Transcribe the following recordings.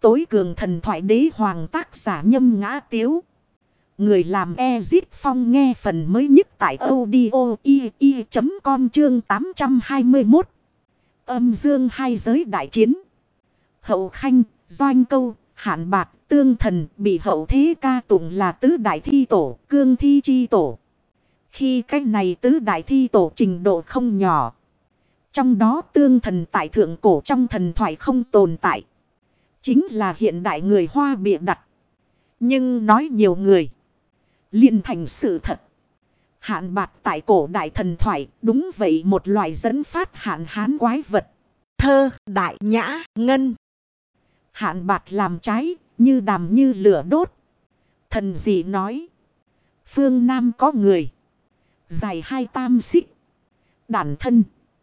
tối cường thần thoại đế hoàng tác giả Nhâm Ngã Tiếu. Người làm Ezit Phong nghe phần mới nhất tại audio.com chương 821. Âm dương hai giới đại chiến. Hậu Khanh, Doanh Câu, Hạn Bạc, Tương Thần bị hậu thế ca tụng là tứ đại thi tổ, cương thi chi tổ. Khi cái này tứ đại thi tổ trình độ không nhỏ. Trong đó Tương Thần tại thượng cổ trong thần thoại không tồn tại. Chính là hiện đại người Hoa bịa đặt. Nhưng nói nhiều người liền thành sự thật. Hạn Bạc tại cổ đại thần thoại đúng vậy một loại dẫn phát hạn hán quái vật. Thơ đại nhã ngân. Hạn Bạc làm trái như đàm như lửa đốt. Thần dị nói. Phương Nam có người. Dài 2 tam xích. Đản thân.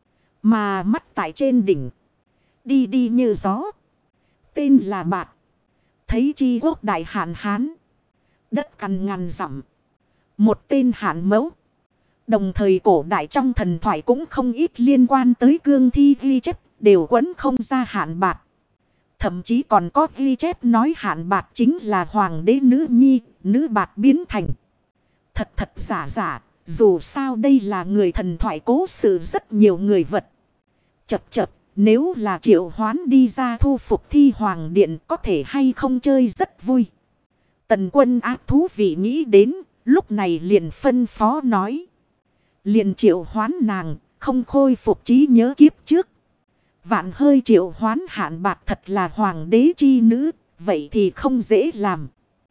Mà mắt tại trên đỉnh. Đi đi như gió. Tên là Bạc. Thấy chi quốc đại hạn hán. Đất cằn ngàn dặm. Một tên hạn mẫu. Đồng thời cổ đại trong thần thoại cũng không ít liên quan tới cương thi ghi chép. Đều quấn không ra Hạn Bạc. Thậm chí còn có ghi chép nói Hạn Bạc chính là hoàng đế nữ nhi. Nữ Bạc biến thành. Thật giả. Dù sao đây là người thần thoại cố sự rất nhiều người vật. Chập. Nếu là Triệu Hoán đi ra thu phục thi hoàng điện có thể hay không chơi rất vui. Tần Quân ác thú vị nghĩ đến. Lúc này liền phân phó nói. Liền Triệu Hoán nàng. Không khôi phục trí nhớ kiếp trước. Vạn hơi Triệu Hoán Hạn Bạc thật là hoàng đế chi nữ. Vậy thì không dễ làm.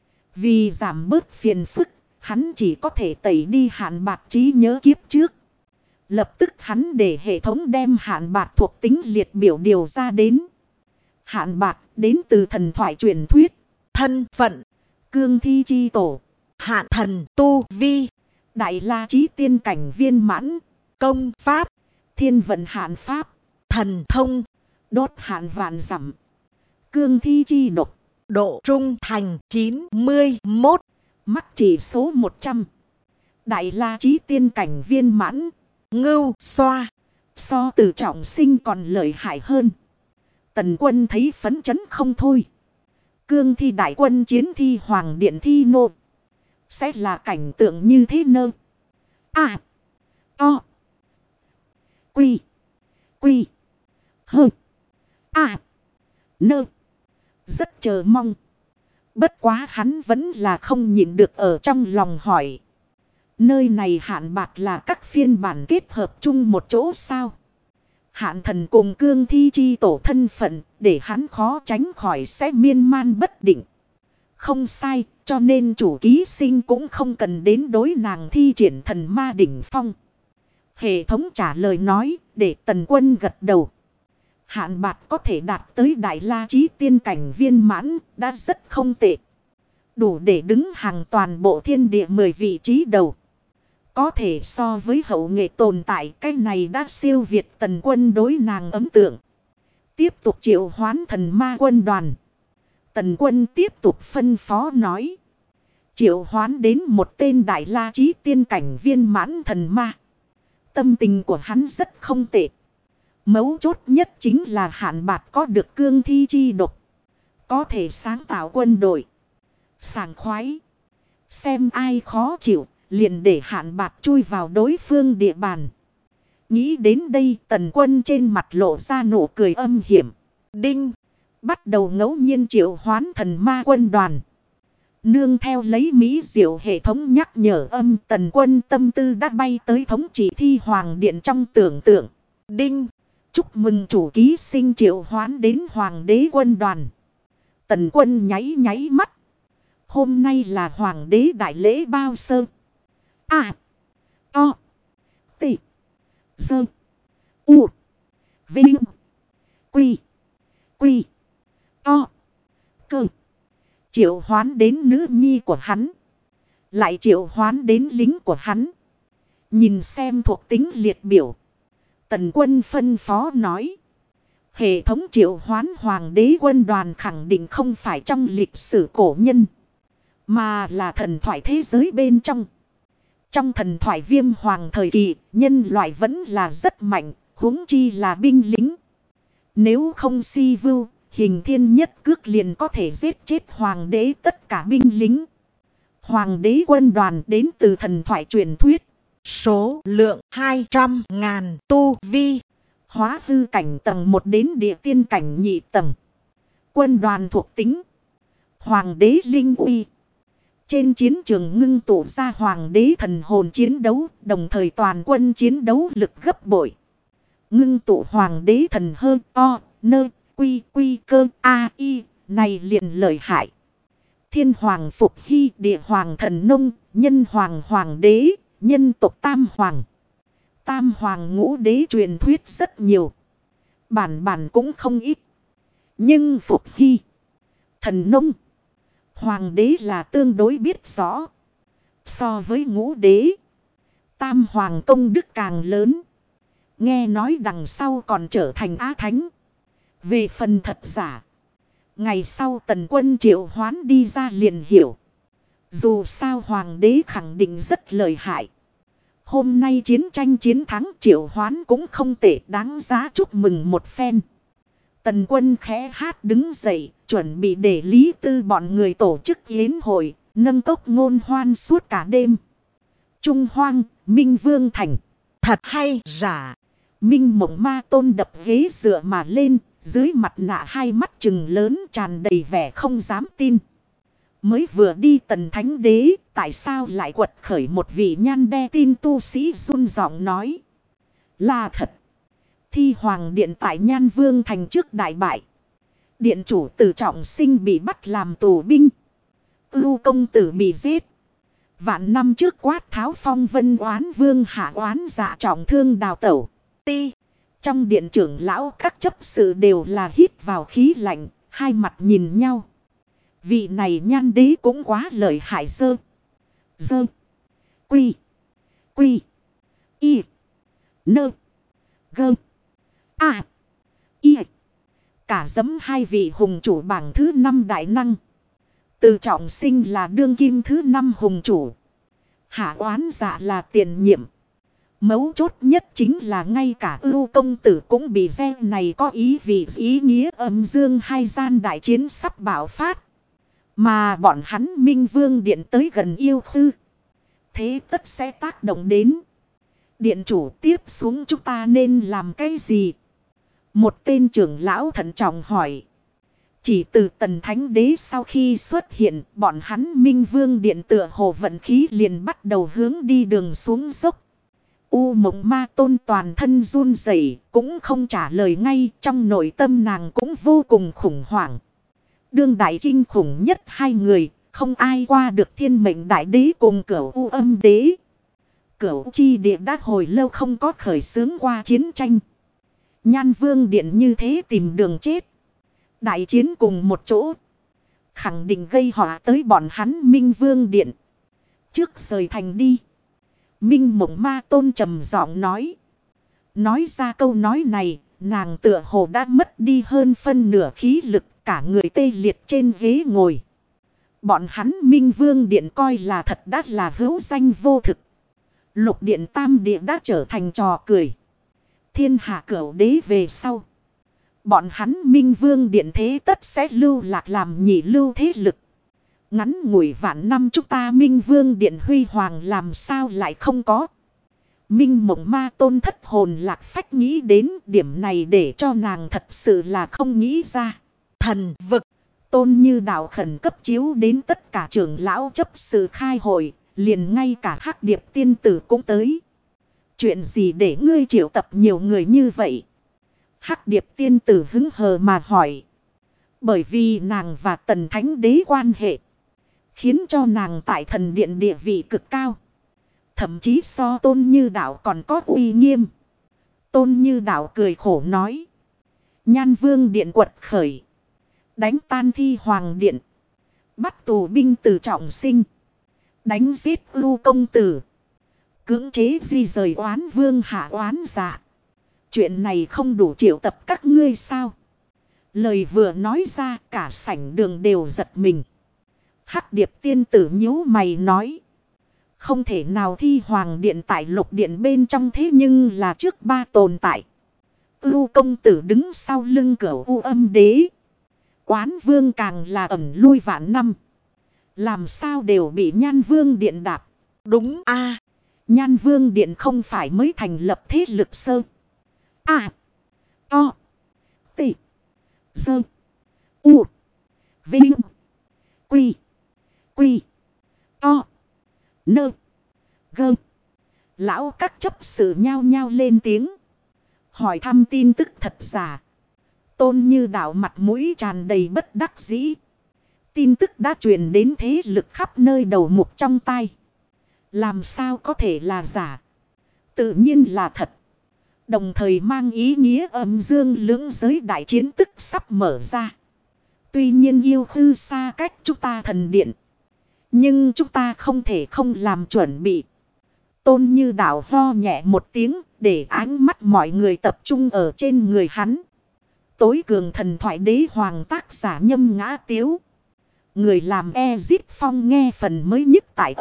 Vì giảm bớt phiền phức. Hắn chỉ có thể tẩy đi Hạn Bạc trí nhớ kiếp trước. Lập tức hắn để hệ thống đem Hạn Bạc thuộc tính liệt biểu điều ra đến. Hạn Bạc đến từ thần thoại truyền thuyết. Thân phận. Cương thi chi tổ. Hạn thần tu vi. Đại la chí tiên cảnh viên mãn. Công pháp. Thiên vận hạn pháp. Thần thông. Đốt hạn vạn dặm. Cương thi chi độc. Độ trung thành 91. Mắt chỉ số 100. Đại la chí tiên cảnh viên mãn. Ngưu xoa. So từ trọng sinh còn lợi hại hơn. Tần Quân thấy phấn chấn không thôi. Cương thi đại quân chiến thi hoàng điện thi nô. Sẽ là cảnh tượng như thế nơ. A. O. Quy. Quy. Hơ. A. Nơ. Rất chờ mong. Bất quá hắn vẫn là không nhịn được ở trong lòng hỏi. Nơi này Hạn Bạc là các phiên bản kết hợp chung một chỗ sao? Hạn thần cùng cương thi chi tổ thân phận để hắn khó tránh khỏi sẽ miên man bất định. Không sai, cho nên chủ ký sinh cũng không cần đến đối nàng thi triển thần ma đỉnh phong. Hệ thống trả lời nói để Tần Quân gật đầu. Hạn Bạc có thể đạt tới đại la chí tiên cảnh viên mãn đã rất không tệ. Đủ để đứng hàng toàn bộ thiên địa 10 vị trí đầu. Có thể so với hậu nghệ tồn tại cái này đã siêu việt Tần Quân đối nàng ấn tượng. Tiếp tục triệu hoán thần ma quân đoàn. Tần Quân tiếp tục phân phó nói. Triệu hoán đến một tên đại la chí tiên cảnh viên mãn thần ma. Tâm tình của hắn rất không tệ. Mấu chốt nhất chính là Hạn Bạc có được cương thi chi độc. Có thể sáng tạo quân đội. Sảng khoái. Xem ai khó chịu. Liền để Hạn Bạc chui vào đối phương địa bàn. Nghĩ đến đây Tần Quân trên mặt lộ ra nụ cười âm hiểm. Đinh. Bắt đầu ngẫu nhiên triệu hoán thần ma quân đoàn. Nương theo lấy mỹ diệu hệ thống nhắc nhở âm Tần Quân tâm tư đã bay tới thống trị thi hoàng điện trong tưởng tượng. Đinh. Chúc mừng chủ ký sinh triệu hoán đến hoàng đế quân đoàn. Tần Quân nháy mắt. Hôm nay là hoàng đế đại lễ bao sơ. A. O. T. Sơ. U. Vinh. Quy. Quy. O. Cơ. Triệu hoán đến nữ nhi của hắn. Lại triệu hoán đến lính của hắn. Nhìn xem thuộc tính liệt biểu. Tần Quân phân phó nói. Hệ thống triệu hoán hoàng đế quân đoàn khẳng định không phải trong lịch sử cổ nhân. Mà là thần thoại thế giới bên trong. Trong thần thoại Viêm Hoàng thời kỳ, nhân loại vẫn là rất mạnh, huống chi là binh lính. Nếu không si vưu, Hình thiên nhất cước liền có thể giết chết hoàng đế tất cả binh lính. Hoàng đế quân đoàn đến từ thần thoại truyền thuyết. Số lượng 200.000 tu vi. Hóa hư cảnh tầng 1 đến địa tiên cảnh nhị tầng. Quân đoàn thuộc tính. Hoàng đế linh uy. Trên chiến trường ngưng tụ ra hoàng đế thần hồn chiến đấu. Đồng thời toàn quân chiến đấu lực gấp bội. Ngưng tụ hoàng đế thần hơn o, nơ, quy, quy cơ, a, y. Này liền lợi hại. Thiên hoàng phục hy, địa hoàng thần nông, nhân hoàng hoàng đế, nhân tộc tam hoàng. Tam hoàng ngũ đế truyền thuyết rất nhiều. Bản cũng không ít. Nhưng phục hy, thần nông, hoàng đế là tương đối biết rõ. So với ngũ đế, tam hoàng công đức càng lớn. Nghe nói đằng sau còn trở thành á thánh. Về phần thật giả, ngày sau tần quân triệu hoán đi ra liền hiểu. Dù sao hoàng đế khẳng định rất lợi hại. Hôm nay chiến tranh chiến thắng triệu hoán cũng không tệ, đáng giá chúc mừng một phen. Tần quân khẽ hát đứng dậy, chuẩn bị để Lý Tư bọn người tổ chức yến hội, nâng cốc ngôn hoan suốt cả đêm. Trung Hoang, Minh Vương Thành. Thật hay giả? Minh Mộng Ma Tôn đập ghế dựa mà lên, dưới mặt nạ hai mắt trừng lớn tràn đầy vẻ không dám tin. Mới vừa đi Tần Thánh Đế, tại sao lại quật khởi một vị nhan đe tin tu sĩ run giọng nói. Là thật. Thi Hoàng Điện tại Nhan Vương Thành trước đại bại. Điện chủ Từ Trọng Sinh bị bắt làm tù binh. Ưu công tử bị giết. Vạn năm trước quát tháo phong vân oán vương hạ oán dạ trọng thương đào tẩu. Ti. Trong điện trưởng lão các chấp sự đều là hít vào khí lạnh, hai mặt nhìn nhau. Vị này nhan đế cũng quá lợi hại dơ. Dơ. Quy. Quy. Y. Nơ. Gơ. À. Y. Cả giấm hai vị hùng chủ bảng thứ 5 đại năng. Từ Trọng Sinh là đương kim thứ 5 hùng chủ. Hạ oán dạ là tiền nhiệm. Mấu chốt nhất chính là ngay cả Ưu công tử cũng bị gen này có ý nghĩa âm dương hai gian đại chiến sắp bạo phát. Mà bọn hắn Minh Vương Điện tới gần yêu khư. Thế tất sẽ tác động đến. Điện chủ tiếp xuống chúng ta nên làm cái gì? Một tên trưởng lão thận trọng hỏi. Chỉ từ Tần Thánh Đế sau khi xuất hiện, bọn hắn Minh Vương Điện tựa hồ vận khí liền bắt đầu hướng đi đường xuống dốc. U Mộng Ma Tôn toàn thân run rẩy, cũng không trả lời ngay, trong nội tâm nàng cũng vô cùng khủng hoảng. Đương đại kinh khủng nhất hai người, không ai qua được Thiên Mệnh Đại Đế cùng Cửu U Âm Đế. Cửu Chi Địa đã hồi lâu không có khởi xướng qua chiến tranh. Nhan Vương Điện như thế tìm đường chết. Đại chiến cùng một chỗ, khẳng định gây họa tới bọn hắn Minh Vương Điện. Trước rời thành đi. Minh Mộng Ma Tôn trầm giọng nói. Nói ra câu nói này, nàng tựa hồ đã mất đi hơn phân nửa khí lực, cả người tê liệt trên ghế ngồi. Bọn hắn Minh Vương Điện coi là thật đắt là hữu danh vô thực. Lục Điện Tam Điện đã trở thành trò cười. Thiên hạ Cửu Đế về sau, bọn hắn Minh Vương Điện thế tất sẽ lưu lạc làm nhị lưu thế lực. Ngắn ngủi vạn năm chúng ta Minh Vương Điện huy hoàng làm sao lại không có. Minh Mộng Ma Tôn thất hồn lạc phách nghĩ đến điểm này để cho nàng thật sự là không nghĩ ra. Thần vực, Tôn Như Đạo khẩn cấp chiếu đến tất cả trưởng lão chấp sự khai hội, liền ngay cả Hắc Điệp tiên tử cũng tới. Chuyện gì để ngươi triệu tập nhiều người như vậy? Hắc Điệp tiên tử hứng hờ mà hỏi. Bởi vì nàng và Tần Thánh Đế quan hệ, khiến cho nàng tại thần điện địa vị cực cao. Thậm chí so Tôn Như Đạo còn có uy nghiêm. Tôn Như Đạo cười khổ nói. Nhan Vương Điện quật khởi, đánh tan Thi Hoàng Điện, bắt tù binh Từ Trọng Sinh, đánh giết Ưu công tử, cưỡng chế di rời oán vương hạ oán dạ. Chuyện này không đủ triệu tập các ngươi sao? Lời vừa nói ra cả sảnh đường đều giật mình. Hắc Điệp tiên tử nhíu mày nói. Không thể nào, Thi Hoàng Điện tại Lục Điện bên trong thế nhưng là trước ba tồn tại. Ưu công tử đứng sau lưng Cửu U Âm Đế. Quán vương càng là ẩn lui vạn năm. Làm sao đều bị Nhan Vương Điện đạp. Đúng a, Nhan Vương Điện không phải mới thành lập thế lực sơ. To. Tị. Sơ. U. Vinh. Quy. Quy. To. Nơ. Gơ. Lão các chấp sự nhao nhao lên tiếng. Hỏi thăm tin tức thật giả. Tôn Như Đạo mặt mũi tràn đầy bất đắc dĩ. Tin tức đã truyền đến thế lực khắp nơi đầu mục trong tay. Làm sao có thể là giả? Tự nhiên là thật. Đồng thời mang ý nghĩa âm dương lưỡng giới đại chiến tức sắp mở ra. Tuy nhiên yêu hư xa cách chúng ta thần điện. Nhưng chúng ta không thể không làm chuẩn bị. Tôn Như Đạo ho nhẹ một tiếng để ánh mắt mọi người tập trung ở trên người hắn. Tối cường thần thoại đế hoàng tác giả Nhâm Ngã Tiếu. Người làm Ezip Phong nghe phần mới nhất tại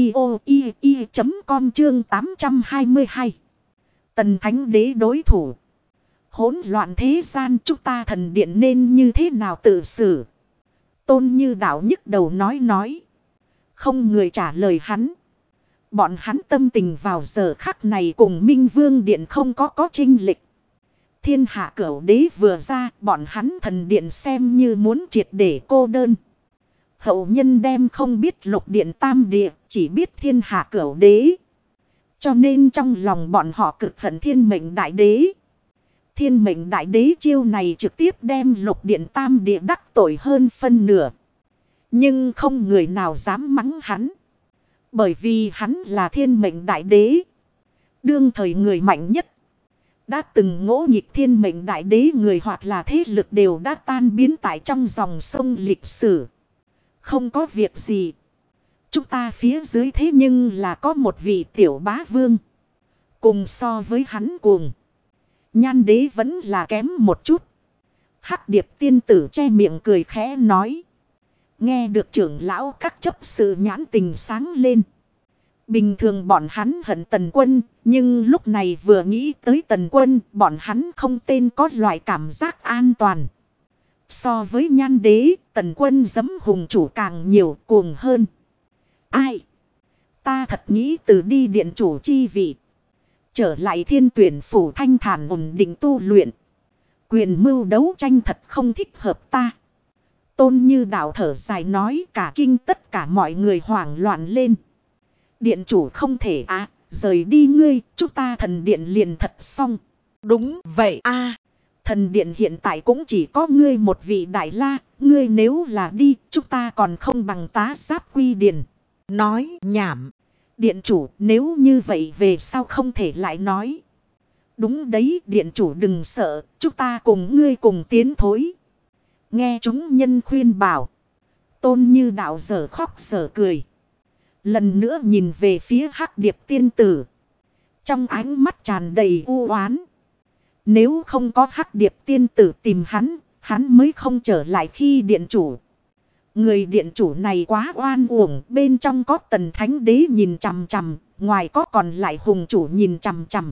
audio.com chương 822. Tần Thánh Đế đối thủ. Hỗn loạn thế gian chúng ta thần điện nên như thế nào tự xử? Tôn Như Đạo nhức đầu nói. Không người trả lời hắn. Bọn hắn tâm tình vào giờ khắc này cùng Minh Vương Điện không có chênh lệch. Thiên hạ cửu đế vừa ra, bọn hắn thần điện xem như muốn triệt để cô đơn. Hậu nhân đem không biết lục điện tam địa, chỉ biết thiên hạ cửu đế. Cho nên trong lòng bọn họ cực hận thiên mệnh đại đế. Thiên mệnh đại đế chiêu này trực tiếp đem lục điện tam địa đắc tội hơn phân nửa. Nhưng không người nào dám mắng hắn. Bởi vì hắn là thiên mệnh đại đế. Đương thời người mạnh nhất. Đã từng ngỗ nghịch thiên mệnh đại đế người hoặc là thế lực đều đã tan biến tại trong dòng sông lịch sử. Không có việc gì. Chúng ta phía dưới thế nhưng là có một vị tiểu bá vương. Cùng so với hắn cùng. Nhan đế vẫn là kém một chút. Hắc Điệp tiên tử che miệng cười khẽ nói. Nghe được trưởng lão các chấp sự nhãn tình sáng lên. Bình thường bọn hắn hận Tần Quân, nhưng lúc này vừa nghĩ tới Tần Quân, bọn hắn không tên có loại cảm giác an toàn. So với Nhan đế, Tần Quân giấm hùng chủ càng nhiều cuồng hơn. Ai? Ta thật nghĩ từ đi điện chủ chi vị. Trở lại Thiên Tuyển phủ thanh thản ổn định tu luyện. Quyền mưu đấu tranh thật không thích hợp ta. Tôn Như Đạo thở dài nói, cả kinh tất cả mọi người hoảng loạn lên. Điện chủ không thể rời đi ngươi, chúng ta thần điện liền thật xong. Đúng vậy thần điện hiện tại cũng chỉ có ngươi một vị đại la, ngươi nếu là đi, chúng ta còn không bằng tá giáp quy điền. Nói nhảm. Điện chủ, nếu như vậy về sau không thể lại nói. Đúng đấy, điện chủ đừng sợ, chúng ta cùng ngươi cùng tiến thối. Nghe chúng nhân khuyên bảo. Tôn Như Đạo dở khóc dở cười. Lần nữa nhìn về phía Hắc Điệp tiên tử. Trong ánh mắt tràn đầy u oán. Nếu không có Hắc Điệp tiên tử tìm hắn mới không trở lại khi điện chủ. Người điện chủ này quá oan uổng, bên trong có Tần Thánh Đế nhìn chằm chằm, ngoài có còn lại hùng chủ nhìn chằm chằm.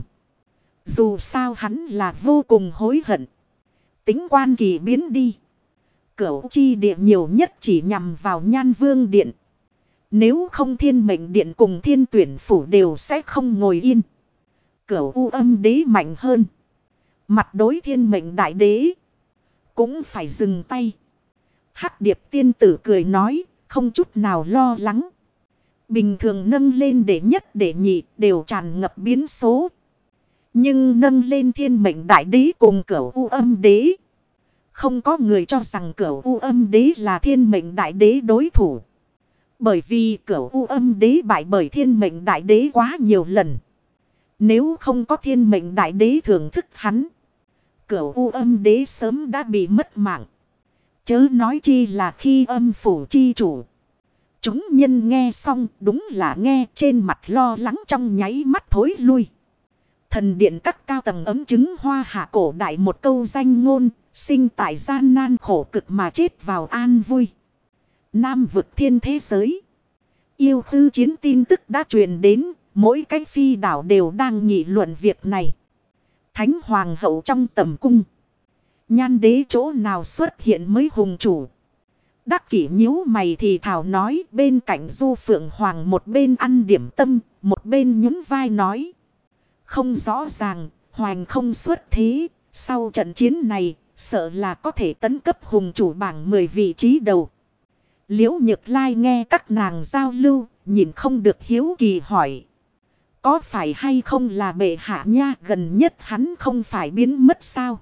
Dù sao hắn là vô cùng hối hận. Tính quan kỳ biến đi. Cửu chi địa nhiều nhất chỉ nhằm vào Nhan Vương Điện. Nếu không Thiên Mệnh Điện cùng Thiên Tuyển phủ đều sẽ không ngồi yên. Cửu U Âm Đế mạnh hơn. Mặt đối Thiên Mệnh Đại Đế cũng phải dừng tay. Hắc Điệp tiên tử cười nói, không chút nào lo lắng. Bình thường nâng lên đệ nhất đệ nhị đều tràn ngập biến số. Nhưng nâng lên Thiên Mệnh Đại Đế cùng Cửu U Âm Đế. Không có người cho rằng Cửu U Âm Đế là Thiên Mệnh Đại Đế đối thủ. Bởi vì Cửu U Âm Đế bại bởi Thiên Mệnh Đại Đế quá nhiều lần. Nếu không có Thiên Mệnh Đại Đế thưởng thức hắn, Cửu U Âm Đế sớm đã bị mất mạng. Chớ nói chi là khi âm phủ chi chủ. Chúng nhân nghe xong đúng là nghe trên mặt lo lắng trong nháy mắt thối lui. Thần điện các cao tầng ấm chứng hoa hạ cổ đại một câu danh ngôn, sinh tại gian nan khổ cực mà chết vào an vui. Nam vực thiên thế giới. Yêu hư chiến tin tức đã truyền đến, mỗi cái phi đảo đều đang nghị luận việc này. Thánh Hoàng hậu trong tầm cung. Nhan đế chỗ nào xuất hiện mới hùng chủ. Đắc Kỷ nhíu mày thì thảo nói, bên cạnh Du Phượng Hoàng một bên ăn điểm tâm, một bên nhún vai nói. Không rõ ràng, Hoành không xuất thế, sau trận chiến này, sợ là có thể tấn cấp hùng chủ bảng 10 vị trí đầu. Liễu Nhược Lai nghe các nàng giao lưu, nhìn không được hiếu kỳ hỏi. Có phải hay không là bệ hạ nha, gần nhất hắn không phải biến mất sao?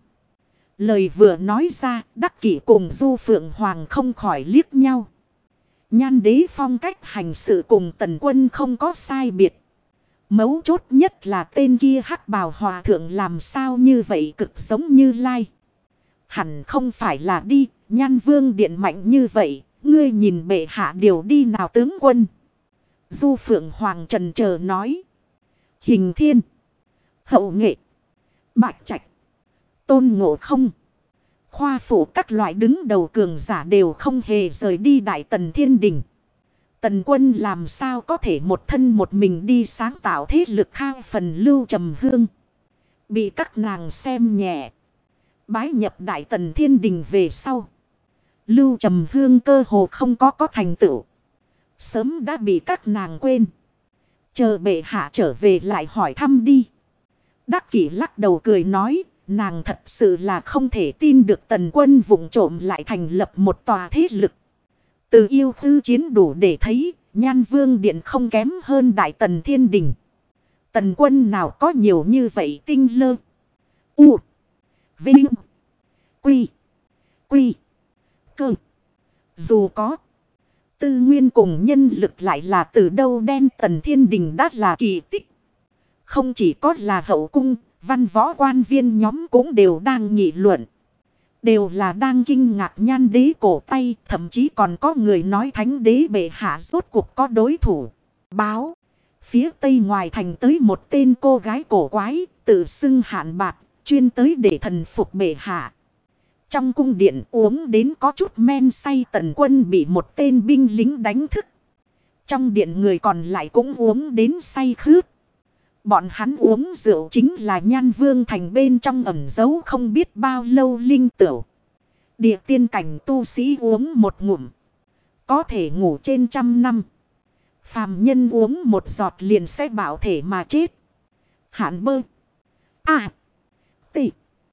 Lời vừa nói ra, Đắc Kỷ cùng Du Phượng Hoàng không khỏi liếc nhau. Nhan đế phong cách hành sự cùng Tần Quân không có sai biệt. Mấu chốt nhất là tên kia hắc bào hòa thượng làm sao như vậy cực giống Như Lai. Hẳn không phải là đi, Nhan Vương điện mạnh như vậy, ngươi nhìn bệ hạ điều đi nào tướng quân. Du Phượng Hoàng trần chờ nói. Hình Thiên, Hậu Nghệ, Bạch Trạch, Tôn Ngộ Không, Khoa Phủ các loại đứng đầu cường giả đều không hề rời đi Đại Tần Thiên Đình. Tần Quân làm sao có thể một thân một mình đi sáng tạo thế lực khang phần Lưu Trầm Hương. Bị các nàng xem nhẹ. Bái nhập Đại Tần Thiên Đình về sau. Lưu Trầm Hương cơ hồ không có thành tựu. Sớm đã bị các nàng quên. Chờ bệ hạ trở về lại hỏi thăm đi. Đắc Kỷ lắc đầu cười nói. Nàng thật sự là không thể tin được Tần Quân vụng trộm lại thành lập một tòa thế lực. Từ yêu khư chiến đủ để thấy, Nhan Vương điện không kém hơn Đại Tần Thiên Đình. Tần Quân nào có nhiều như vậy tinh lơ. U. Vinh. Quy. Quy. Cơ. Dù có. Tư nguyên cùng nhân lực lại là từ đâu đen, Tần Thiên Đình đã là kỳ tích. Không chỉ có là hậu cung, văn võ quan viên nhóm cũng đều đang nghị luận. Đều là đang kinh ngạc Nhan đế cổ tay, thậm chí còn có người nói Thánh đế bệ hạ rốt cuộc có đối thủ. Báo, phía tây ngoài thành tới một tên cô gái cổ quái, tự xưng Hạn Bạc, chuyên tới để thần phục bệ hạ. Trong cung điện uống đến có chút men say, Tần Quân bị một tên binh lính đánh thức. Trong điện người còn lại cũng uống đến say khướt. Bọn hắn uống rượu chính là Nhan Vương thành bên trong ẩn giấu không biết bao lâu linh tửu. Địa tiên cảnh tu sĩ uống một ngụm, có thể ngủ trên 100 năm. Phàm nhân uống một giọt liền sẽ bảo thể mà chết. Hạn bơ. A. Tị.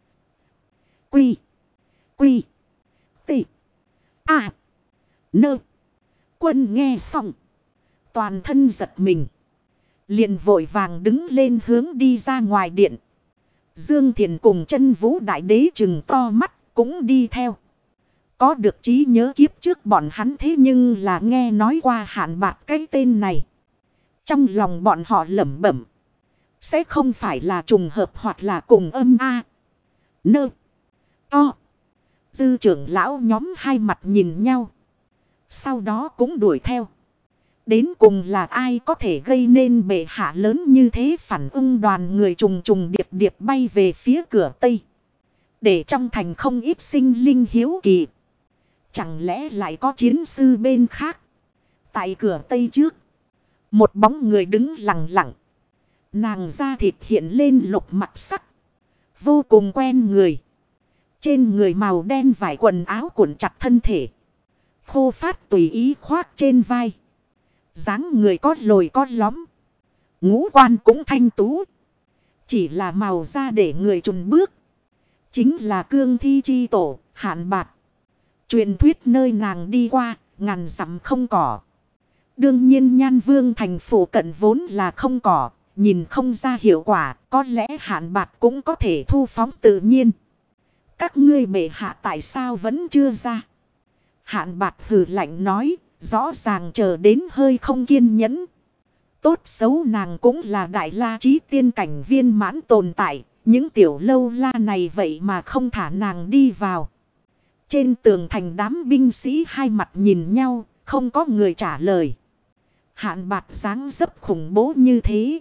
Quy. Quy. Tị. A. Nơ. Quân nghe xong. Toàn thân giật mình. Liền vội vàng đứng lên hướng đi ra ngoài điện. Dương Thiền cùng Chân Vũ Đại Đế trừng to mắt cũng đi theo. Có được trí nhớ kiếp trước bọn hắn thế nhưng là nghe nói qua Hạn Bạc cái tên này. Trong lòng bọn họ lẩm bẩm. Sẽ không phải là trùng hợp hoặc là cùng âm A. Nơ. To. Dư trưởng lão nhóm hai mặt nhìn nhau. Sau đó cũng đuổi theo. Đến cùng là ai có thể gây nên bệ hạ lớn như thế, phản ứng đoàn người trùng trùng điệp điệp bay về phía cửa Tây. Để trong thành không ít sinh linh hiếu kỳ. Chẳng lẽ lại có chiến sư bên khác. Tại cửa Tây trước. Một bóng người đứng lặng lặng. Nàng da thịt hiện lên lục mặt sắc. Vô cùng quen người. Trên người màu đen vải quần áo cuộn chặt thân thể. Khô phát tùy ý khoác trên vai. Dáng người có lồi có lõm. Ngũ quan cũng thanh tú. Chỉ là màu da để người chùn bước. Chính là cương thi chi tổ, Hạn Bạc. Truyền thuyết nơi nàng đi qua, ngàn dặm không cỏ. Đương nhiên Nhan Vương thành phủ cận vốn là không cỏ. Nhìn không ra hiệu quả, có lẽ Hạn Bạc cũng có thể thu phóng tự nhiên. Các ngươi bệ hạ tại sao vẫn chưa ra? Hạn Bạc hừ lạnh nói. Rõ ràng chờ đến hơi không kiên nhẫn. Tốt xấu nàng cũng là đại la chí tiên cảnh viên mãn tồn tại. Những tiểu lâu la này vậy mà không thả nàng đi vào. Trên tường thành đám binh sĩ hai mặt nhìn nhau. Không có người trả lời. Hạn Bạc dáng dấp khủng bố như thế.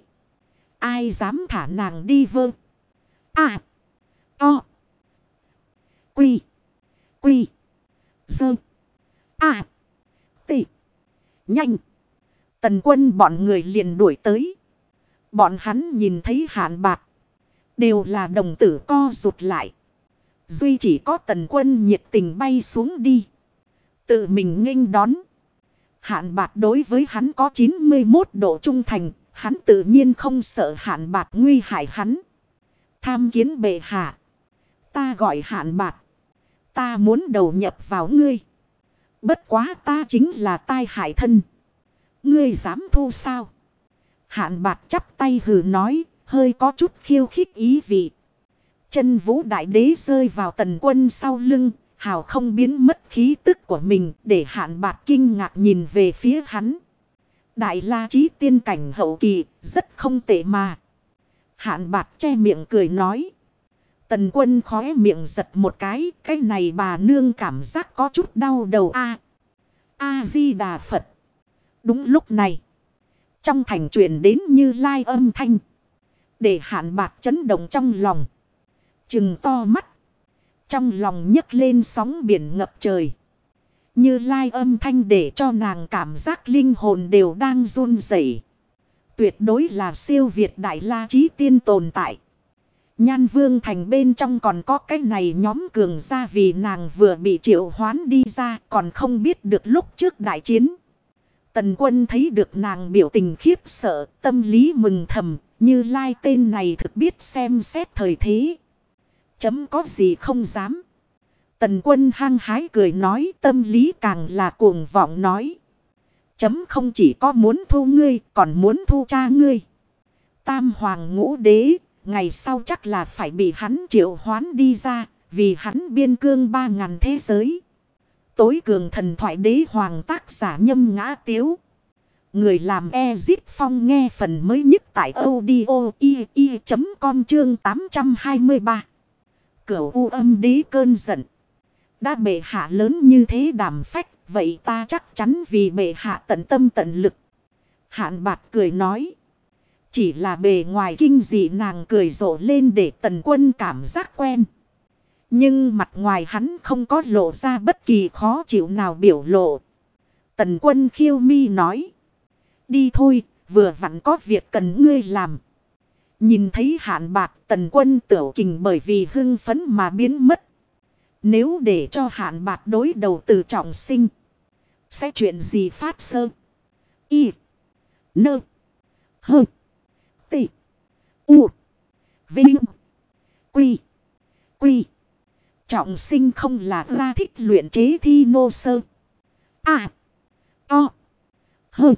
Ai dám thả nàng đi vơ? À. To. Quy. Quy. Dơ. À. Tị. Nhanh. Tần Quân bọn người liền đuổi tới. Bọn hắn nhìn thấy Hạn Bạc. Đều là đồng tử co rụt lại. Duy chỉ có Tần Quân nhiệt tình bay xuống đi. Tự mình nghênh đón. Hạn Bạt đối với hắn có 91 độ trung thành. Hắn tự nhiên không sợ Hạn Bạt nguy hại hắn. Tham kiến bệ hạ. Ta gọi Hạn Bạt. Ta muốn đầu nhập vào ngươi. Bất quá ta chính là tai hại thân. Ngươi dám thu sao? Hạn Bạt chắp tay hừ nói. Hơi có chút khiêu khích ý vị. Chân Vũ Đại Đế rơi vào Tần Quân sau lưng. Hào không biến mất khí tức của mình. Để Hạn Bạt kinh ngạc nhìn về phía hắn. Đại La Chí tiên cảnh hậu kỳ. Rất không tệ mà. Hạn Bạt che miệng cười nói. Tần Quân khóe miệng giật một cái. Cái này bà nương cảm giác có chút đau đầu A-di-đà Phật. Đúng lúc này. Trong thành truyền đến Như Lai âm thanh. Để Hạn Bạt chấn động trong lòng. Trừng to mắt. Trong lòng nhấc lên sóng biển ngập trời. Như Lai âm thanh để cho nàng cảm giác linh hồn đều đang run rẩy. Tuyệt đối là siêu việt Đại La Chí tiên tồn tại. Nhan Vương thành bên trong còn có cái này nhóm cường gia vì nàng vừa bị triệu hoán đi ra còn không biết được lúc trước đại chiến. Tần Quân thấy được nàng biểu tình khiếp sợ, tâm lý mừng thầm, Như Lai tên này thực biết xem xét thời thế. Chấm có gì không dám. Tần Quân hăng hái cười nói, tâm lý càng là cuồng vọng nói. Chấm không chỉ có muốn thu ngươi, còn muốn thu cha ngươi. Tam Hoàng Ngũ Đế, ngày sau chắc là phải bị hắn triệu hoán đi ra, vì hắn biên cương 3000 thế giới. Tối cường thần thoại đế hoàng tác giả Nhâm Ngã Tiếu. Người làm Ezip Phong nghe phần mới nhất tại audio.com chương 823. Cửu U Âm Đế cơn giận. Đã bệ hạ lớn như thế đảm phách, vậy ta chắc chắn vì bệ hạ tận tâm tận lực. Hạn Bạt cười nói. Chỉ là bề ngoài kinh dị nàng cười rộ lên để Tần Quân cảm giác quen. Nhưng mặt ngoài hắn không có lộ ra bất kỳ khó chịu nào biểu lộ. Tần Quân khiêu mi nói. Đi thôi, vừa vặn có việc cần ngươi làm. Nhìn thấy Hạn Bạt, Tần Quân tiểu kình bởi vì hưng phấn mà biến mất. Nếu để cho Hạn Bạt đối đầu Từ Trọng Sinh, sẽ chuyện gì phát sơ? Y. Nơ. Hơ. Tị. U. Vinh. Quy. Quy. Trọng Sinh không là ra thích luyện chế thi nô sơ. O. Hơ.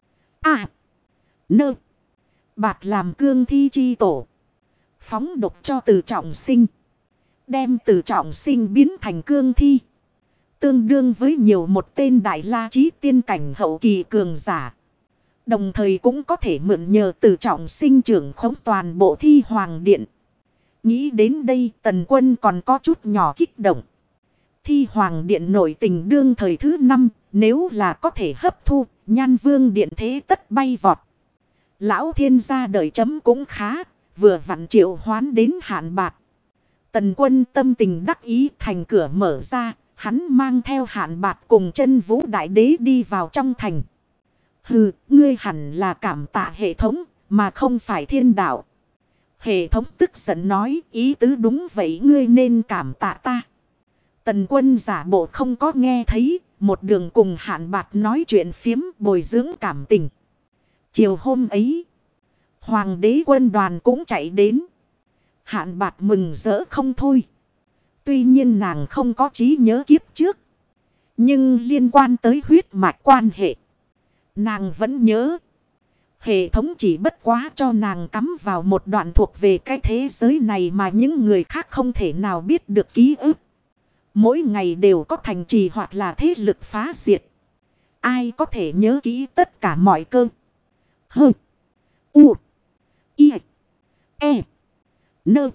Nơ. Bạt làm cương thi chi tổ. Phóng độc cho Từ Trọng Sinh. Đem Từ Trọng Sinh biến thành cương thi. Tương đương với nhiều một tên Đại La Chí tiên cảnh hậu kỳ cường giả. Đồng thời cũng có thể mượn nhờ Từ Trọng Sinh trưởng khống toàn bộ Thi Hoàng Điện. Nghĩ đến đây Tần Quân còn có chút nhỏ kích động. Thi Hoàng Điện nổi tình đương thời thứ 5, nếu là có thể hấp thu, Nhan Vương Điện thế tất bay vọt. Lão thiên gia đời chấm cũng khá, vừa vặn triệu hoán đến Hạn Bạt. Tần Quân tâm tình đắc ý, thành cửa mở ra, hắn mang theo Hạn Bạt cùng Chân Vũ Đại Đế đi vào trong thành. Hừ, ngươi hẳn là cảm tạ hệ thống, mà không phải thiên đạo. Hệ thống tức giận nói, ý tứ đúng vậy, ngươi nên cảm tạ ta. Tần Quân giả bộ không có nghe thấy, một đường cùng Hạn Bạt nói chuyện phiếm bồi dưỡng cảm tình. Chiều hôm ấy, Hoàng đế quân đoàn cũng chạy đến. Hạn Bạt mừng rỡ không thôi. Tuy nhiên nàng không có trí nhớ kiếp trước. Nhưng liên quan tới huyết mạch quan hệ, nàng vẫn nhớ. Hệ thống chỉ bất quá cho nàng cắm vào một đoạn thuộc về cái thế giới này mà những người khác không thể nào biết được ký ức. Mỗi ngày đều có thành trì hoặc là thế lực phá diệt. Ai có thể nhớ kỹ tất cả mọi cơ. Hơ. U. I. E. Nơ.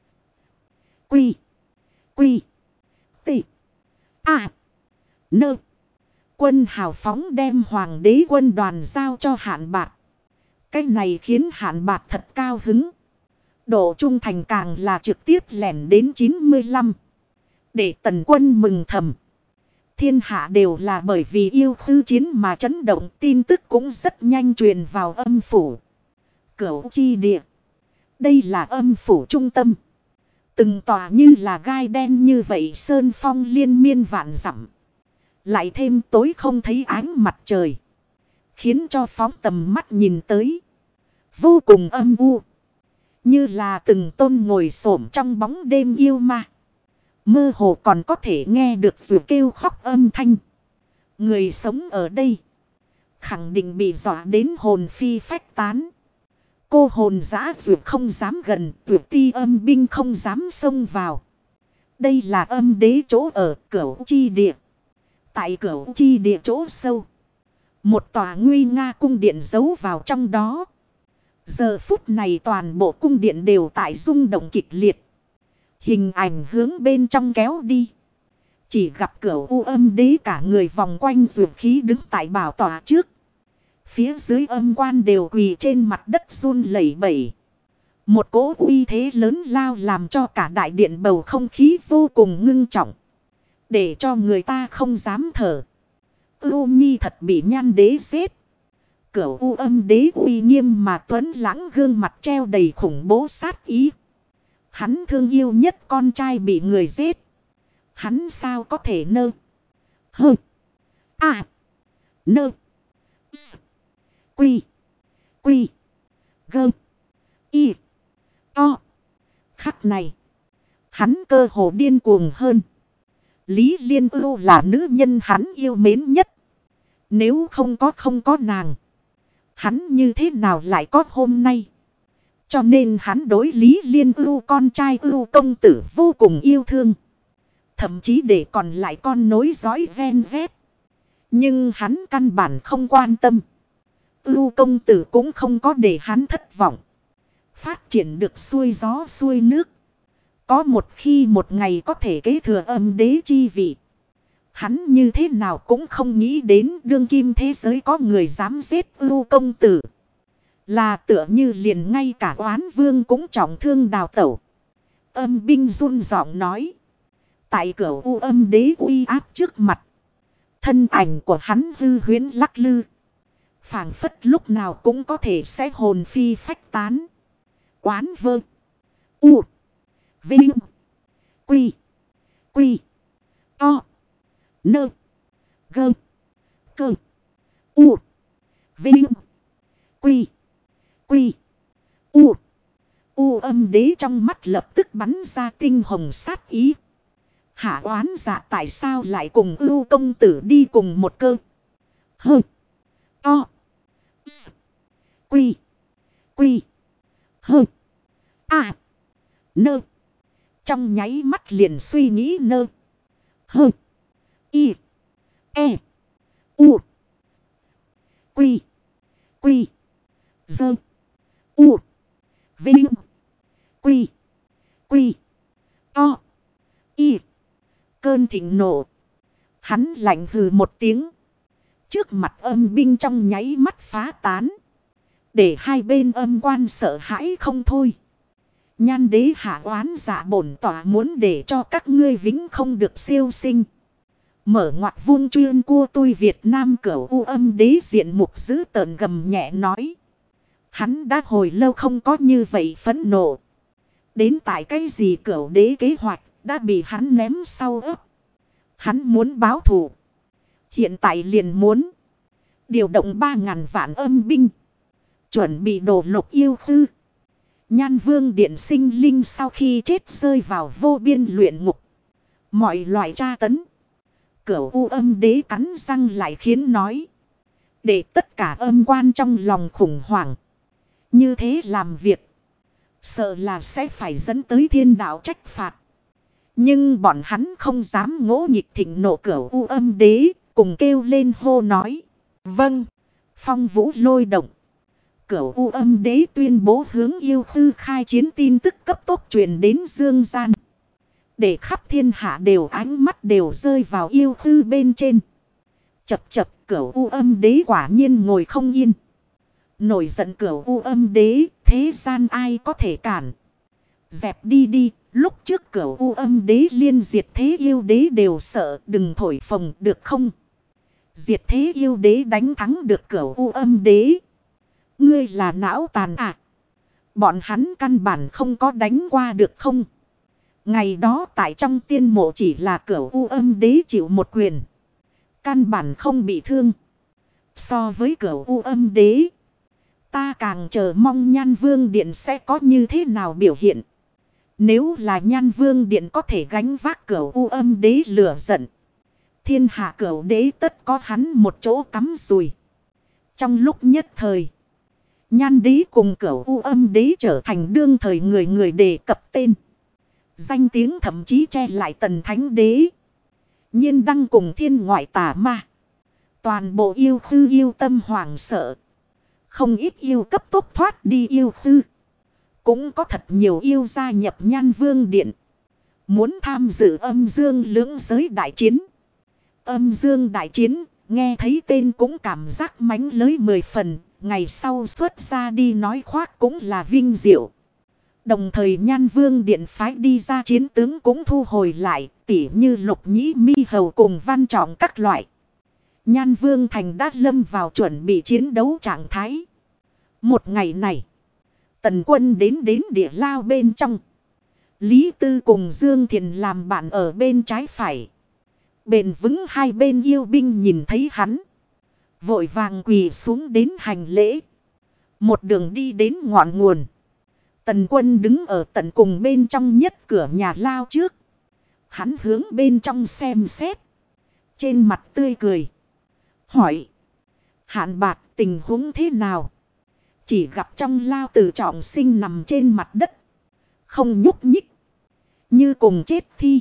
Quy. Quy. Tị. A. Nơ. Quân hào phóng đem Hoàng đế quân đoàn giao cho Hạn Bạt. Cái này khiến Hạn Bạt thật cao hứng. Độ trung thành càng là trực tiếp lẻn đến 95. Để Tần Quân mừng thầm. Thiên hạ đều là bởi vì yêu khư chiến mà chấn động, tin tức cũng rất nhanh truyền vào âm phủ. Cửu chi địa. Đây là âm phủ trung tâm. Từng tòa như là gai đen như vậy sơn phong liên miên vạn dặm. Lại thêm tối không thấy ánh mặt trời. Khiến cho phóng tầm mắt nhìn tới. Vô cùng âm u. Như là từng tôn ngồi xổm trong bóng đêm yêu ma. Mơ hồ còn có thể nghe được dù kêu khóc âm thanh. Người sống ở đây. Khẳng định bị dọa đến hồn phi phách tán. Cô hồn dã dược không dám gần, tuyệt ti âm binh không dám xông vào. Đây là âm đế chỗ ở Cửu Chi Địa. Tại Cửu Chi Địa chỗ sâu. Một tòa nguy nga cung điện giấu vào trong đó. Giờ phút này toàn bộ cung điện đều tại rung động kịch liệt. Hình ảnh hướng bên trong kéo đi. Chỉ gặp Cửu U âm đế cả người vòng quanh dược khí đứng tại bảo tọa trước. Phía dưới âm quan đều quỳ trên mặt đất run lẩy bẩy. Một cỗ uy thế lớn lao làm cho cả đại điện bầu không khí vô cùng ngưng trọng. Để cho người ta không dám thở. U Nhi thật bị Nhan đế giết. Cửu U âm đế uy nghiêm mà tuấn lãng gương mặt treo đầy khủng bố sát ý. Hắn thương yêu nhất con trai bị người giết. Hắn sao có thể nơ. Hơ. À. Nơ. Quy. Quy. Gơ. Y. To. Khắc này. Hắn cơ hồ điên cuồng hơn. Lý Liên Ưu là nữ nhân hắn yêu mến nhất. Nếu không có nàng. Hắn như thế nào lại có hôm nay. Cho nên hắn đối Lý Liên Ưu con trai Ưu công tử vô cùng yêu thương. Thậm chí để còn lại con nối dõi ven vét. Nhưng hắn căn bản không quan tâm. Ưu công tử cũng không có để hắn thất vọng. Phát triển được xuôi gió xuôi nước. Có một khi một ngày có thể kế thừa âm đế chi vị. Hắn như thế nào cũng không nghĩ đến đương kim thế giới có người dám giết Ưu công tử. Là tựa như liền ngay cả Oán Vương cũng trọng thương đào tẩu. Âm binh run giọng nói. Tại Cửu U âm đế uy áp trước mặt. Thân ảnh của hắn hư huyễn lắc lư. Phảng phất lúc nào cũng có thể sẽ hồn phi phách tán. Oán Vương. U. Vinh. Quy. Quy. To. Nơ. Gơ. Cơ. U. Vinh. Quy. Quy. U. U âm đế trong mắt lập tức bắn ra tinh hồng sát ý. Hạ oán dạ tại sao lại cùng Ưu công tử đi cùng một cơ. Hơ. To. Quy. Quy. Hơ. À. Nơ. Trong nháy mắt liền suy nghĩ nơ. Hơ. Y. E. U. Quy. Quy. Dơ. U. Vinh. Quy. Quy. To. Y. Cơn thịnh nộ. Hắn lạnh hừ một tiếng. Trước mặt âm binh trong nháy mắt phá tán. Để hai bên âm quan sợ hãi không thôi. Nhan đế hạ oán dạ bổn tỏa muốn để cho các ngươi vĩnh không được siêu sinh. Mở ngoặt vuông chuyên cua tôi Việt Nam Cửu U âm đế diện mục dữ tợn gầm nhẹ nói. Hắn đã hồi lâu không có như vậy phẫn nộ. Đến tại cái gì Cửu đế kế hoạch đã bị hắn ném sau ấp. Hắn muốn báo thù. Hiện tại liền muốn. Điều động 3.000 vạn âm binh. Chuẩn bị đổ lục yêu khư. Nhan vương điện sinh linh sau khi chết rơi vào vô biên luyện ngục. Mọi loại tra tấn. Cửu U âm đế cắn răng lại khiến nói. Để tất cả âm quan trong lòng khủng hoảng. Như thế làm việc. Sợ là sẽ phải dẫn tới thiên đạo trách phạt. Nhưng bọn hắn không dám ngỗ nghịch thịnh nộ Cửu U âm đế. Cùng kêu lên hô nói. Vâng. Phong vũ lôi động. Cửu U âm đế tuyên bố hướng yêu khư khai chiến tin tức cấp tốc truyền đến dương gian. Để khắp thiên hạ đều ánh mắt đều rơi vào yêu khư bên trên. Chập chập Cửu U âm đế quả nhiên ngồi không yên. Nổi giận Cửu U âm đế, thế gian ai có thể cản. Dẹp đi đi, lúc trước Cửu U âm đế liên diệt thế yêu đế đều sợ, đừng thổi phồng được không? Diệt thế yêu đế đánh thắng được Cửu U âm đế. Ngươi là não tàn à? Bọn hắn căn bản không có đánh qua được không? Ngày đó tại trong tiên mộ chỉ là Cửu U Âm Đế chịu một quyền. Căn bản không bị thương. So với Cửu U Âm Đế, ta càng chờ mong Nhan Vương Điện sẽ có như thế nào biểu hiện. Nếu là Nhan Vương Điện có thể gánh vác Cửu U Âm Đế lửa giận, thiên hạ Cửu Đế tất có hắn một chỗ cắm rùi. Trong lúc nhất thời, Nhan Đế cùng Cửu U Âm Đế trở thành đương thời người người đề cập tên. Danh tiếng thậm chí che lại Tần Thánh Đế, Nhiên Đăng cùng thiên ngoại tà ma. Toàn bộ yêu khư yêu tâm hoảng sợ. Không ít yêu cấp tốc thoát đi yêu khư. Cũng có thật nhiều yêu gia nhập Nhan Vương Điện, muốn tham dự âm dương lưỡng giới đại chiến. Âm dương đại chiến, nghe thấy tên cũng cảm giác mánh lới 10 phần. Ngày sau xuất ra đi nói khoác cũng là vinh diệu. Đồng thời Nhan Vương Điện phái đi ra chiến tướng cũng thu hồi lại, tỉ như Lục Nhĩ Mi Hầu cùng Văn Trọng các loại. Nhan Vương Thành đã lâm vào chuẩn bị chiến đấu trạng thái. Một ngày này, Tần Quân đến địa lao bên trong. Lý Tư cùng Dương Thiền làm bạn ở bên trái phải. Bền vững hai bên yêu binh nhìn thấy hắn, vội vàng quỳ xuống đến hành lễ. Một đường đi đến ngọn nguồn. Tần Quân đứng ở tận cùng bên trong nhất cửa nhà lao trước. Hắn hướng bên trong xem xét. Trên mặt tươi cười, hỏi: Hạn Bạc, tình huống thế nào? Chỉ gặp trong lao Từ Trọng Sinh nằm trên mặt đất, không nhúc nhích, như cùng chết thi.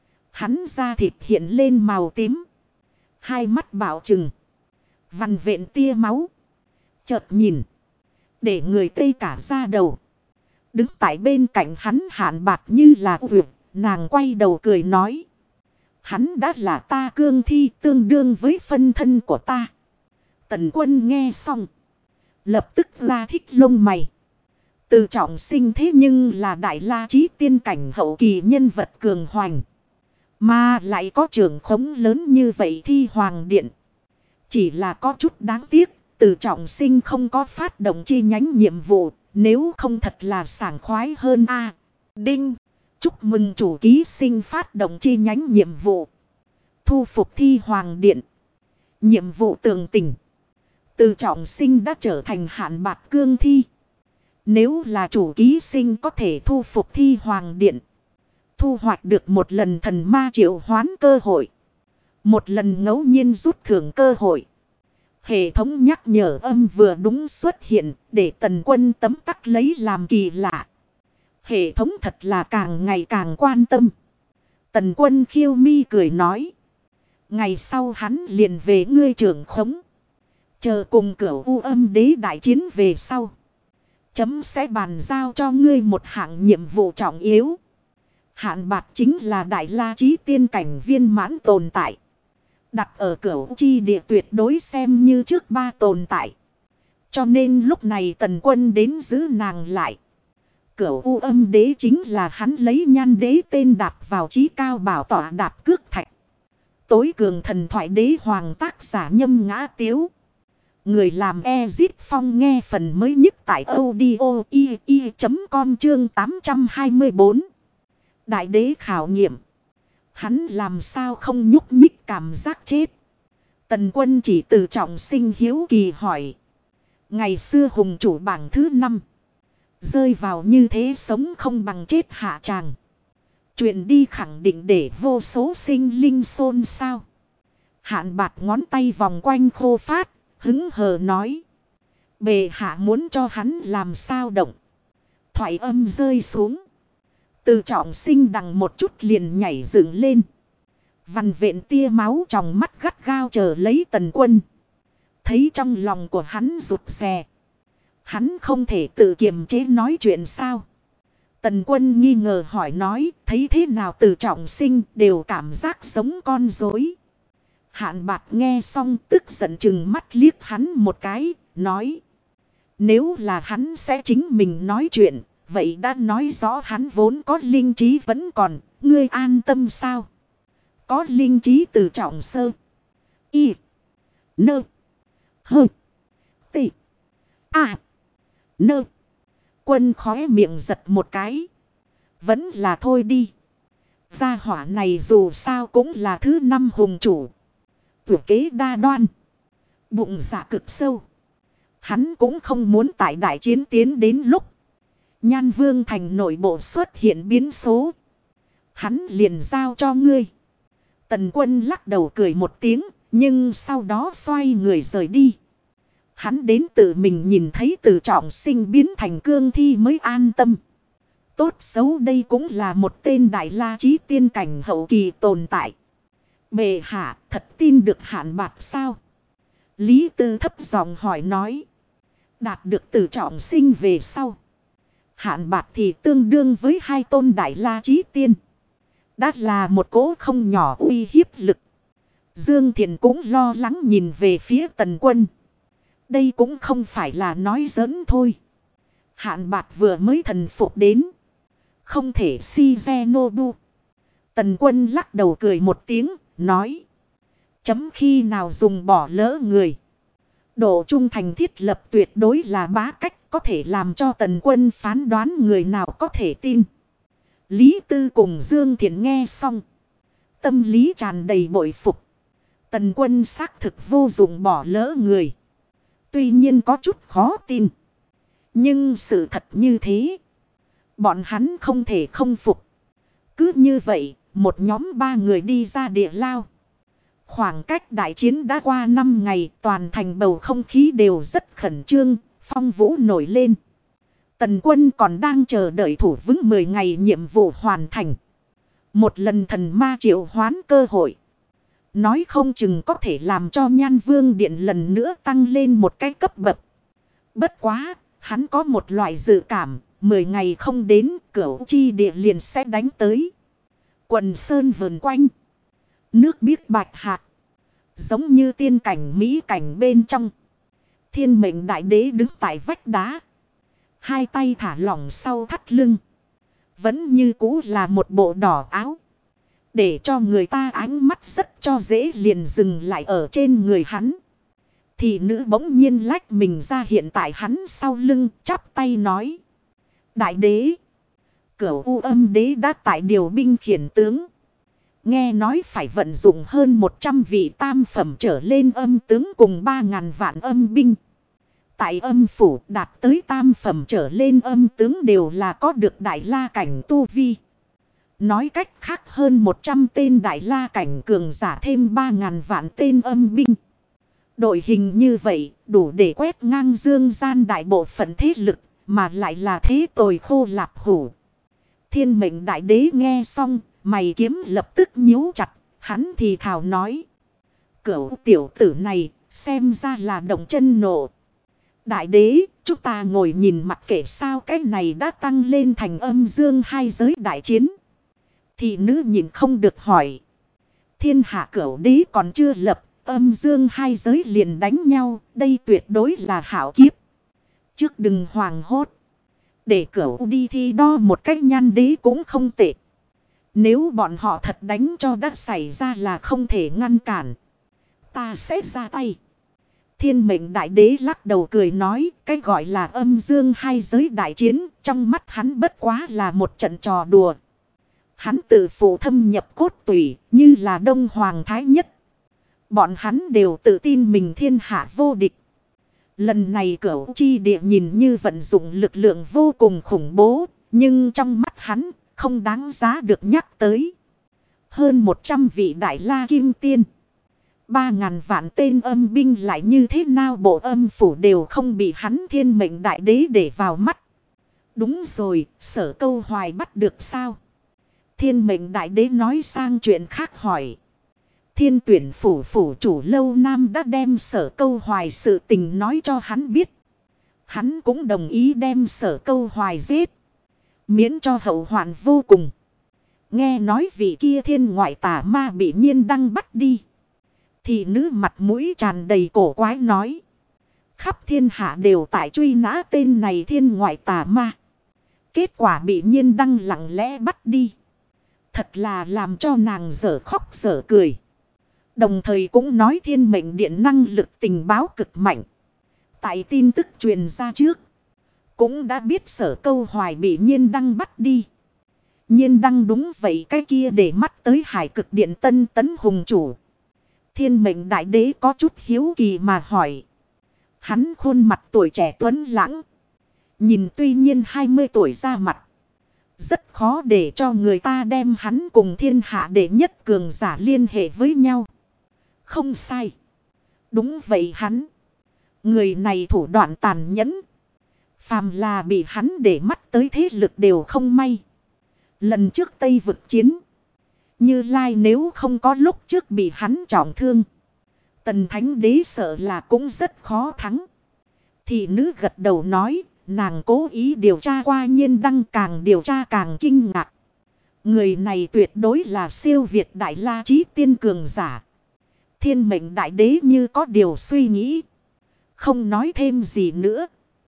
Hắn da thịt hiện lên màu tím, hai mắt bảo trừng, vằn vện tia máu. Chợt nhìn, để người tê cả da đầu. Đứng tại bên cạnh hắn Hạn Bạc như là vượt, nàng quay đầu cười nói: Hắn đã là ta cương thi, tương đương với phân thân của ta. Tần Quân nghe xong, lập tức la thích lông mày. Từ Trọng Sinh thế nhưng là đại la chí tiên cảnh hậu kỳ nhân vật cường hoành, mà lại có trưởng khống lớn như vậy Thi Hoàng Điện. Chỉ là có chút đáng tiếc, Từ Trọng Sinh không có phát động chi nhánh nhiệm vụ, nếu không thật là sảng khoái hơn a. Đinh, chúc mừng chủ ký sinh phát động chi nhánh nhiệm vụ. Thu phục Thi Hoàng Điện. Nhiệm vụ tường tình: Từ Trọng Sinh đã trở thành Hạn Bạc cương thi. Nếu là chủ ký sinh có thể thu phục Thi Hoàng Điện, thu hoạch được một lần thần ma triệu hoán cơ hội, một lần ngẫu nhiên rút thưởng cơ hội. Hệ thống nhắc nhở âm vừa đúng xuất hiện, để Tần Quân tấm tắc lấy làm kỳ lạ. Hệ thống thật là càng ngày càng quan tâm. Tần Quân khiêu mi cười nói: Ngày sau hắn liền về ngươi trưởng khống. Chờ cùng Cửu U Âm Đế đại chiến về sau, chấm sẽ bàn giao cho ngươi một hạng nhiệm vụ trọng yếu. Hạn Bạc chính là đại la chí tiên cảnh viên mãn tồn tại. Đặt ở Cửu chi địa tuyệt đối xem như trước ba tồn tại. Cho nên lúc này Tần Quân đến giữ nàng lại. Cửu U Âm Đế chính là hắn lấy Nhan Đế tên đạp vào chí cao bảo tọa đạp cước thạch. Tối cường thần thoại đế hoàng tác giả Nhâm Ngã Tiếu. Người làm Ezit Phong nghe phần mới nhất tại audio.com chương 824. Đại đế khảo nghiệm. Hắn làm sao không nhúc nhích cảm giác chết. Tần Quân chỉ Từ Trọng Sinh hiếu kỳ hỏi: Ngày xưa hùng chủ bảng thứ 5, rơi vào như thế sống không bằng chết hạ tràng. Chuyện đi khẳng định để vô số sinh linh xôn xao. Hạn Bạc ngón tay vòng quanh khô phát, hứng hờ nói: Bệ hạ muốn cho hắn làm sao động. Thoại âm rơi xuống, Từ Trọng Sinh đằng một chút liền nhảy dựng lên. Vằn vện tia máu trong mắt gắt gao chờ lấy Tần Quân. Thấy trong lòng của hắn rụt rè. Hắn không thể tự kiềm chế nói chuyện sao? Tần Quân nghi ngờ hỏi nói: Thấy thế nào Từ Trọng Sinh đều cảm giác giống con rối. Hạn Bạc nghe xong tức giận chừng mắt liếc hắn một cái, nói: Nếu là hắn sẽ chính mình nói chuyện, vậy đã nói rõ hắn vốn có linh trí vẫn còn, ngươi an tâm sao? Có linh trí Từ Trọng sơ y nơ hơ tị a nơ. Quân khóe miệng giật một cái. Vẫn là thôi đi. Gia hỏa này dù sao cũng là thứ 5 hùng chủ. Tuyệt kế đa đoan. Bụng dạ cực sâu. Hắn cũng không muốn tại đại chiến tiến đến lúc Nhan Vương thành nội bộ xuất hiện biến số. Hắn liền giao cho ngươi. Tần Quân lắc đầu cười một tiếng, nhưng sau đó xoay người rời đi. Hắn đến tự mình nhìn thấy Từ Trọng Sinh biến thành cương thi mới an tâm. Tốt xấu đây cũng là một tên đại la chí tiên cảnh hậu kỳ tồn tại. Bệ hạ thật tin được Hạn Bạt sao? Lý Tư thấp giọng hỏi nói. Đạt được Từ Trọng Sinh về sau. Hạn Bạt thì tương đương với 2 tôn đại la chí tiên. Đã là một cỗ không nhỏ uy hiếp lực. Dương Thiền cũng lo lắng nhìn về phía Tần Quân. Đây cũng không phải là nói giỡn thôi. Hạn Bạt vừa mới thần phục đến. Không thể si ve nô bu. Tần Quân lắc đầu cười một tiếng, nói. Chấm khi nào dùng bỏ lỡ người. Độ trung thành thiết lập tuyệt đối là bá cách có thể làm cho Tần Quân phán đoán người nào có thể tin. Lý Tư cùng Dương Thiện nghe xong. Tâm lý tràn đầy bội phục. Tần Quân xác thực vô dụng bỏ lỡ người. Tuy nhiên có chút khó tin. Nhưng sự thật như thế. Bọn hắn không thể không phục. Cứ như vậy, một nhóm 3 người đi ra địa lao. Khoảng cách đại chiến đã qua 5 ngày, toàn thành bầu không khí đều rất khẩn trương, phong vũ nổi lên. Tần Quân còn đang chờ đợi thủ vững 10 ngày nhiệm vụ hoàn thành. Một lần thần ma triệu hoán cơ hội. Nói không chừng có thể làm cho Nhan Vương Điện lần nữa tăng lên một cái cấp bậc. Bất quá, hắn có một loại dự cảm, 10 ngày không đến, Cửu Chi Địa liền sẽ đánh tới. Quần sơn vờn quanh. Nước biếc bạch hạt. Giống như tiên cảnh mỹ cảnh bên trong. Thiên Mệnh Đại Đế đứng tại vách đá. 2 tay thả lỏng sau thắt lưng. Vẫn như cũ là một bộ đỏ áo. Để cho người ta ánh mắt rất cho dễ liền dừng lại ở trên người hắn. Thì nữ bỗng nhiên lách mình ra hiện tại hắn sau lưng chắp tay nói. Đại đế. Cửu U Âm Đế đã tại điều binh khiển tướng. Nghe nói phải vận dụng hơn 100 vị tam phẩm trở lên âm tướng cùng 3.000 vạn âm binh. Tại âm phủ đạt tới tam phẩm trở lên âm tướng đều là có được đại la cảnh tu vi. Nói cách khác hơn 100 tên đại la cảnh cường giả thêm 3.000 vạn tên âm binh. Đội hình như vậy đủ để quét ngang dương gian đại bộ phận thế lực mà lại là thế tồi khô lạp hủ. Thiên Mệnh Đại Đế nghe xong, mày kiếm lập tức nhíu chặt, hắn thì thào nói. Cửu tiểu tử này, xem ra là động chân nộ. Đại đế, chúng ta ngồi nhìn mặt kể sao cái này đã tăng lên thành âm dương 2 giới đại chiến. Thì nữ nhìn không được hỏi. Thiên hạ cửu đế còn chưa lập, âm dương 2 giới liền đánh nhau, đây tuyệt đối là hảo kiếp. Trước đừng hoàng hốt. Để cửu đi thi đo một cách nhan đế cũng không tệ. Nếu bọn họ thật đánh cho đã xảy ra là không thể ngăn cản. Ta sẽ ra tay. Thiên Mệnh Đại Đế lắc đầu cười nói, cái gọi là âm dương 2 giới đại chiến, trong mắt hắn bất quá là một trận trò đùa. Hắn tự phụ thâm nhập cốt tủy, như là Đông Hoàng Thái Nhất. Bọn hắn đều tự tin mình thiên hạ vô địch. Lần này Cửu Chi Địa nhìn như vận dụng lực lượng vô cùng khủng bố, nhưng trong mắt hắn không đáng giá được nhắc tới. Hơn 100 vị đại la kim tiên. 3.000 vạn tên âm binh lại như thế nào bộ âm phủ đều không bị hắn Thiên Mệnh Đại Đế để vào mắt. Đúng rồi, Sở Câu Hoài bắt được sao? Thiên Mệnh Đại Đế nói sang chuyện khác hỏi. Thiên Tuyển phủ phủ chủ Lâu Nam đã đem Sở Câu Hoài sự tình nói cho hắn biết. Hắn cũng đồng ý đem Sở Câu Hoài giết. Miễn cho hậu hoạn vô cùng. Nghe nói vị kia thiên ngoại tà ma bị Nhiên Đăng bắt đi. Thì nữ mặt mũi tràn đầy cổ quái nói. Khắp thiên hạ đều tại truy nã tên này thiên ngoại tà ma. Kết quả bị Nhiên Đăng lặng lẽ bắt đi. Thật là làm cho nàng dở khóc dở cười. Đồng thời cũng nói Thiên Mệnh Điện năng lực tình báo cực mạnh. Tại tin tức truyền ra trước. Cũng đã biết Sở Câu Hoài bị Nhiên Đăng bắt đi. Nhiên đăng đúng vậy, cái kia để mắt tới Hải Cực Điện Tân Tấn hùng chủ. Thiên Mệnh Đại Đế có chút hiếu kỳ mà hỏi. Hắn khuôn mặt tuổi trẻ tuấn lãng. Nhìn tuy nhiên 20 tuổi ra mặt. Rất khó để cho người ta đem hắn cùng thiên hạ đệ nhất cường giả liên hệ với nhau. Không sai. Đúng vậy hắn. Người này thủ đoạn tàn nhẫn. Phàm là bị hắn để mắt tới thế lực đều không may. Lần trước Tây vực chiến. Như Lai nếu không có lúc trước bị hắn trọng thương. Tần Thánh Đế sợ là cũng rất khó thắng. Thị nữ gật đầu nói. Nàng cố ý điều tra qua, Nhiên đăng càng điều tra càng kinh ngạc. Người này tuyệt đối là siêu việt đại la chí tiên cường giả. Thiên Mệnh Đại Đế như có điều suy nghĩ. Không nói thêm gì nữa.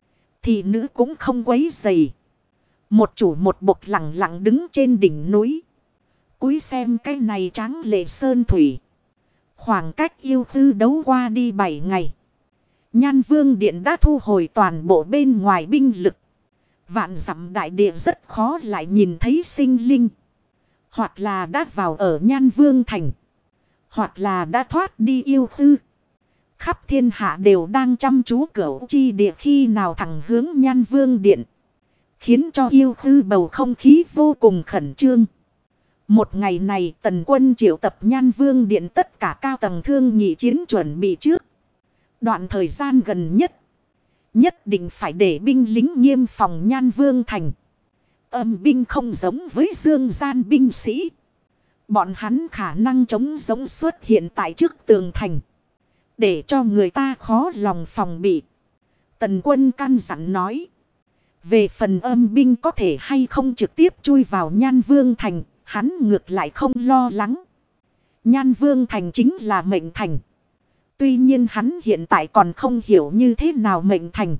Thị nữ cũng không quấy rầy. Một chủ một bộc lặng lặng đứng trên đỉnh núi. Cúi xem cái này tráng lệ sơn thủy. Khoảng cách yêu tư đấu qua đi 7 ngày. Nhan Vương Điện đã thu hồi toàn bộ bên ngoài binh lực. Vạn dặm đại địa rất khó lại nhìn thấy sinh linh. Hoặc là đã vào ở Nhan Vương Thành. Hoặc là đã thoát đi yêu tư. Khắp thiên hạ đều đang chăm chú cửu chi địa khi nào thẳng hướng Nhan Vương Điện. Khiến cho yêu tư bầu không khí vô cùng khẩn trương. Một ngày này Tần Quân triệu tập Nhan Vương Điện tất cả cao tầng thương nghị chiến chuẩn bị trước. Đoạn thời gian gần nhất. Nhất định phải để binh lính nghiêm phòng Nhan Vương Thành. Âm binh không giống với dương gian binh sĩ. Bọn hắn khả năng chống giống xuất hiện tại trước tường thành. Để cho người ta khó lòng phòng bị. Tần Quân căn dặn nói. Về phần âm binh có thể hay không trực tiếp chui vào Nhan Vương Thành. Hắn ngược lại không lo lắng. Nhan Vương Thành chính là mệnh thành. Tuy nhiên hắn hiện tại còn không hiểu như thế nào mệnh thành.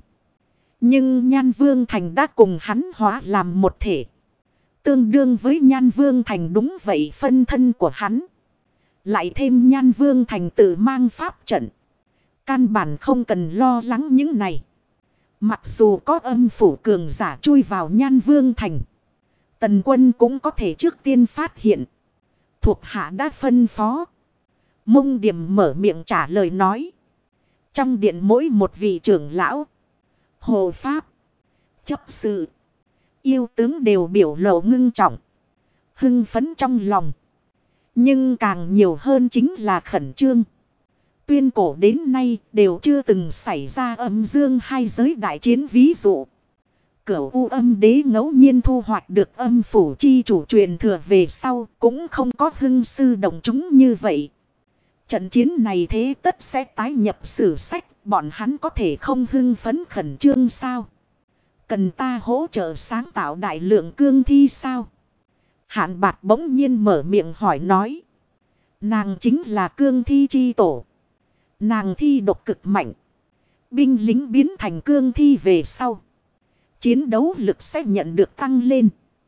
Nhưng Nhan Vương Thành đã cùng hắn hóa làm một thể. Tương đương với Nhan Vương Thành đúng vậy phân thân của hắn. Lại thêm Nhan Vương Thành tự mang pháp trận. Căn bản không cần lo lắng những này. Mặc dù có âm phủ cường giả chui vào Nhan Vương Thành. Tần Quân cũng có thể trước tiên phát hiện. Thuộc hạ đã phân phó. Mông Điểm mở miệng trả lời nói. Trong điện mỗi một vị trưởng lão, hộ pháp, chấp sự, yêu tướng đều biểu lộ ngưng trọng, hưng phấn trong lòng. Nhưng càng nhiều hơn chính là khẩn trương. Tuyên cổ đến nay đều chưa từng xảy ra âm dương hai giới đại chiến ví dụ. Cửu U Âm Đế ngẫu nhiên thu hoạch được âm phủ chi chủ truyền thừa về sau cũng không có hưng sư động chúng như vậy. Trận chiến này thế tất sẽ tái nhập sử sách, bọn hắn có thể không hưng phấn khẩn trương sao? Cần ta hỗ trợ sáng tạo đại lượng cương thi sao? Hạn Bạt bỗng nhiên mở miệng hỏi nói. Nàng chính là cương thi chi tổ. Nàng thi độc cực mạnh. Binh lính biến thành cương thi về sau. Chiến đấu lực sẽ nhận được tăng lên.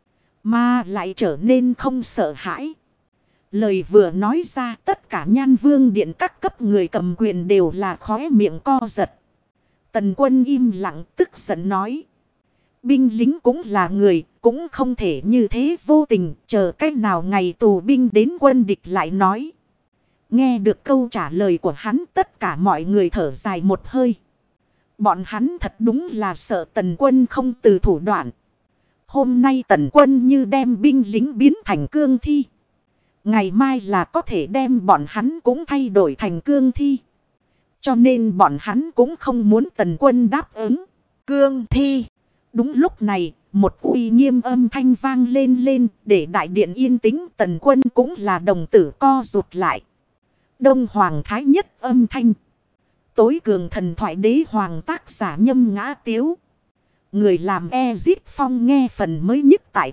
Mà lại trở nên không sợ hãi. Lời vừa nói ra tất cả Nhan Vương Điện các cấp người cầm quyền đều là khóe miệng co giật. Tần Quân im lặng tức giận nói. Binh lính cũng là người, cũng không thể như thế vô tình, chờ cách nào ngày tù binh đến quân địch lại nói. Nghe được câu trả lời của hắn tất cả mọi người thở dài một hơi. Bọn hắn thật đúng là sợ Tần Quân không từ thủ đoạn. Hôm nay Tần Quân như đem binh lính biến thành cương thi. Ngày mai là có thể đem bọn hắn cũng thay đổi thành cương thi. Cho nên bọn hắn cũng không muốn Tần Quân đáp ứng. Cương thi. Đúng lúc này, một uy nghiêm âm thanh vang lên để đại điện yên tĩnh. Tần Quân cũng là đồng tử co rụt lại. Đông Hoàng Thái Nhất âm thanh. Tối cường thần thoại đế hoàng tác giả Nhâm Ngã Tiếu. Người làm Ezit Phong nghe phần mới nhất tại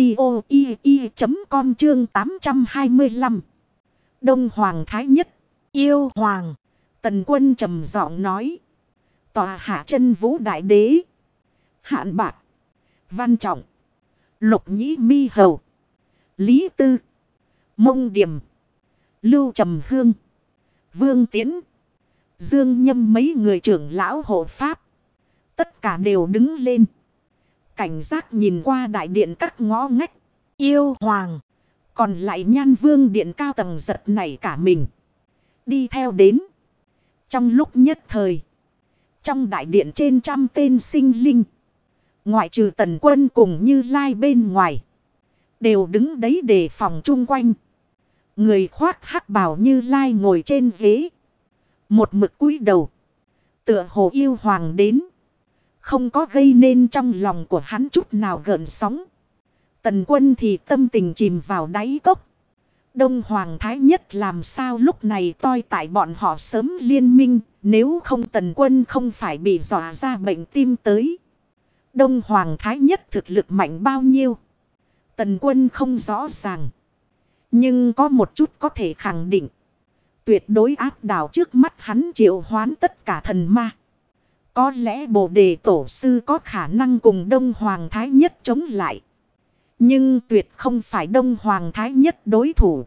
audio.com chương 825. Đông Hoàng Thái Nhất. Yêu Hoàng. Tần Quân trầm giọng nói. Tòa hạ chân vũ đại đế. Hạn Bạt. Văn Trọng. Lục Nhĩ Mi Hầu. Lý Tư. Mông Điểm. Lưu Trầm Hương. Vương Tiễn. Dương Nhâm mấy người trưởng lão hộ pháp. Tất cả đều đứng lên. Cảnh giác nhìn qua đại điện các ngõ ngách. Yêu hoàng. Còn lại Nhan Vương điện cao tầng giật nảy cả mình. Đi theo đến. Trong lúc nhất thời. Trong đại điện trên trăm tên sinh linh. Ngoại trừ Tần Quân cùng Như Lai bên ngoài. Đều đứng đấy để phòng chung quanh. Người khoác hắc bào Như Lai ngồi trên ghế. Một mực cúi đầu. Tựa hồ yêu hoàng đến. Không có gây nên trong lòng của hắn chút nào gợn sóng. Tần Quân thì tâm tình chìm vào đáy cốc. Đông Hoàng Thái Nhất làm sao lúc này toi tại bọn họ sớm liên minh. Nếu không Tần Quân không phải bị dọa ra bệnh tim tới. Đông Hoàng Thái Nhất thực lực mạnh bao nhiêu. Tần Quân không rõ ràng. Nhưng có một chút có thể khẳng định. Tuyệt đối áp đảo trước mắt hắn triệu hoán tất cả thần ma. Có lẽ Bồ Đề Tổ Sư có khả năng cùng Đông Hoàng Thái Nhất chống lại. Nhưng tuyệt không phải Đông Hoàng Thái Nhất đối thủ.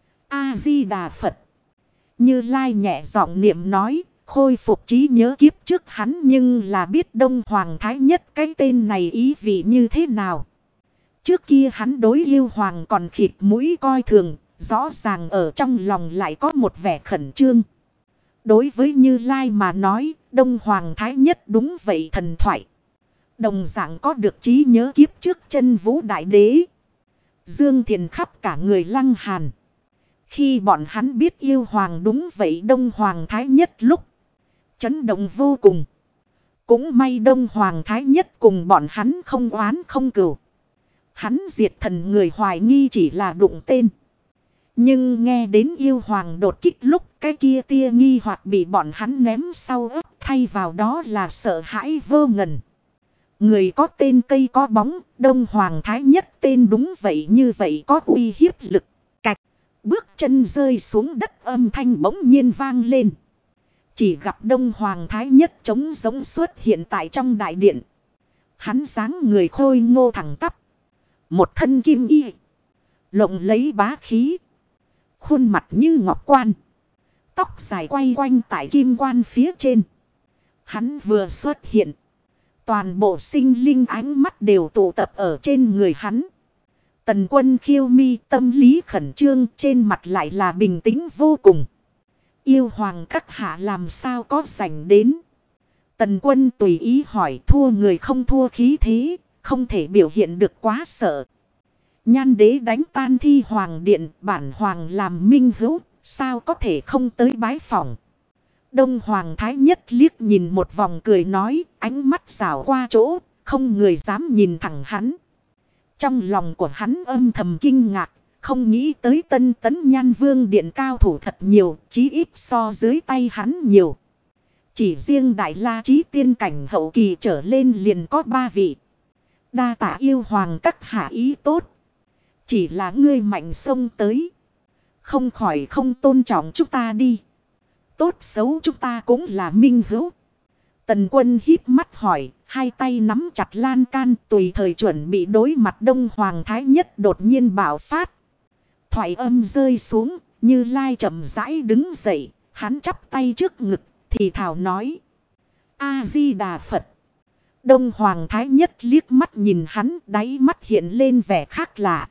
A-di-đà Phật. Như Lai nhẹ giọng niệm nói. Khôi phục trí nhớ kiếp trước hắn nhưng là biết Đông Hoàng Thái Nhất cái tên này ý vị như thế nào. Trước kia hắn đối yêu hoàng còn khịt mũi coi thường. Rõ ràng ở trong lòng lại có một vẻ khẩn trương. Đối với Như Lai mà nói, Đông Hoàng Thái Nhất đúng vậy thần thoại. Đồng dạng có được trí nhớ kiếp trước chân vũ đại đế. Dương Thiền khắp cả người Lăng Hàn. Khi bọn hắn biết yêu hoàng đúng vậy Đông Hoàng Thái Nhất lúc. Chấn động vô cùng. Cũng may Đông Hoàng Thái Nhất cùng bọn hắn không oán không cừu. Hắn diệt thần người hoài nghi chỉ là đụng tên. Nhưng nghe đến yêu hoàng đột kích lúc cái kia tia nghi hoặc bị bọn hắn ném sau ấp thay vào đó là sợ hãi vô ngần. Người có tên cây có bóng, Đông Hoàng Thái Nhất tên đúng vậy như vậy có uy hiếp lực. Cạch, bước chân rơi xuống đất âm thanh bỗng nhiên vang lên. Chỉ gặp Đông Hoàng Thái Nhất trống giống xuất hiện tại trong đại điện. Hắn dáng người khôi ngô thẳng tắp. Một thân kim y. Lộng lấy bá khí. Khuôn mặt như ngọc quan. Tóc dài quay quanh tại kim quan phía trên. Hắn vừa xuất hiện. Toàn bộ sinh linh ánh mắt đều tụ tập ở trên người hắn. Tần Quân khiêu mi tâm lý khẩn trương trên mặt lại là bình tĩnh vô cùng. Yêu hoàng các hạ làm sao có rảnh đến. Tần Quân tùy ý hỏi thua người không thua khí thế. Không thể biểu hiện được quá sợ. Nhan đế đánh tan Thi Hoàng điện, bản hoàng làm minh hữu, sao có thể không tới bái phỏng. Đông Hoàng Thái Nhất liếc nhìn một vòng cười nói, ánh mắt rảo qua chỗ, không người dám nhìn thẳng hắn. Trong lòng của hắn âm thầm kinh ngạc, không nghĩ tới Tân Tấn Nhan Vương điện cao thủ thật nhiều, chí ít so dưới tay hắn nhiều. Chỉ riêng Đại La Chí tiên cảnh hậu kỳ trở lên liền có 3 vị. Đa tạ yêu hoàng các hạ ý tốt. Chỉ là ngươi mạnh xông tới. Không khỏi không tôn trọng chúng ta đi. Tốt xấu chúng ta cũng là minh hữu. Tần Quân híp mắt hỏi. Hai tay nắm chặt lan can tùy thời chuẩn bị đối mặt Đông Hoàng Thái Nhất đột nhiên bạo phát. Thoại âm rơi xuống. Như Lai chậm rãi đứng dậy. Hắn chắp tay trước ngực thì thảo nói. A-di-đà Phật. Đông Hoàng Thái Nhất liếc mắt nhìn hắn, đáy mắt hiện lên vẻ khác lạ.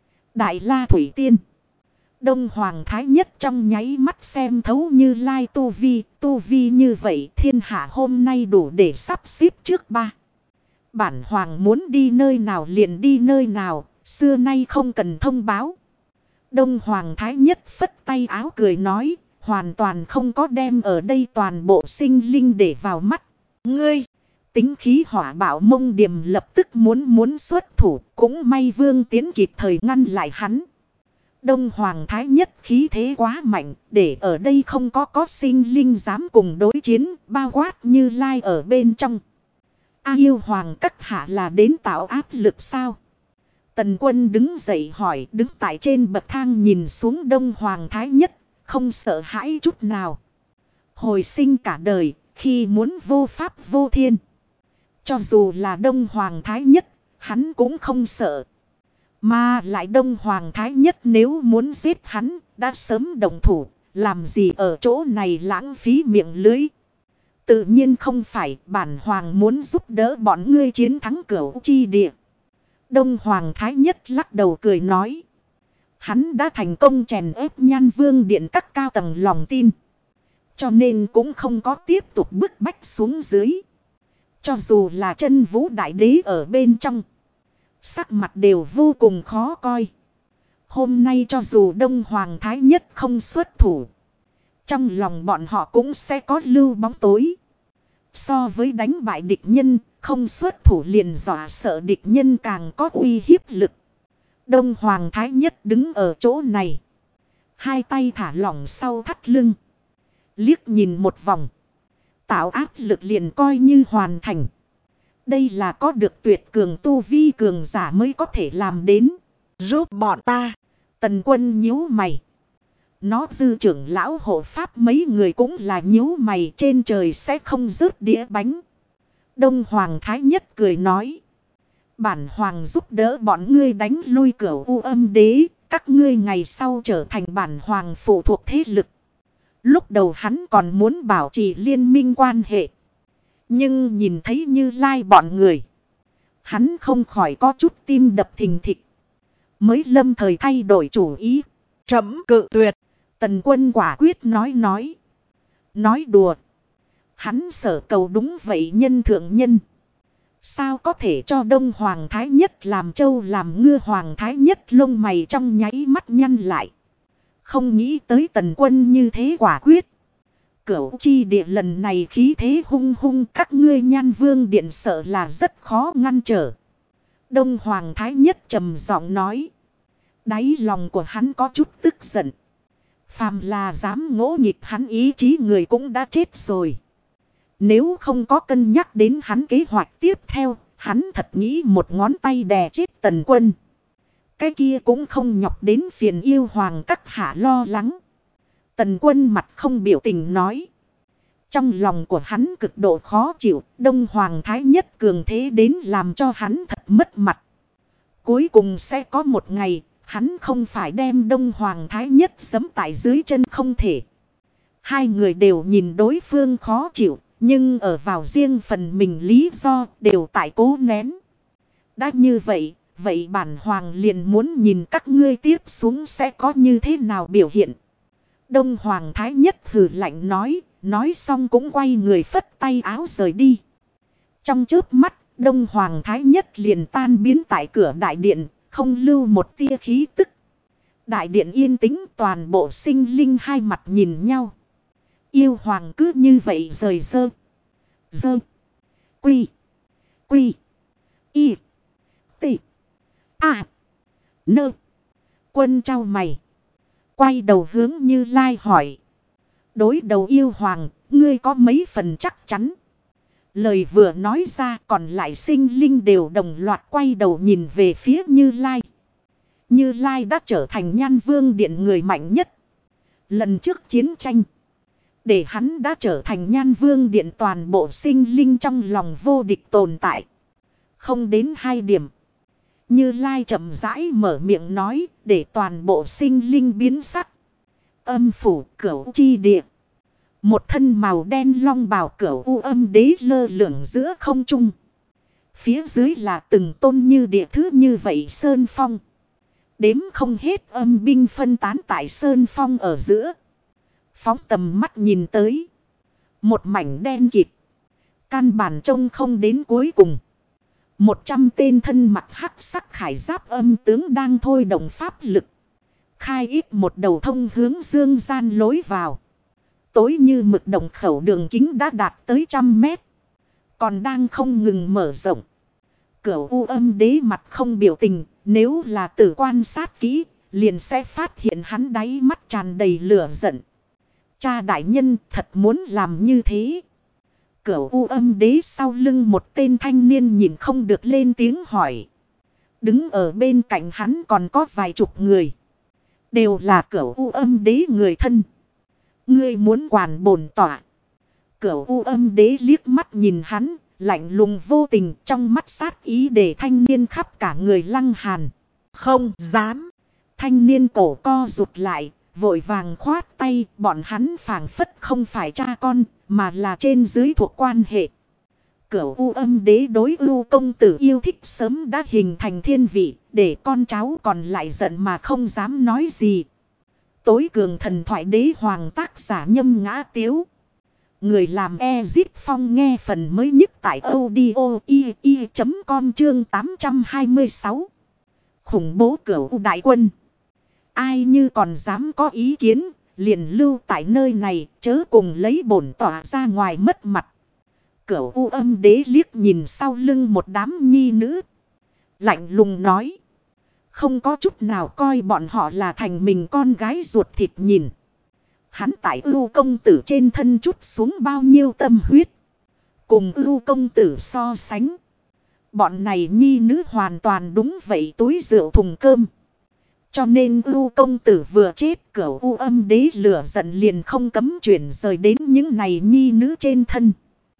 Đại La Thủy Tiên. Đông Hoàng Thái Nhất trong nháy mắt xem thấu Như Lai tu vi như vậy thiên hạ hôm nay đủ để sắp xếp trước 3. Bản hoàng muốn đi nơi nào liền đi nơi nào, xưa nay không cần thông báo. Đông Hoàng Thái Nhất phất tay áo cười nói, hoàn toàn không có đem ở đây toàn bộ sinh linh để vào mắt. Ngươi! Tính khí hỏa bạo Mông Điềm lập tức muốn xuất thủ, cũng may Vương Tiến kịp thời ngăn lại hắn. Đông Hoàng Thái Nhất khí thế quá mạnh, để ở đây không có sinh linh dám cùng đối chiến, bao quát Như Lai ở bên trong. Yêu hoàng các hạ là đến tạo áp lực sao? Tần Quân đứng dậy hỏi, đứng tại trên bậc thang nhìn xuống Đông Hoàng Thái Nhất, không sợ hãi chút nào. Hồi sinh cả đời, khi muốn vô pháp vô thiên. Cho dù là Đông Hoàng Thái Nhất, hắn cũng không sợ. Mà lại Đông Hoàng Thái Nhất nếu muốn giết hắn, đã sớm động thủ, làm gì ở chỗ này lãng phí miệng lưới. Tự nhiên không phải, bản hoàng muốn giúp đỡ bọn ngươi chiến thắng Cửu Chi Địa. Đông Hoàng Thái Nhất lắc đầu cười nói. Hắn đã thành công chèn ép Nhan Vương Điện các cao tầng lòng tin. Cho nên cũng không có tiếp tục bức bách xuống dưới. Cho dù là Chân Vũ Đại Đế ở bên trong, sắc mặt đều vô cùng khó coi. Hôm nay cho dù Đông Hoàng Thái Nhất không xuất thủ, trong lòng bọn họ cũng sẽ có lưu bóng tối. So với đánh bại địch nhân, không xuất thủ liền dọa sợ địch nhân càng có uy hiếp lực. Đông Hoàng Thái Nhất đứng ở chỗ này, hai tay thả lỏng sau thắt lưng, liếc nhìn một vòng, tạo áp lực liền coi như hoàn thành. Đây là có được tuyệt cường tu vi cường giả mới có thể làm đến. Giúp bọn ta. Tần Quân nhíu mày. Nó Dư trưởng lão hộ pháp mấy người cũng là nhíu mày, trên trời sẽ không rớt đĩa bánh. Đông Hoàng Thái Nhất cười nói. Bản Hoàng giúp đỡ bọn ngươi đánh lui Cửu U Âm Đế. Các ngươi ngày sau trở thành bản Hoàng phụ thuộc thế lực. Lúc đầu hắn còn muốn bảo trì liên minh quan hệ. Nhưng nhìn thấy Như Lai bọn người, hắn không khỏi có chút tim đập thình thịch. Mới lâm thời thay đổi chủ ý. Trẫm cự tuyệt. Tần Quân quả quyết nói. Nói đùa. Hắn sở cầu đúng vậy nhân thượng nhân. Sao có thể cho Đông Hoàng Thái Nhất làm trâu làm ngựa? Hoàng Thái Nhất lông mày trong nháy mắt nhăn lại. Không nghĩ tới Tần Quân như thế quả quyết. Cửu chi địa lần này khí thế hung hung, các ngươi Nhan Vương Điện sợ là rất khó ngăn trở. Đông Hoàng Thái Nhất trầm giọng nói. Đáy lòng của hắn có chút tức giận. Phàm là dám ngỗ nghịch hắn ý chí người cũng đã chết rồi. Nếu không có cân nhắc đến hắn kế hoạch tiếp theo, hắn thật nghĩ một ngón tay đè chết Tần Quân. Cái kia cũng không nhọc đến phiền yêu hoàng các hạ lo lắng. Tần Quân mặt không biểu tình nói. Trong lòng của hắn cực độ khó chịu, Đông Hoàng Thái Nhất cường thế đến làm cho hắn thật mất mặt. Cuối cùng sẽ có một ngày, hắn không phải đem Đông Hoàng Thái Nhất giẫm tại dưới chân không thể. Hai người đều nhìn đối phương khó chịu, nhưng ở vào riêng phần mình lý do đều tại cố nén. Đã như vậy, vậy bản Hoàng liền muốn nhìn các ngươi tiếp xuống sẽ có như thế nào biểu hiện. Đông Hoàng Thái Nhất hừ lạnh nói xong cũng quay người phất tay áo rời đi. Trong chớp mắt, Đông Hoàng Thái Nhất liền tan biến tại cửa đại điện, không lưu một tia khí tức. Đại điện yên tĩnh, toàn bộ sinh linh hai mặt nhìn nhau. Yêu hoàng cứ như vậy rời dơ. Quy. Y. T. A. Nơ. Quân trao mày. Quay đầu hướng Như Lai hỏi. Đối đầu yêu hoàng, ngươi có mấy phần chắc chắn? Lời vừa nói ra, còn lại sinh linh đều đồng loạt quay đầu nhìn về phía Như Lai. Như Lai đã trở thành Nhan Vương Điện người mạnh nhất. Lần trước chiến tranh, để hắn đã trở thành Nhan Vương Điện toàn bộ sinh linh trong lòng vô địch tồn tại. Không đến 2 điểm. Như Lai chậm rãi mở miệng nói, để toàn bộ sinh linh biến sắc. Âm phủ Cửu chi địa. Một thân màu đen long bào Cửu U Âm Đế lơ lửng giữa không trung. Phía dưới là từng tôn như địa thứ như vậy sơn phong. Đếm không hết âm binh phân tán tại sơn phong ở giữa. Phóng tầm mắt nhìn tới. Một mảnh đen kịt. Căn bản trông không đến cuối cùng. 100 tên thân mặc hắc sắc khải giáp âm tướng đang thôi động pháp lực. Khai ít một đầu thông hướng dương gian lối vào. Tối như mực đồng khẩu đường kính đã đạt tới 100 mét. Còn đang không ngừng mở rộng. Cửu U Âm Đế mặt không biểu tình. Nếu là tử quan sát kỹ, liền sẽ phát hiện hắn đáy mắt tràn đầy lửa giận. Cha đại nhân thật muốn làm như thế. Cửu U Âm Đế sau lưng một tên thanh niên nhìn không được lên tiếng hỏi. Đứng ở bên cạnh hắn còn có vài chục người. Đều là Cửu U Âm Đế người thân. Ngươi muốn quản bổn tọa. Cửu U Âm Đế liếc mắt nhìn hắn, lạnh lùng vô tình, trong mắt sát ý để thanh niên khắp cả người lăng hàn. Không dám. Thanh niên cổ co rụt lại, vội vàng khoát tay, bọn hắn phảng phất không phải cha con, mà là trên dưới thuộc quan hệ. Cửu U Âm Đế đối Ưu công tử yêu thích sớm đã hình thành thiên vị, để con cháu còn lại giận mà không dám nói gì. Tối cường thần thoại đế hoàng tác giả Nhâm Ngã Tiếu. Người làm Ezit Phong nghe phần mới nhất tại audio i.com chương 826. Khủng bố Cửu U đại quân. Ai như còn dám có ý kiến, liền lưu tại nơi này, chớ cùng lấy bổn tỏa ra ngoài mất mặt. Cửu U Âm Đế liếc nhìn sau lưng một đám nhi nữ. Lạnh lùng nói. Không có chút nào coi bọn họ là thành mình con gái ruột thịt nhìn. Hắn tại Ưu công tử trên thân chút xuống bao nhiêu tâm huyết. Cùng Ưu công tử so sánh. Bọn này nhi nữ hoàn toàn đúng vậy, túi rượu thùng cơm. Cho nên Ưu công tử vừa chết, Cửu U Âm Đế lửa giận liền không cấm chuyển rời đến những này nhi nữ trên thân.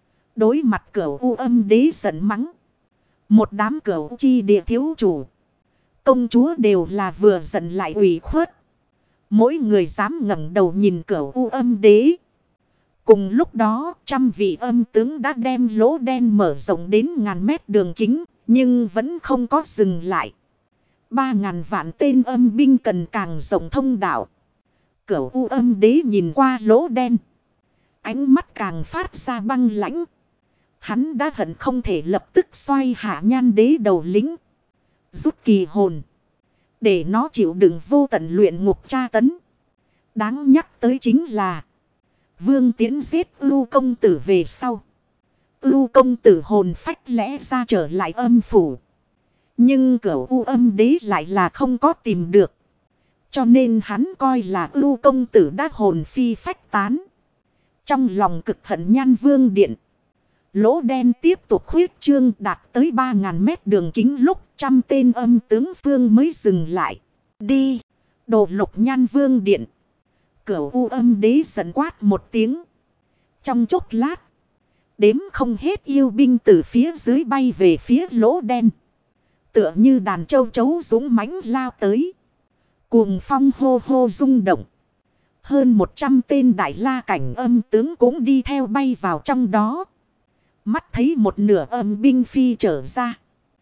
Đối mặt Cửu U Âm Đế giận mắng. Một đám Cửu chi địa thiếu chủ, công chúa đều là vừa giận lại ủy khuất. Mỗi người dám ngẩng đầu nhìn Cửu U Âm Đế. Cùng lúc đó, trăm vị âm tướng đã đem lỗ đen mở rộng đến ngàn mét đường kính, nhưng vẫn không có dừng lại. 3.000 vạn tên âm binh cần càng rộng thông đạo. Cửu U Âm Đế nhìn qua lỗ đen, ánh mắt càng phát ra băng lãnh. Hắn đã hận không thể lập tức xoay Hạ Nhan Đế đầu lính, rút kỳ hồn, để nó chịu đựng vô tận luyện ngục tra tấn. Đáng nhắc tới chính là Vương Tiễn giết Ưu công tử về sau, Ưu công tử hồn phách lẽ ra trở lại âm phủ. Nhưng Cửu U Âm Đế lại là không có tìm được. Cho nên hắn coi là Ưu công tử đã hồn phi phách tán. Trong lòng cực hận Nhan Vương điện. Lỗ đen tiếp tục khuyết trương đạt tới 3.000 mét đường kính lúc trăm tên âm tướng phương mới dừng lại. Đi! Đồ lục Nhan Vương điện. Cửu U Âm Đế giận quát một tiếng. Trong chốc lát, đếm không hết yêu binh từ phía dưới bay về phía lỗ đen. Tựa như đàn châu chấu dũng mãnh lao tới. Cuồng phong hô hô rung động. Hơn 100 tên đại la cảnh âm tướng cũng đi theo bay vào trong đó. Mắt thấy một nửa âm binh phi trở ra,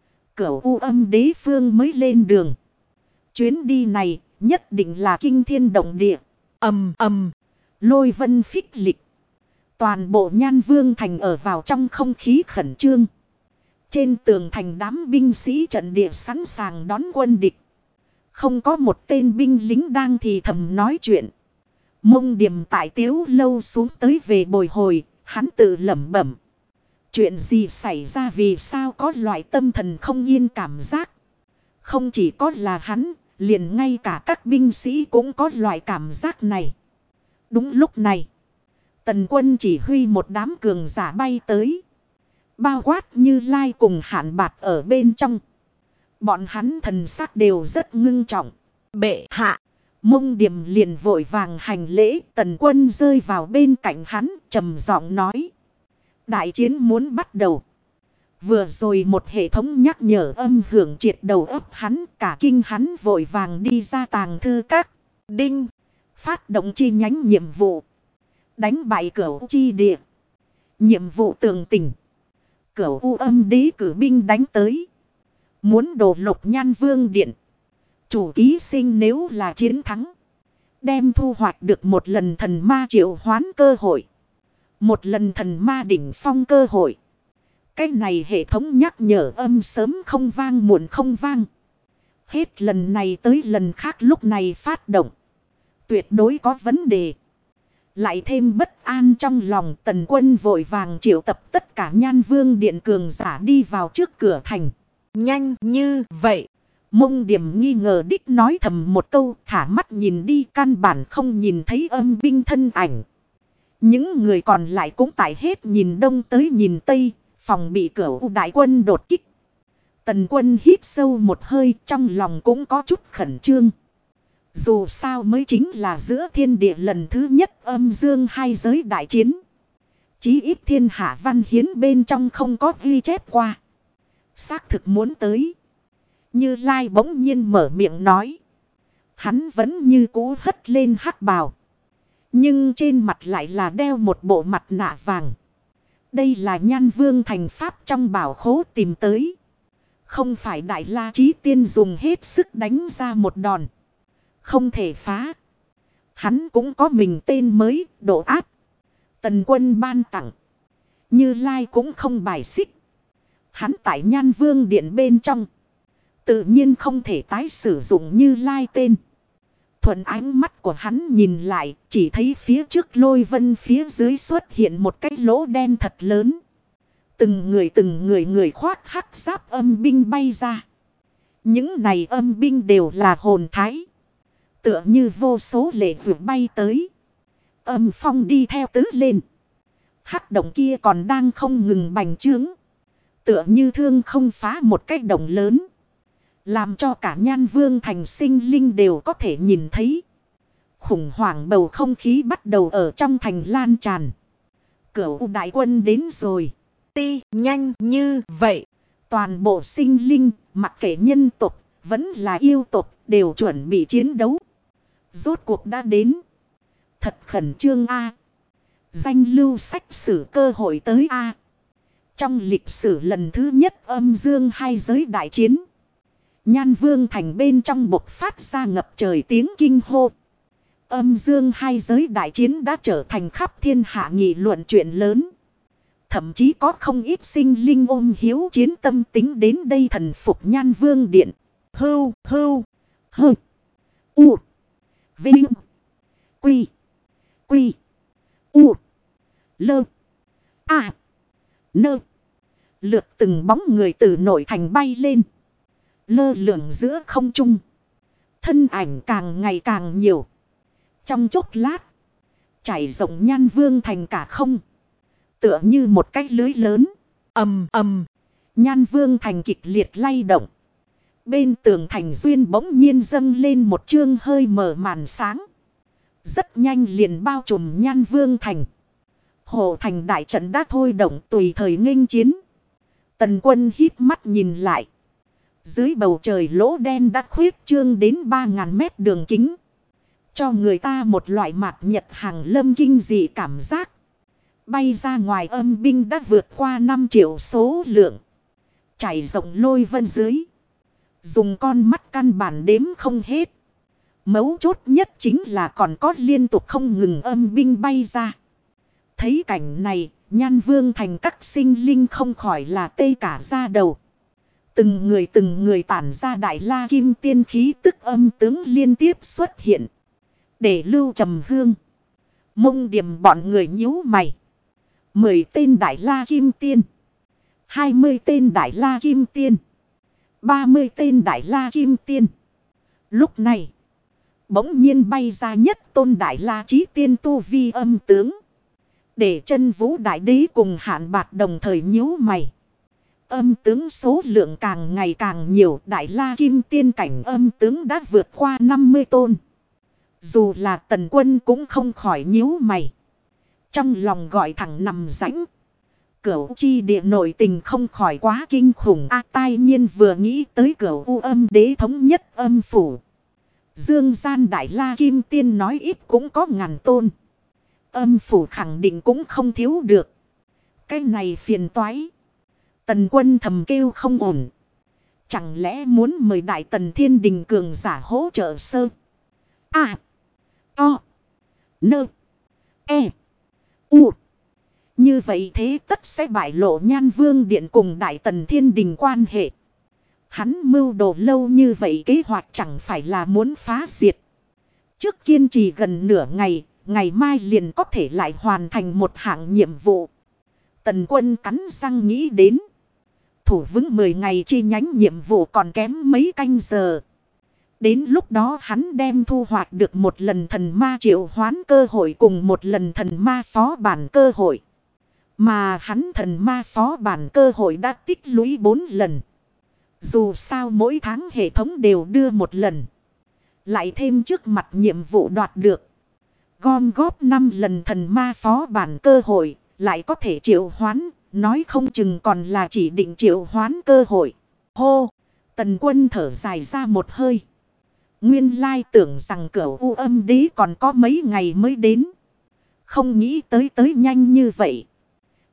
Cửu U Âm Đế phương mới lên đường. Chuyến đi này nhất định là kinh thiên động địa. Ầm ầm, lôi vân phích lịch. Toàn bộ Nhan Vương thành ở vào trong không khí khẩn trương. Trên tường thành đám binh sĩ trận địa sẵn sàng đón quân địch. Không có một tên binh lính đang thì thầm nói chuyện. Mông Điểm tại Tiếu lâu xuống tới về bồi hồi, hắn tự lẩm bẩm. Chuyện gì xảy ra, vì sao có loại tâm thần không yên cảm giác. Không chỉ có là hắn, liền ngay cả các binh sĩ cũng có loại cảm giác này. Đúng lúc này, Tần Quân chỉ huy một đám cường giả bay tới. Bao quát Như Lai cùng Hạn Bạt ở bên trong. Bọn hắn thần sắc đều rất ngưng trọng. Bệ hạ! Mông Điểm liền vội vàng hành lễ. Tần Quân rơi vào bên cạnh hắn, trầm giọng nói. Đại chiến muốn bắt đầu. Vừa rồi một hệ thống nhắc nhở âm hưởng triệt đầu óc hắn, cả kinh hắn vội vàng đi ra tàng thư các. Đinh! Phát động chi nhánh nhiệm vụ. Đánh bại Cửu chi địa. Nhiệm vụ tường tình. Cửu U Âm Đế cử binh đánh tới. Muốn đổ lục Nhan Vương điện. Chủ ký sinh nếu là chiến thắng, đem thu hoạch được một lần thần ma triệu hoán cơ hội. Một lần thần ma đỉnh phong cơ hội. Cái này hệ thống nhắc nhở âm sớm không vang muộn không vang. Hết lần này tới lần khác lúc này phát động. Tuyệt đối có vấn đề. Lại thêm bất an trong lòng, Tần Quân vội vàng triệu tập tất cả Nhan Vương điện cường giả đi vào trước cửa thành. Nhanh như vậy. Mông Điểm nghi ngờ đích nói thầm một câu, thả mắt nhìn đi, căn bản không nhìn thấy âm binh thân ảnh. Những người còn lại cũng tại hết nhìn đông tới nhìn tây, phòng bị Cửu đại quân đột kích. Tần Quân hít sâu một hơi, trong lòng cũng có chút khẩn trương. Dù sao mới chính là giữa thiên địa lần thứ nhất âm dương hai giới đại chiến. Chí ít thiên hạ văn hiến bên trong không có ghi chép qua. Xác thực muốn tới. Như Lai bỗng nhiên mở miệng nói. Hắn vẫn như cũ hất lên hắc bào. Nhưng trên mặt lại là đeo một bộ mặt nạ vàng. Đây là Nhan Vương thành pháp trong bảo khố tìm tới. Không phải Đại La Chí Tiên dùng hết sức đánh ra một đòn. Không thể phá. Hắn cũng có mình tên mới, Độ Áp. Tần Quân ban tặng. Như Lai cũng không bài xích. Hắn tại Nhan Vương điện bên trong. Tự nhiên không thể tái sử dụng Như Lai tên. Thuận ánh mắt của hắn nhìn lại, chỉ thấy phía trước lôi vân phía dưới xuất hiện một cái lỗ đen thật lớn. Từng người khoác hắc giáp âm binh bay ra. Những này âm binh đều là hồn thái. Tựa như vô số lệ vượt bay tới. Âm phong đi theo tứ lên. Hắc động kia còn đang không ngừng bành trướng. Tựa như thương không phá một cái động lớn. Làm cho cả Nhan Vương thành sinh linh đều có thể nhìn thấy. Khủng hoảng bầu không khí bắt đầu ở trong thành lan tràn. Cửu đại quân đến rồi. Nhanh như vậy. Toàn bộ sinh linh, mặc kệ nhân tộc, vẫn là yêu tộc, đều chuẩn bị chiến đấu. Rốt cuộc đã đến. Thật khẩn trương a. Danh lưu sách sử cơ hội tới a. Trong lịch sử lần thứ nhất âm dương hai giới đại chiến. Nhan Vương thành bên trong bộc phát ra ngập trời tiếng kinh hô. Âm dương hai giới đại chiến đã trở thành khắp thiên hạ nghị luận chuyện lớn. Thậm chí có không ít sinh linh ôm hiếu chiến tâm tính đến đây thần phục Nhan Vương điện. Hưu. U. Vinh. Quy. U. Lơ. A. Nơ. Lượt từng bóng người từ nội thành bay lên. Lơ lửng giữa không trung. Thân ảnh càng ngày càng nhiều. Trong chốc lát. Trải rộng Nhan Vương thành cả không. Tựa như một cái lưới lớn. Ầm. Nhan Vương thành kịch liệt lay động. Bên tường thành duyên bỗng nhiên dâng lên một chương hơi mở màn sáng. Rất nhanh liền bao trùm Nhan Vương thành. Hồ thành đại trận đã thôi động tùy thời nghênh chiến. Tần Quân híp mắt nhìn lại. Dưới bầu trời lỗ đen đã khuyết trương đến 3.000 mét đường kính. Cho người ta một loại mạt nhật hàng lâm kinh dị cảm giác. Bay ra ngoài âm binh đã vượt qua 5 triệu số lượng. Trải rộng lôi vân dưới. Dùng con mắt căn bản đếm không hết. Mấu chốt nhất chính là còn có liên tục không ngừng âm binh bay ra. Thấy cảnh này, Nhan Vương thành các sinh linh không khỏi là tê cả da đầu. Từng người tản ra Đại La Kim Tiên khí tức âm tướng liên tiếp xuất hiện. Để Lưu Trầm Hương, Mông Điểm bọn người nhíu mày. 10 tên Đại La Kim Tiên, 20 tên Đại La Kim Tiên, 30 tên Đại La Kim Tiên. Lúc này, bỗng nhiên bay ra nhất tôn Đại La Chí Tiên tu vi âm tướng. Để Chân Vũ Đại Đế cùng Hạn Bạc đồng thời nhíu mày. Âm tướng số lượng càng ngày càng nhiều. Đại La Kim Tiên cảnh âm tướng đã vượt qua 50 tôn. Dù là Tần Quân cũng không khỏi nhíu mày. Trong lòng gọi thẳng nằm rãnh. Cửu chi địa nội tình không khỏi quá kinh khủng. Tai nhiên vừa nghĩ tới Cửu U Âm Đế thống nhất âm phủ. Dương gian Đại La Kim Tiên nói ít cũng có ngàn tôn. Âm phủ khẳng định cũng không thiếu được. Cái này phiền toái. Tần Quân thầm kêu không ổn. Chẳng lẽ muốn mời Đại Tần Thiên Đình cường giả hỗ trợ sơ. O. Nơ. E. U. Như vậy thế tất sẽ bại lộ Nhan Vương điện cùng Đại Tần Thiên Đình quan hệ. Hắn mưu đồ lâu như vậy kế hoạch chẳng phải là muốn phá diệt. Trước kiên trì gần nửa ngày, ngày mai liền có thể lại hoàn thành một hạng nhiệm vụ. Tần Quân cắn răng nghĩ đến. Thủ vững 10 ngày chi nhánh nhiệm vụ còn kém mấy canh giờ. Đến lúc đó hắn đem thu hoạch được một lần thần ma triệu hoán cơ hội cùng một lần thần ma phó bản cơ hội. Mà hắn thần ma phó bản cơ hội đã tích lũy 4 lần. Dù sao mỗi tháng hệ thống đều đưa một lần. Lại thêm trước mặt nhiệm vụ đoạt được. Gom góp 5 lần thần ma phó bản cơ hội. Lại có thể triệu hoán. Nói không chừng còn là chỉ định triệu hoán cơ hội. Hô! Tần Quân thở dài ra một hơi. Nguyên lai tưởng rằng Cửu U Âm Đế còn có mấy ngày mới đến. Không nghĩ tới nhanh như vậy.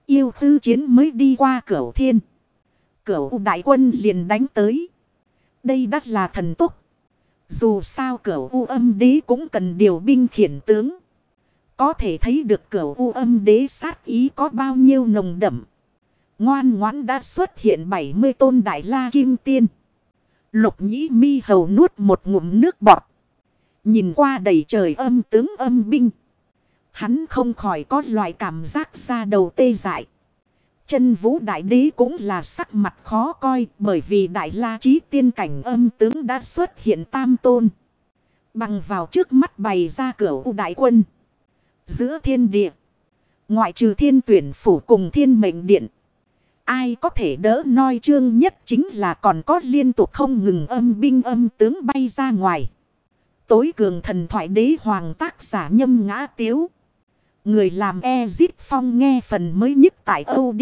Yêu Thư chiến mới đi qua Cửu Thiên. Cửu đại quân liền đánh tới. Đây đắt là thần tốc. Dù sao Cửu U Âm Đế cũng cần điều binh khiển tướng. Có thể thấy được Cửu U Âm Đế sát ý có bao nhiêu nồng đậm. Ngoan ngoãn đã xuất hiện 70 tôn Đại La Kim Tiên. Lục Nhĩ Mi hầu nuốt một ngụm nước bọt. Nhìn qua đầy trời âm tướng âm binh. Hắn không khỏi có loại cảm giác da đầu tê dại. Chân Vũ Đại Đế cũng là sắc mặt khó coi bởi vì Đại La Chí Tiên cảnh âm tướng đã xuất hiện tam tôn. Bằng vào trước mắt bày ra Cửu Đại quân. Giữa thiên địa, ngoại trừ Thiên Tuyển Phủ cùng Thiên Mệnh Điện, ai có thể đỡ noi trương nhất chính là còn có liên tục không ngừng âm binh âm tướng bay ra ngoài. Tối cường thần thoại đế hoàng tác giả Nhâm Ngã Tiếu. Người làm Ezit Phong nghe phần mới nhất tại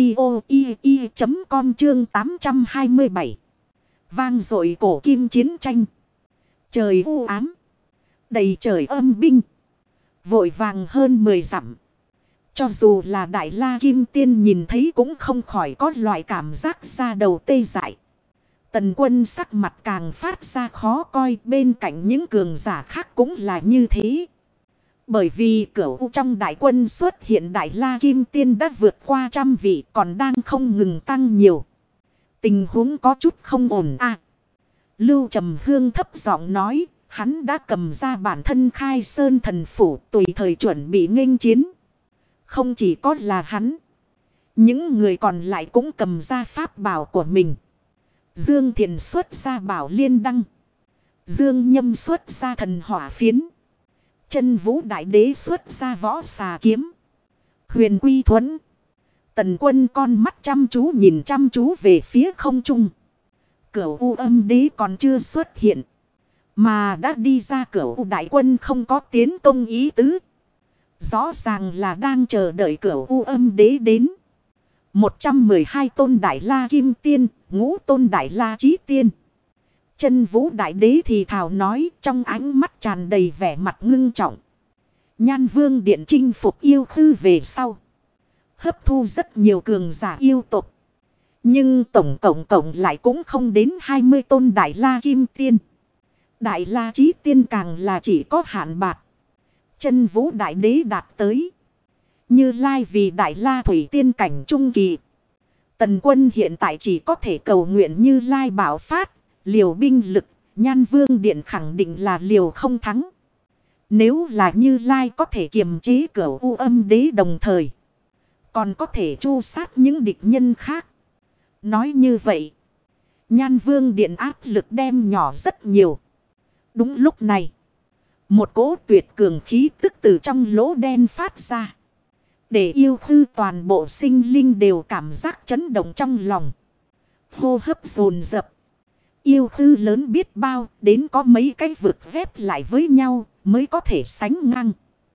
audio.com chương 827. Vang dội cổ kim chiến tranh. Trời u ám. Đầy trời âm binh. Vội vàng hơn 10 dặm. Cho dù là Đại La Kim Tiên nhìn thấy cũng không khỏi có loại cảm giác da đầu tê dại. Tần Quân sắc mặt càng phát ra khó coi, bên cạnh những cường giả khác cũng là như thế. Bởi vì Cửu trong đại quân xuất hiện Đại La Kim Tiên đã vượt qua 100 vị còn đang không ngừng tăng nhiều. Tình huống có chút không ổn à. Lưu Trầm Hương thấp giọng nói, hắn đã cầm ra bản thân Khai Sơn thần phủ tùy thời chuẩn bị nghênh chiến. Không chỉ có là hắn, những người còn lại cũng cầm ra pháp bảo của mình. Dương Thiền xuất ra bảo liên đăng. Dương Nhâm xuất ra thần hỏa phiến. Chân Vũ Đại Đế xuất ra võ xà kiếm. Huyền Quy Thuẫn. Tần Quân con mắt chăm chú nhìn chăm chú về phía không trung. Cửu U Âm Đế còn chưa xuất hiện. Mà đã đi ra Cửu U Đại quân không có tiến công ý tứ. Rõ ràng là đang chờ đợi Cửu U Âm Đế đến. 112 tôn Đại La Kim Tiên, 5 tôn Đại La Chí Tiên. Chân Vũ Đại Đế thì thào nói trong ánh mắt tràn đầy vẻ mặt ngưng trọng. Nhan Vương Điện chinh phục Yêu Thư về sau. Hấp thu rất nhiều cường giả yêu tộc. Nhưng tổng cộng lại cũng không đến 20 tôn Đại La Kim Tiên. Đại La Chí Tiên càng là chỉ có hạn bạc. Chân Vũ Đại Đế đạt tới. Như Lai vì Đại La Thủy Tiên cảnh trung kỳ. Tần Quân hiện tại chỉ có thể cầu nguyện Như Lai bảo phát. Liều binh lực, Nhan Vương Điện khẳng định là liều không thắng. Nếu là Như Lai có thể kiềm chế Cửu U Âm Đế đồng thời. Còn có thể tru sát những địch nhân khác. Nói như vậy, Nhan Vương Điện áp lực đem nhỏ rất nhiều. Đúng lúc này, một cỗ tuyệt cường khí tức từ trong lỗ đen phát ra. Để Yêu Thư toàn bộ sinh linh đều cảm giác chấn động trong lòng. Hô hấp dồn dập. Yêu Thư lớn biết bao, đến có mấy cái vực ghép lại với nhau mới có thể sánh ngang.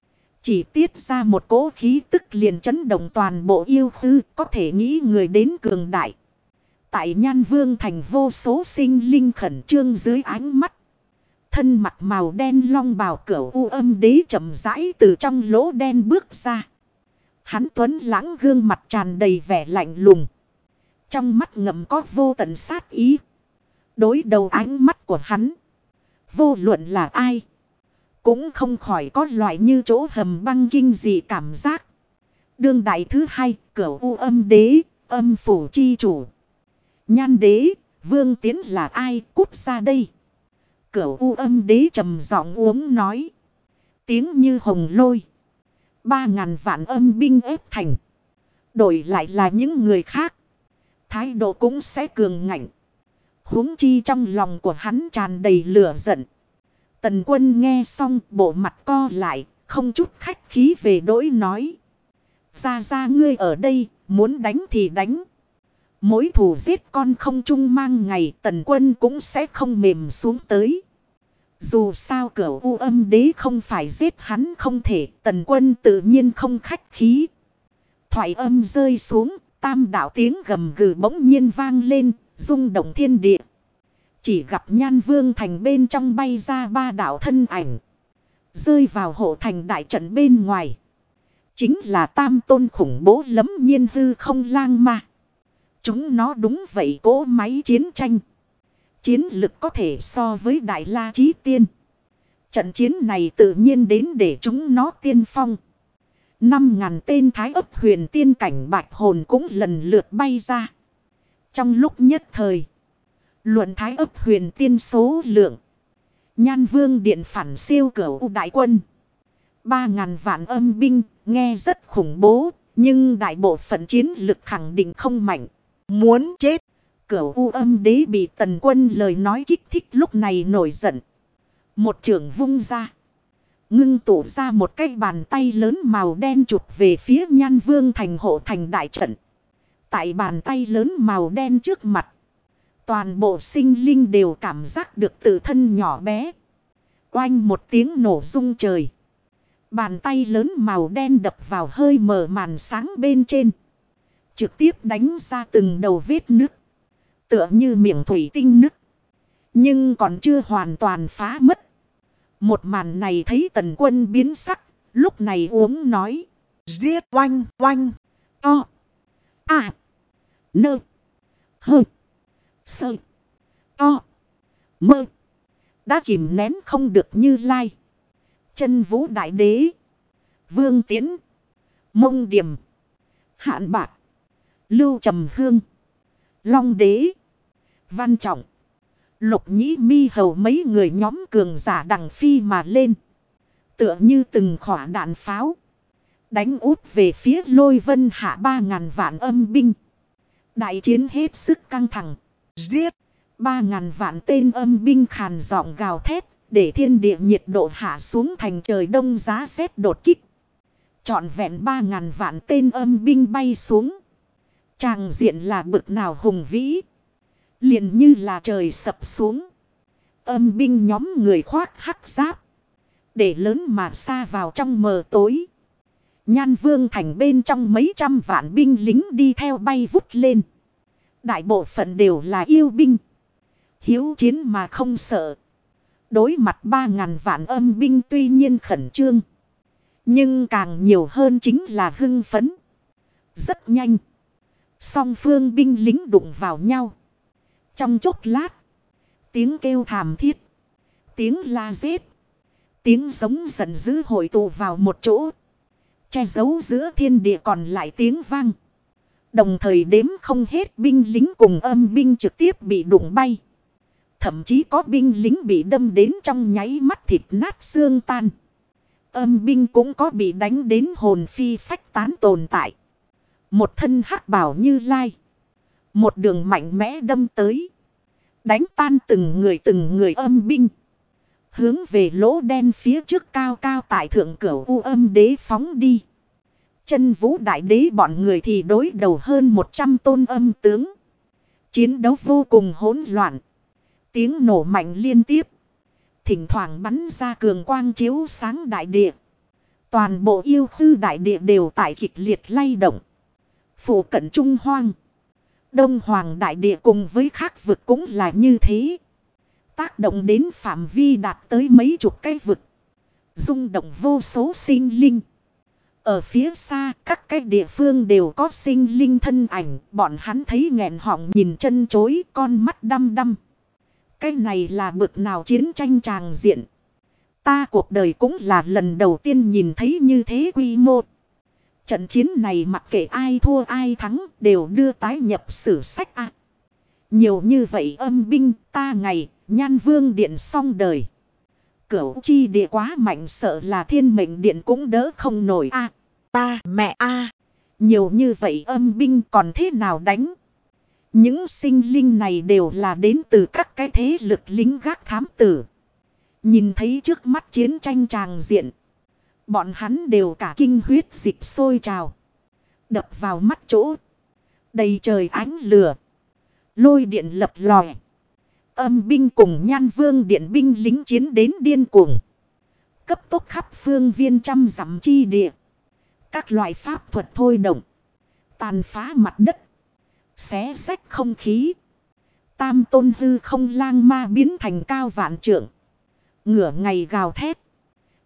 Chỉ tiết ra một cỗ khí tức liền chấn động toàn bộ Yêu Thư, có thể nghĩ người đến cường đại. Tại Nhan Vương thành vô số sinh linh khẩn trương dưới ánh mắt. Thân mặt màu đen long bào Cửu U Âm Đế chậm rãi từ trong lỗ đen bước ra. Hắn tuấn lãng gương mặt tràn đầy vẻ lạnh lùng. Trong mắt ngậm có vô tận sát ý. Đối đầu ánh mắt của hắn, vô luận là ai, cũng không khỏi có loại như chỗ hầm băng kinh dị cảm giác. Đương đại thứ hai, Cửu U Âm Đế, âm phủ chi chủ. Nhan Đế, Vương Tiến là ai, cút ra đây. Cửu U Âm Đế trầm giọng uống nói. Tiếng như hồng lôi. 3.000 vạn âm binh ép thành. Đổi lại là những người khác, thái độ cũng sẽ cường ngạnh. Huống chi trong lòng của hắn tràn đầy lửa giận. Tần Quân nghe xong bộ mặt co lại, không chút khách khí về đối nói. Ra ngươi ở đây, muốn đánh thì đánh. Mối thù giết con không chung mang ngày, Tần Quân cũng sẽ không mềm xuống tới. Dù sao Cửu U Âm Đế không phải giết hắn không thể, Tần Quân tự nhiên không khách khí. Thoại âm rơi xuống, tam đạo tiếng gầm gừ bỗng nhiên vang lên, rung động thiên địa. Chỉ gặp Nhan Vương thành bên trong bay ra 3 đạo thân ảnh, rơi vào hộ thành đại trận bên ngoài. Chính là tam tôn khủng bố lấm nhiên hư không lang ma. Chúng nó đúng vậy cỗ máy chiến tranh. Chiến lực có thể so với Đại La Chí Tiên. Trận chiến này tự nhiên đến để chúng nó tiên phong. 5.000 tên thái ấp huyền tiên cảnh bạch hồn cũng lần lượt bay ra. Trong lúc nhất thời, luận thái ấp huyền tiên số lượng, Nhan Vương điện phản siêu cửu đại quân. 3.000 vạn âm binh, nghe rất khủng bố, nhưng đại bộ phận chiến lực khẳng định không mạnh. Muốn chết, cửu u âm đế bị tần quân lời nói kích thích lúc này nổi giận. Một chưởng vung ra, ngưng tụ ra một cái bàn tay lớn màu đen chụp về phía Nhan Vương thành hộ thành đại trận. Tại bàn tay lớn màu đen trước mặt, toàn bộ sinh linh đều cảm giác được tự thân nhỏ bé. Oanh một tiếng nổ rung trời. Bàn tay lớn màu đen đập vào hơi mờ màn sáng bên trên. Trực tiếp đánh ra từng đầu vết nứt. Tựa như miệng thủy tinh nứt. Nhưng còn chưa hoàn toàn phá mất. Một màn này thấy tần quân biến sắc. Lúc này uống nói. Giết oanh oanh. To. À. Nơ. Hơ. Sơ. To. Mơ. Đã kìm nén không được Như Lai. Chân Vũ Đại Đế. Vương Tiến. Mông Điểm. Hạn Bạc. Lưu Trầm Hương. Long Đế. Văn Trọng. Lục Nhĩ Mi Hầu mấy người nhóm cường giả đằng phi mà lên. Tựa như từng khỏa đạn pháo. Đánh út về phía Lôi Vân hạ 3.000 vạn âm binh. Đại chiến hết sức căng thẳng. Giết. 3.000 vạn tên âm binh khàn giọng gào thét. Để thiên địa nhiệt độ hạ xuống thành trời đông giá rét đột kích. Trọn vẹn 3.000 vạn tên âm binh bay xuống. Tràng diện là bực nào hùng vĩ. Liền như là trời sập xuống. Âm binh nhóm người khoác hắc giáp. Để lớn mà xa vào trong mờ tối. Nhan Vương thành bên trong mấy trăm vạn binh lính đi theo bay vút lên. Đại bộ phận đều là yêu binh. Hiếu chiến mà không sợ. Đối mặt 3.000 vạn âm binh tuy nhiên khẩn trương. Nhưng càng nhiều hơn chính là hưng phấn. Rất nhanh. Song phương binh lính đụng vào nhau. Trong chốc lát. Tiếng kêu thảm thiết. Tiếng la giết. Tiếng giống giận dữ hội tụ vào một chỗ. Che giấu giữa thiên địa còn lại tiếng vang. Đồng thời đếm không hết binh lính cùng âm binh trực tiếp bị đụng bay. Thậm chí có binh lính bị đâm đến trong nháy mắt thịt nát xương tan. Âm binh cũng có bị đánh đến hồn phi phách tán tồn tại. Một thân hắc bảo Như Lai. Một đường mạnh mẽ đâm tới. Đánh tan từng người âm binh. Hướng về lỗ đen phía trước cao cao tại thượng cửu u âm đế phóng đi. Chân Vũ Đại Đế bọn người thì đối đầu hơn 100 tôn âm tướng. Chiến đấu vô cùng hỗn loạn. Tiếng nổ mạnh liên tiếp. Thỉnh thoảng bắn ra cường quang chiếu sáng đại địa. Toàn bộ yêu khư đại địa đều tại kịch liệt lay động. Phủ cận Trung Hoang. Đông Hoàng đại địa cùng với khác vực cũng là như thế. Tác động đến phạm vi đạt tới mấy chục cái vực. Rung động vô số sinh linh. Ở phía xa các cái địa phương đều có sinh linh thân ảnh. Bọn hắn thấy nghẹn họng nhìn chân chối, con mắt đăm đăm. Cái này là bực nào chiến tranh tràng diện. Ta cuộc đời cũng là lần đầu tiên nhìn thấy như thế quy mô. Trận chiến này mặc kệ ai thua ai thắng đều đưa tái nhập sử sách a. Nhiều như vậy âm binh ta ngày Nhan Vương điện xong đời. Cửu chi địa quá mạnh sợ là Thiên Mệnh điện cũng đỡ không nổi a. Ta mẹ a. Nhiều như vậy âm binh còn thế nào đánh? Những sinh linh này đều là đến từ các cái thế lực lính gác thám tử. Nhìn thấy trước mắt chiến tranh tràng diện. Bọn hắn đều cả kinh huyết dịch sôi trào. Đập vào mắt chỗ. Đầy trời ánh lửa. Lôi điện lập lòe. Âm binh cùng Nhan Vương điện binh lính chiến đến điên cuồng. Cấp tốc khắp phương viên trăm dặm chi địa. Các loại pháp thuật thôi động. Tàn phá mặt đất. Xé rách không khí. Tam tôn hư không lang ma biến thành cao vạn trượng. Ngửa ngày gào thét.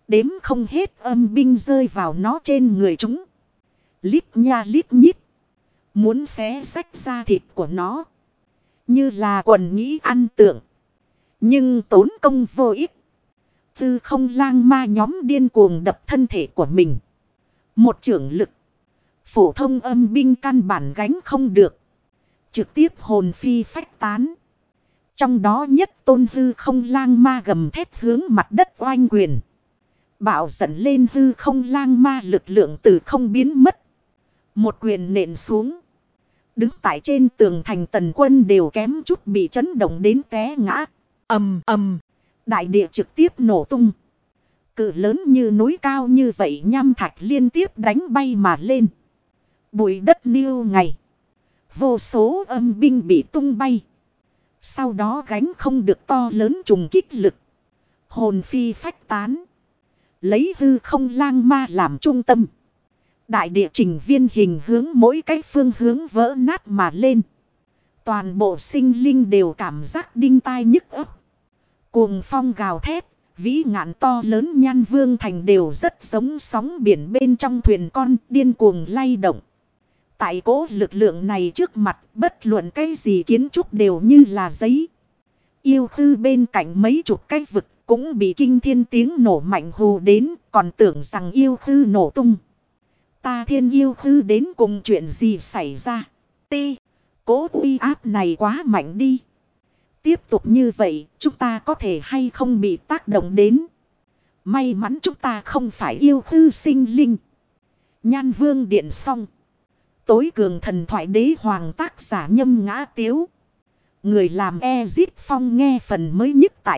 Đếm không hết âm binh rơi vào nó trên người chúng. Lít nha lít nhít. Muốn xé rách da thịt của nó. Như là quần nghĩ ăn tưởng. Nhưng tốn công vô ích. Hư không lang ma nhóm điên cuồng đập thân thể của mình. Một chưởng lực. Phổ thông âm binh căn bản gánh không được. Trực tiếp hồn phi phách tán. Trong đó nhất tôn hư không lang ma gầm thét hướng mặt đất oanh quyền. Bạo dẫn lên hư không lang ma lực lượng từ không biến mất. Một quyền nện xuống. Đứng tại trên tường thành Tần Quân đều kém chút bị chấn động đến té ngã. Ầm ầm. Đại địa trực tiếp nổ tung. Cự lớn như núi cao như vậy nham thạch liên tiếp đánh bay mà lên. Bụi đất niêu ngày. Vô số âm binh bị tung bay. Sau đó gánh không được to lớn trùng kích lực. Hồn phi phách tán. Lấy hư không lang ma làm trung tâm. Đại địa trình viên hình hướng mỗi cái phương hướng vỡ nát mà lên. Toàn bộ sinh linh đều cảm giác đinh tai nhức óc. Cuồng phong gào thét, vĩ ngạn to lớn Nhan Vương thành đều rất giống sóng biển bên trong thuyền con điên cuồng lay động. Tại cố lực lượng này trước mặt bất luận cái gì kiến trúc đều như là giấy. Yêu khư bên cạnh mấy chục cái vực cũng bị kinh thiên tiếng nổ mạnh hù đến, còn tưởng rằng yêu khư nổ tung. Ta thiên yêu khư đến cùng chuyện gì xảy ra? Cố uy áp này quá mạnh đi. Tiếp tục như vậy, chúng ta có thể hay không bị tác động đến? May mắn chúng ta không phải yêu khư sinh linh. Nhan Vương điện xong. Tối cường thần thoại đế hoàng tác giả Nhâm Ngã Tiếu. Người làm Ezit Phong nghe phần mới nhất tại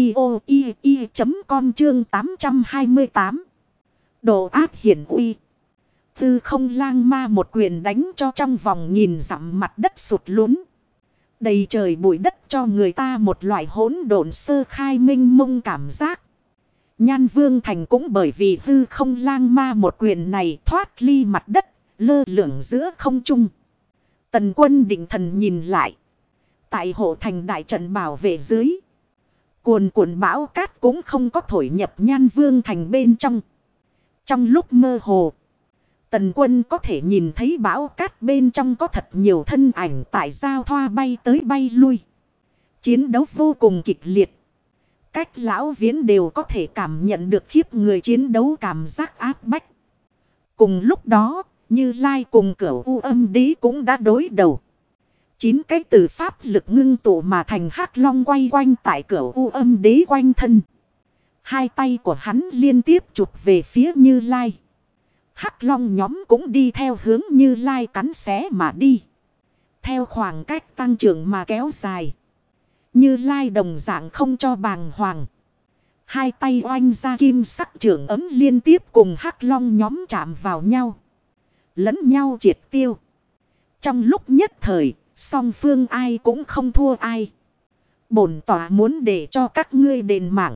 audio.com chương 828. Độ áp hiển uy. Tư không lang ma một quyền đánh cho trong vòng nhìn dặm mặt đất sụt lún. Đầy trời bụi đất cho người ta một loại hỗn độn sơ khai minh mông cảm giác. Nhan Vương thành cũng bởi vì hư không lang ma một quyền này thoát ly mặt đất, lơ lửng giữa không trung. Tần Quân định thần nhìn lại. Tại hộ thành đại trận bảo vệ dưới. Cuồn cuộn bão cát cũng không có thổi nhập Nhan Vương thành bên trong. Trong lúc mơ hồ. Tần Quân có thể nhìn thấy bão cát bên trong có thật nhiều thân ảnh tại giao thoa bay tới bay lui. Chiến đấu vô cùng kịch liệt. Cách lão Viễn đều có thể cảm nhận được khiếp người chiến đấu cảm giác áp bách. Cùng lúc đó, Như Lai cùng Cửu U Âm Đế cũng đã đối đầu. 9 cái từ pháp lực ngưng tụ mà thành hắc long quay quanh tại Cửu U Âm Đế quanh thân. Hai tay của hắn liên tiếp chụp về phía Như Lai. Hắc long nhóm cũng đi theo hướng Như Lai cắn xé mà đi. Theo khoảng cách tăng trưởng mà kéo dài. Như Lai đồng dạng không cho bàng hoàng. Hai tay oanh ra kim sắc trưởng ấm liên tiếp cùng hắc long nhóm chạm vào nhau. Lẫn nhau triệt tiêu. Trong lúc nhất thời, song phương ai cũng không thua ai. Bổn tỏa muốn để cho các ngươi đền mạng.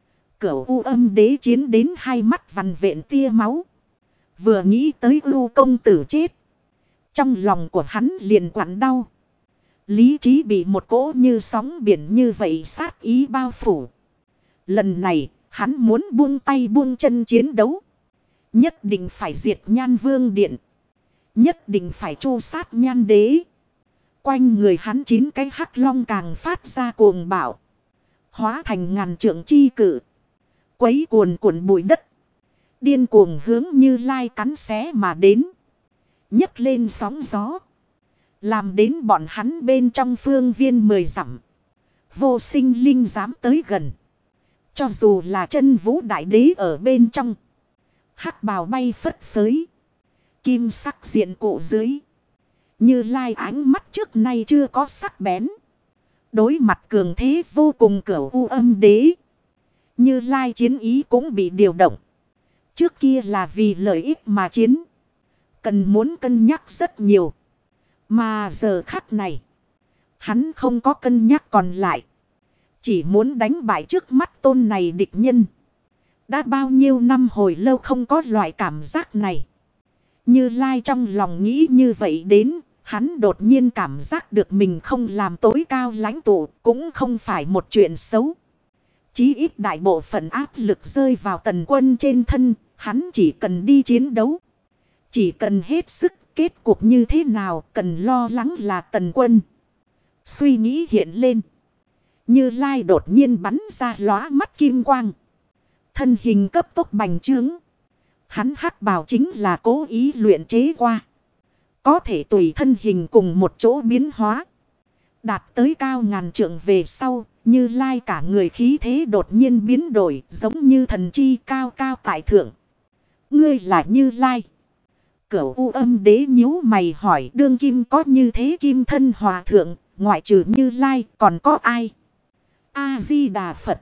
Cửu U Âm Đế chiến đến hai mắt vằn vện tia máu. Vừa nghĩ tới U công tử chết. Trong lòng của hắn liền quặn đau. Lý trí bị một cỗ như sóng biển như vậy sát ý bao phủ. Lần này, hắn muốn buông tay buông chân chiến đấu. Nhất định phải diệt Nhan Vương điện. Nhất định phải tru sát Nhan Đế. Quanh người hắn 9 cái hắc long càng phát ra cuồng bạo. Hóa thành ngàn trượng chi cự. Quấy cuồn cuộn bụi đất. Điên cuồng hướng Như Lai cắn xé mà đến. Nhấc lên sóng gió. Làm đến bọn hắn bên trong phương viên 10 dặm. Vô sinh linh dám tới gần. Cho dù là chân vũ đại đế ở bên trong. Hắc bào bay phất phới. Kim sắc diện cổ dưới. Như Lai ánh mắt trước nay chưa có sắc bén. Đối mặt cường thế vô cùng Cửu U Âm Đế. Như Lai chiến ý cũng bị điều động. Trước kia là vì lợi ích mà chiến. Cần muốn cân nhắc rất nhiều. Mà giờ khắc này. Hắn không có cân nhắc còn lại. Chỉ muốn đánh bại trước mắt tôn này địch nhân. Đã bao nhiêu năm hồi lâu không có loại cảm giác này. Như Lai trong lòng nghĩ như vậy đến. Hắn đột nhiên cảm giác được mình không làm tối cao lãnh tụ. Cũng không phải một chuyện xấu. Chí ít đại bộ phận áp lực rơi vào Tần Quân trên thân, hắn chỉ cần đi chiến đấu. Chỉ cần hết sức, kết cục như thế nào cần lo lắng là Tần Quân. Suy nghĩ hiện lên. Như Lai đột nhiên bắn ra lóa mắt kim quang. Thân hình cấp tốc bành trướng. Hắn hắc bào chính là cố ý luyện chế qua. Có thể tùy thân hình cùng một chỗ biến hóa. Đạt tới cao ngàn trượng về sau, Như Lai cả người khí thế đột nhiên biến đổi, giống như thần chi cao cao tại thượng. Ngươi là Như Lai. Cửu U Âm Đế nhíu mày hỏi, đương kim có như thế kim thân hòa thượng, ngoại trừ Như Lai còn có ai? A-di-đà Phật.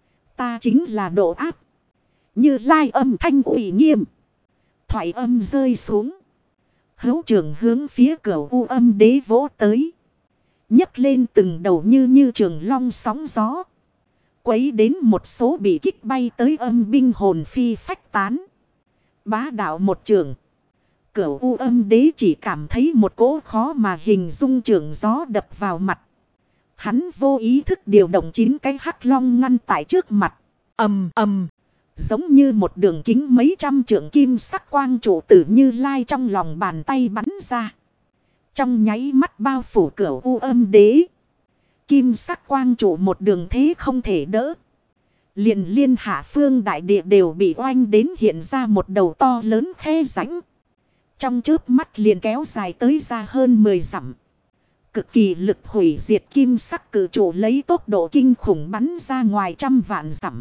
Ta chính là Độ Áp. Như Lai âm thanh uy nghiêm. Thoại âm rơi xuống. Hữu trưởng hướng phía Cửu U Âm Đế vỗ tới. Nhấc lên từng đầu như trường long sóng gió. Quấy đến một số bị kích bay tới âm binh hồn phi phách tán. Bá đạo một trường. Cửu U Âm Đế chỉ cảm thấy một cỗ khó mà hình dung trường gió đập vào mặt. Hắn vô ý thức điều động 9 cái hắc long ngăn tại trước mặt. Ầm ầm. Giống như một đường kính mấy trăm trượng kim sắc quang trụ tử Như Lai trong lòng bàn tay bắn ra. Trong nháy mắt bao phủ Cửu U Âm Đế. Kim sắc quang trụ một đường thế không thể đỡ. Liền liên hạ phương đại địa đều bị oanh đến hiện ra một đầu to lớn khe rãnh. Trong chớp mắt liền kéo dài tới ra hơn 10 dặm. Cực kỳ lực hủy diệt kim sắc cử trụ lấy tốc độ kinh khủng bắn ra ngoài trăm vạn dặm.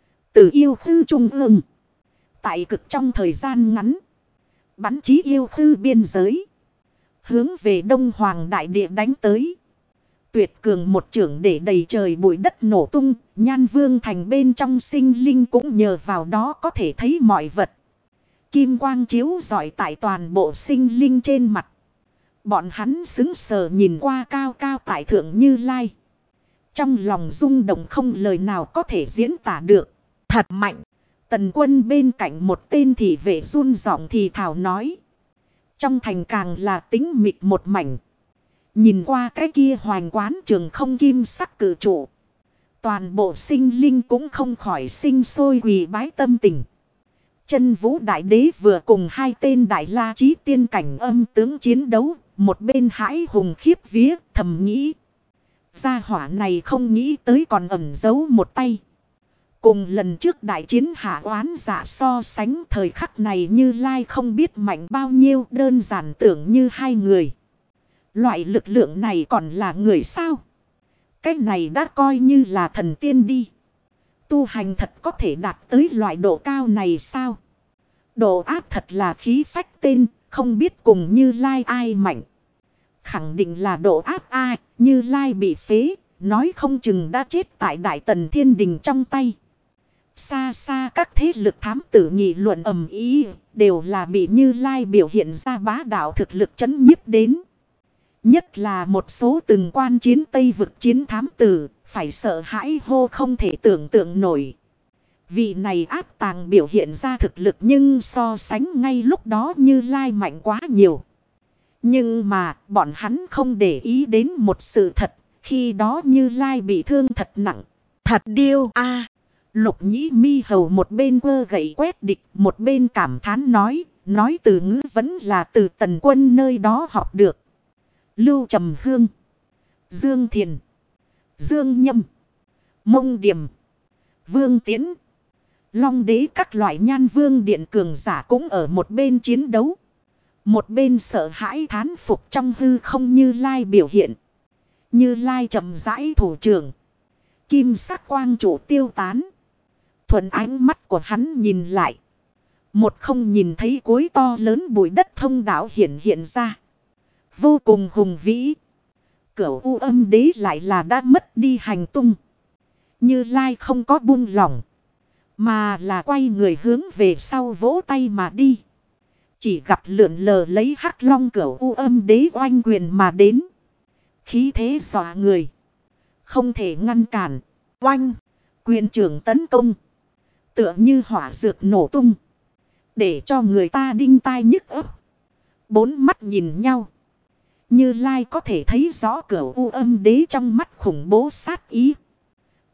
Từ yêu khư trung ương. Tại cực trong thời gian ngắn. Bắn chí yêu khư biên giới. Hướng về Đông Hoàng đại địa đánh tới. Tuyệt cường một chưởng để đầy trời bụi đất nổ tung. Nhan Vương thành bên trong sinh linh cũng nhờ vào đó có thể thấy mọi vật. Kim quang chiếu rọi tại toàn bộ sinh linh trên mặt. Bọn hắn sững sờ nhìn qua cao cao tại thượng Như Lai. Trong lòng rung động không lời nào có thể diễn tả được. Thật mạnh. Tần Quân bên cạnh một tên thị vệ run giọng thì thào nói. Trong thành càng là tĩnh mịch một mảnh. Nhìn qua cái kia hoành quán trường không kim sắc cử trụ. Toàn bộ sinh linh cũng không khỏi sinh sôi quỳ bái tâm tình. Chân Vũ Đại Đế vừa cùng 2 tên Đại La Chí tiên cảnh âm tướng chiến đấu. Một bên hãi hùng khiếp vía thầm nghĩ. Gia hỏa này không nghĩ tới còn ẩn giấu một tay. Cùng lần trước đại chiến hạ oán giả so sánh thời khắc này Như Lai không biết mạnh bao nhiêu, đơn giản tưởng như 2 người. Loại lực lượng này còn là người sao? Cái này đã coi như là thần tiên đi. Tu hành thật có thể đạt tới loại độ cao này sao? Độ Áp thật là khí phách tên, không biết cùng Như Lai ai mạnh. Khẳng định là Độ Áp ai, Như Lai bị phế, nói không chừng đã chết tại Đại Tần Thiên Đình trong tay. Xa xa các thế lực thám tử nghị luận ầm ĩ, đều là bị Như Lai biểu hiện ra bá đạo thực lực chấn nhiếp đến. Nhất là một số từng quan chiến Tây vực chiến thám tử, phải sợ hãi hô không thể tưởng tượng nổi. Vị này áp tàng biểu hiện ra thực lực nhưng so sánh ngay lúc đó Như Lai mạnh quá nhiều. Nhưng mà bọn hắn không để ý đến một sự thật, khi đó Như Lai bị thương thật nặng. Thật điêu a. Lục Nhĩ Mi Hầu một bên quơ gậy quét địch, một bên cảm thán nói từ ngữ vẫn là từ Tần Quân nơi đó học được. Lưu Trầm Hương, Dương Thiền, Dương Nhâm, Mông Điềm, Vương Tiến, Long Đế các loại Nhan Vương điện cường giả cũng ở một bên chiến đấu. Một bên sợ hãi thán phục trong hư không Như Lai biểu hiện. Như Lai chậm rãi thủ trưởng. Kim sắc quang trụ tiêu tán. Thuận ánh mắt của hắn nhìn lại. Một không nhìn thấy cuối to lớn bụi đất thông đạo hiện ra. Vô cùng hùng vĩ. Cửu U Âm Đế lại là đã mất đi hành tung. Như Lai không có buông lỏng. Mà là quay người hướng về sau vỗ tay mà đi. Chỉ gặp lượn lờ lấy hắc long Cửu U Âm Đế oanh quyền mà đến. Khí thế dọa người. Không thể ngăn cản. Oanh. Quyền trưởng tấn công. Tựa như hỏa dược nổ tung. Để cho người ta đinh tai nhức óc. 4 mắt nhìn nhau. Như Lai có thể thấy rõ Cửu U Âm Đế trong mắt khủng bố sát ý.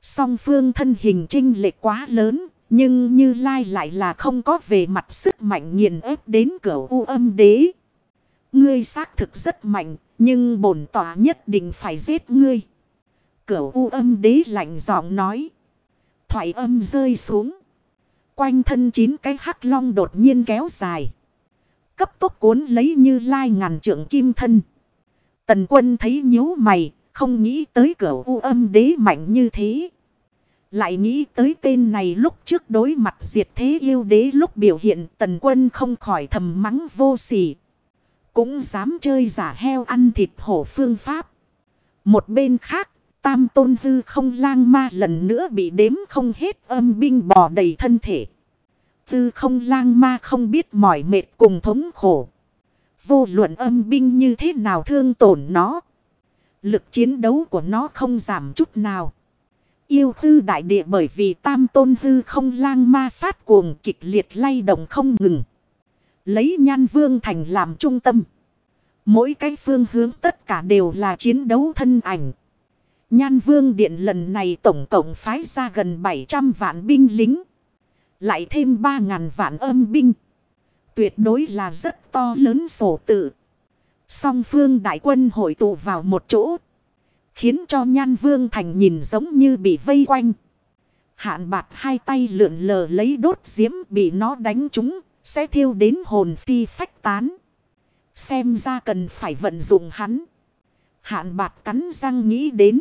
Song phương thân hình chênh lệch quá lớn, nhưng Như Lai lại là không có về mặt sức mạnh nghiền ép đến Cửu U Âm Đế. Ngươi xác thực rất mạnh, nhưng bổn tọa nhất định phải giết ngươi. Cửu U Âm Đế lạnh giọng nói. Thoại âm rơi xuống. Quanh thân 9 cái hắc long đột nhiên kéo dài. Cấp tốc cuốn lấy Như Lai ngàn trượng kim thân. Tần Quân thấy nhíu mày, không nghĩ tới Cửu U Âm Đế mạnh như thế. Lại nghĩ tới tên này lúc trước đối mặt diệt thế yêu đế lúc biểu hiện, Tần Quân không khỏi thầm mắng vô sỉ. Cũng dám chơi giả heo ăn thịt hổ phương pháp. Một bên khác, Tam Tôn Hư Không Lang Ma lần nữa bị đếm không hết âm binh bò đầy thân thể. Hư Không Lang Ma không biết mỏi mệt cùng thống khổ. Vô luận âm binh như thế nào thương tổn nó. Lực chiến đấu của nó không giảm chút nào. Yêu hư đại địa bởi vì Tam Tôn Hư Không Lang Ma phát cuồng kịch liệt lay động không ngừng. Lấy Nhan Vương Thành làm trung tâm. Mỗi cái phương hướng tất cả đều là chiến đấu thân ảnh. Nhan Vương Điện lần này tổng cộng phái ra gần 700 vạn binh lính. Lại thêm 3.000 vạn âm binh. Tuyệt đối là rất to lớn sổ tự. Song phương đại quân hội tụ vào một chỗ. Khiến cho Nhan Vương Thành nhìn giống như bị vây quanh. Hạn Bạc hai tay lượn lờ lấy đốt diễm bị nó đánh trúng. Sẽ thiêu đến hồn phi phách tán. Xem ra cần phải vận dụng hắn. Hạn Bạc cắn răng nghĩ đến.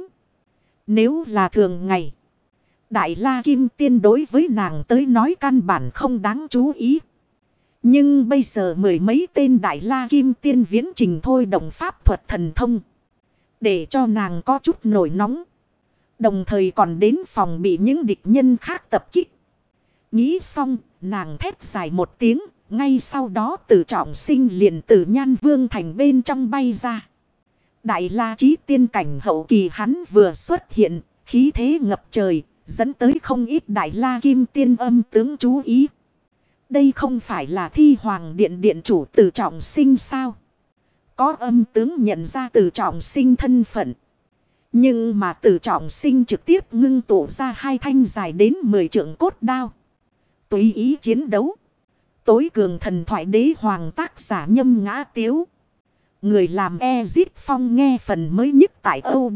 Nếu là thường ngày. Đại La Kim Tiên đối với nàng tới nói căn bản không đáng chú ý. Nhưng bây giờ mười mấy tên Đại La Kim Tiên viễn trình thôi động pháp thuật thần thông. Để cho nàng có chút nổi nóng. Đồng thời còn đến phòng bị những địch nhân khác tập kích. Nghĩ xong, nàng thét dài một tiếng. Ngay sau đó Tử Trọng Sinh liền từ Nhan Vương Thành bên trong bay ra. Đại La Chí Tiên cảnh hậu kỳ hắn vừa xuất hiện, khí thế ngập trời, dẫn tới không ít Đại La Kim Tiên âm tướng chú ý. Đây không phải là Thi Hoàng Điện Điện chủ Tử Trọng Sinh sao? Có âm tướng nhận ra Tử Trọng Sinh thân phận. Nhưng mà Tử Trọng Sinh trực tiếp ngưng tụ ra hai thanh dài đến 10 trượng cốt đao. Tùy ý chiến đấu. Tối cường thần thoại đế hoàng tác giả Nhâm Ngã Tiếu. Người làm Ezit Phong nghe phần mới nhất tại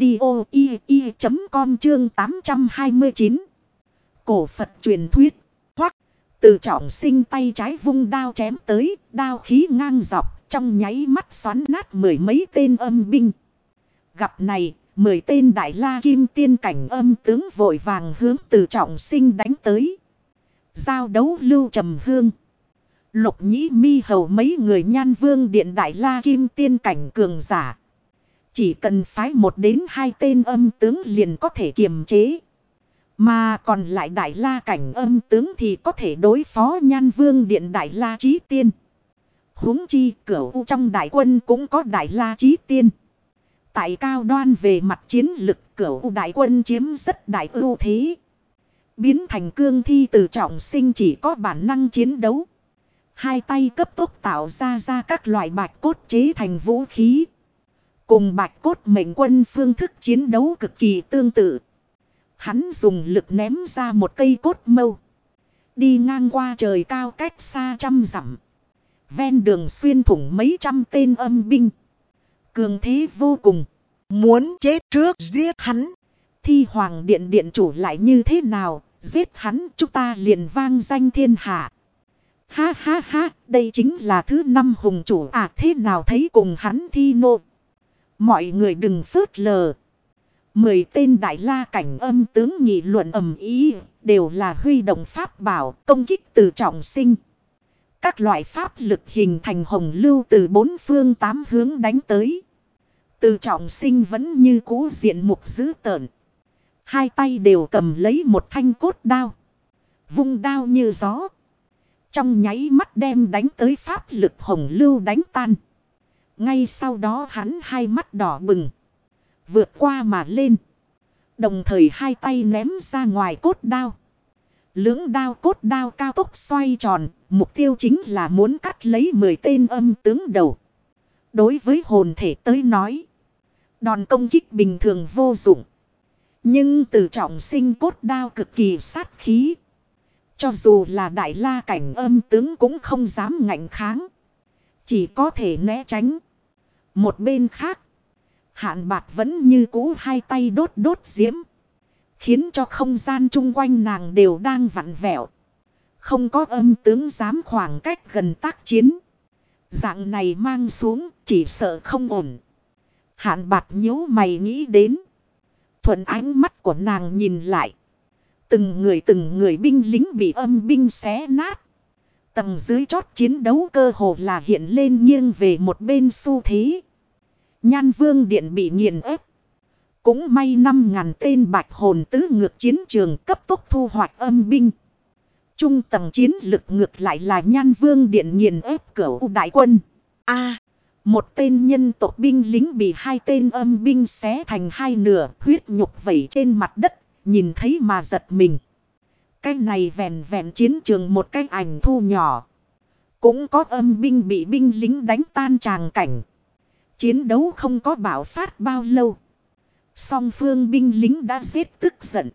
audio.com chương 829. Cổ Phật truyền thuyết. Hoắc Tử Trọng Sinh tay trái vung đao chém tới, đao khí ngang dọc, trong nháy mắt xoắn nát mười mấy tên âm binh. Gặp này, 10 tên Đại La Kim Tiên cảnh âm tướng vội vàng hướng Tử Trọng Sinh đánh tới. Giao đấu Lưu Trầm Hương, Lục Nhĩ Mi hầu mấy người Nhan Vương Điện Đại La Kim Tiên cảnh cường giả. Chỉ cần phái 1 đến 2 tên âm tướng liền có thể kiềm chế. Mà còn lại Đại La cảnh âm tướng thì có thể đối phó Nhan Vương Điện Đại La Chí Tiên. Huống chi Cửu U trong đại quân cũng có Đại La Chí Tiên. Tại cao đoan về mặt chiến lực Cửu U đại quân chiếm rất đại ưu thế. Biến thành cương thi Tử Trọng Sinh chỉ có bản năng chiến đấu. Hai tay cấp tốc tạo ra các loại bạch cốt chế thành vũ khí. Cùng bạch cốt mệnh quân phương thức chiến đấu cực kỳ tương tự. Hắn dùng lực ném ra một cây cốt mâu. Đi ngang qua trời cao cách xa trăm dặm. Ven đường xuyên thủng mấy trăm tên âm binh. Cường thế vô cùng. Muốn chết trước giết hắn. Thi Hoàng Điện Điện chủ lại như thế nào? Giết hắn chúng ta liền vang danh thiên hạ. Ha ha ha, đây chính là thứ 5 hùng chủ à, thế nào thấy cùng hắn thi nô. Mọi người đừng phớt lờ. 10 tên Đại La cảnh âm tướng nghị luận ầm ý, đều là huy động pháp bảo công kích Tử Trọng Sinh. Các loại pháp lực hình thành hồng lưu từ 4 phương 8 hướng đánh tới. Tử Trọng Sinh vẫn như cũ diện mục dữ tợn. Hai tay đều cầm lấy một thanh cốt đao. Vung đao như gió. Trong nháy mắt đem đánh tới pháp lực hồng lưu đánh tan. Ngay sau đó hắn hai mắt đỏ bừng. Vượt qua mà lên. Đồng thời hai tay ném ra ngoài cốt đao. Lưỡng đao cốt đao cao tốc xoay tròn. Mục tiêu chính là muốn cắt lấy 10 tên âm tướng đầu. Đối với hồn thể tới nói. Đòn công kích bình thường vô dụng. Nhưng từ trọng sinh cốt đao cực kỳ sát khí. Cho dù là đại la cảnh âm tướng cũng không dám ngạnh kháng. Chỉ có thể né tránh. Một bên khác. Hạn Bạc vẫn như cũ hai tay đốt đốt diễm. Khiến cho không gian chung quanh nàng đều đang vặn vẹo. Không có âm tướng dám khoảng cách gần tác chiến. Dạng này mang xuống chỉ sợ không ổn. Hạn Bạc nhíu mày nghĩ đến. Thuận ánh mắt của nàng nhìn lại. Từng người binh lính bị âm binh xé nát. Tầng dưới chót chiến đấu cơ hồ là hiện lên nghiêng về một bên xu thế. Nhan Vương Điện bị nghiền ép. Cũng may 5.000 tên bạch hồn tứ ngược chiến trường cấp tốc thu hoạch âm binh. Trung tầng chiến lực ngược lại là Nhan Vương Điện nghiền ép cửu đại quân. Một tên nhân tộc binh lính bị hai tên âm binh xé thành hai nửa, huyết nhục vẩy trên mặt đất, nhìn thấy mà giật mình. Cái này vẹn vẹn chiến trường một cái ảnh thu nhỏ. Cũng có âm binh bị binh lính đánh tan tràng cảnh. Chiến đấu không có bạo phát bao lâu. Song phương binh lính đã giết tức giận.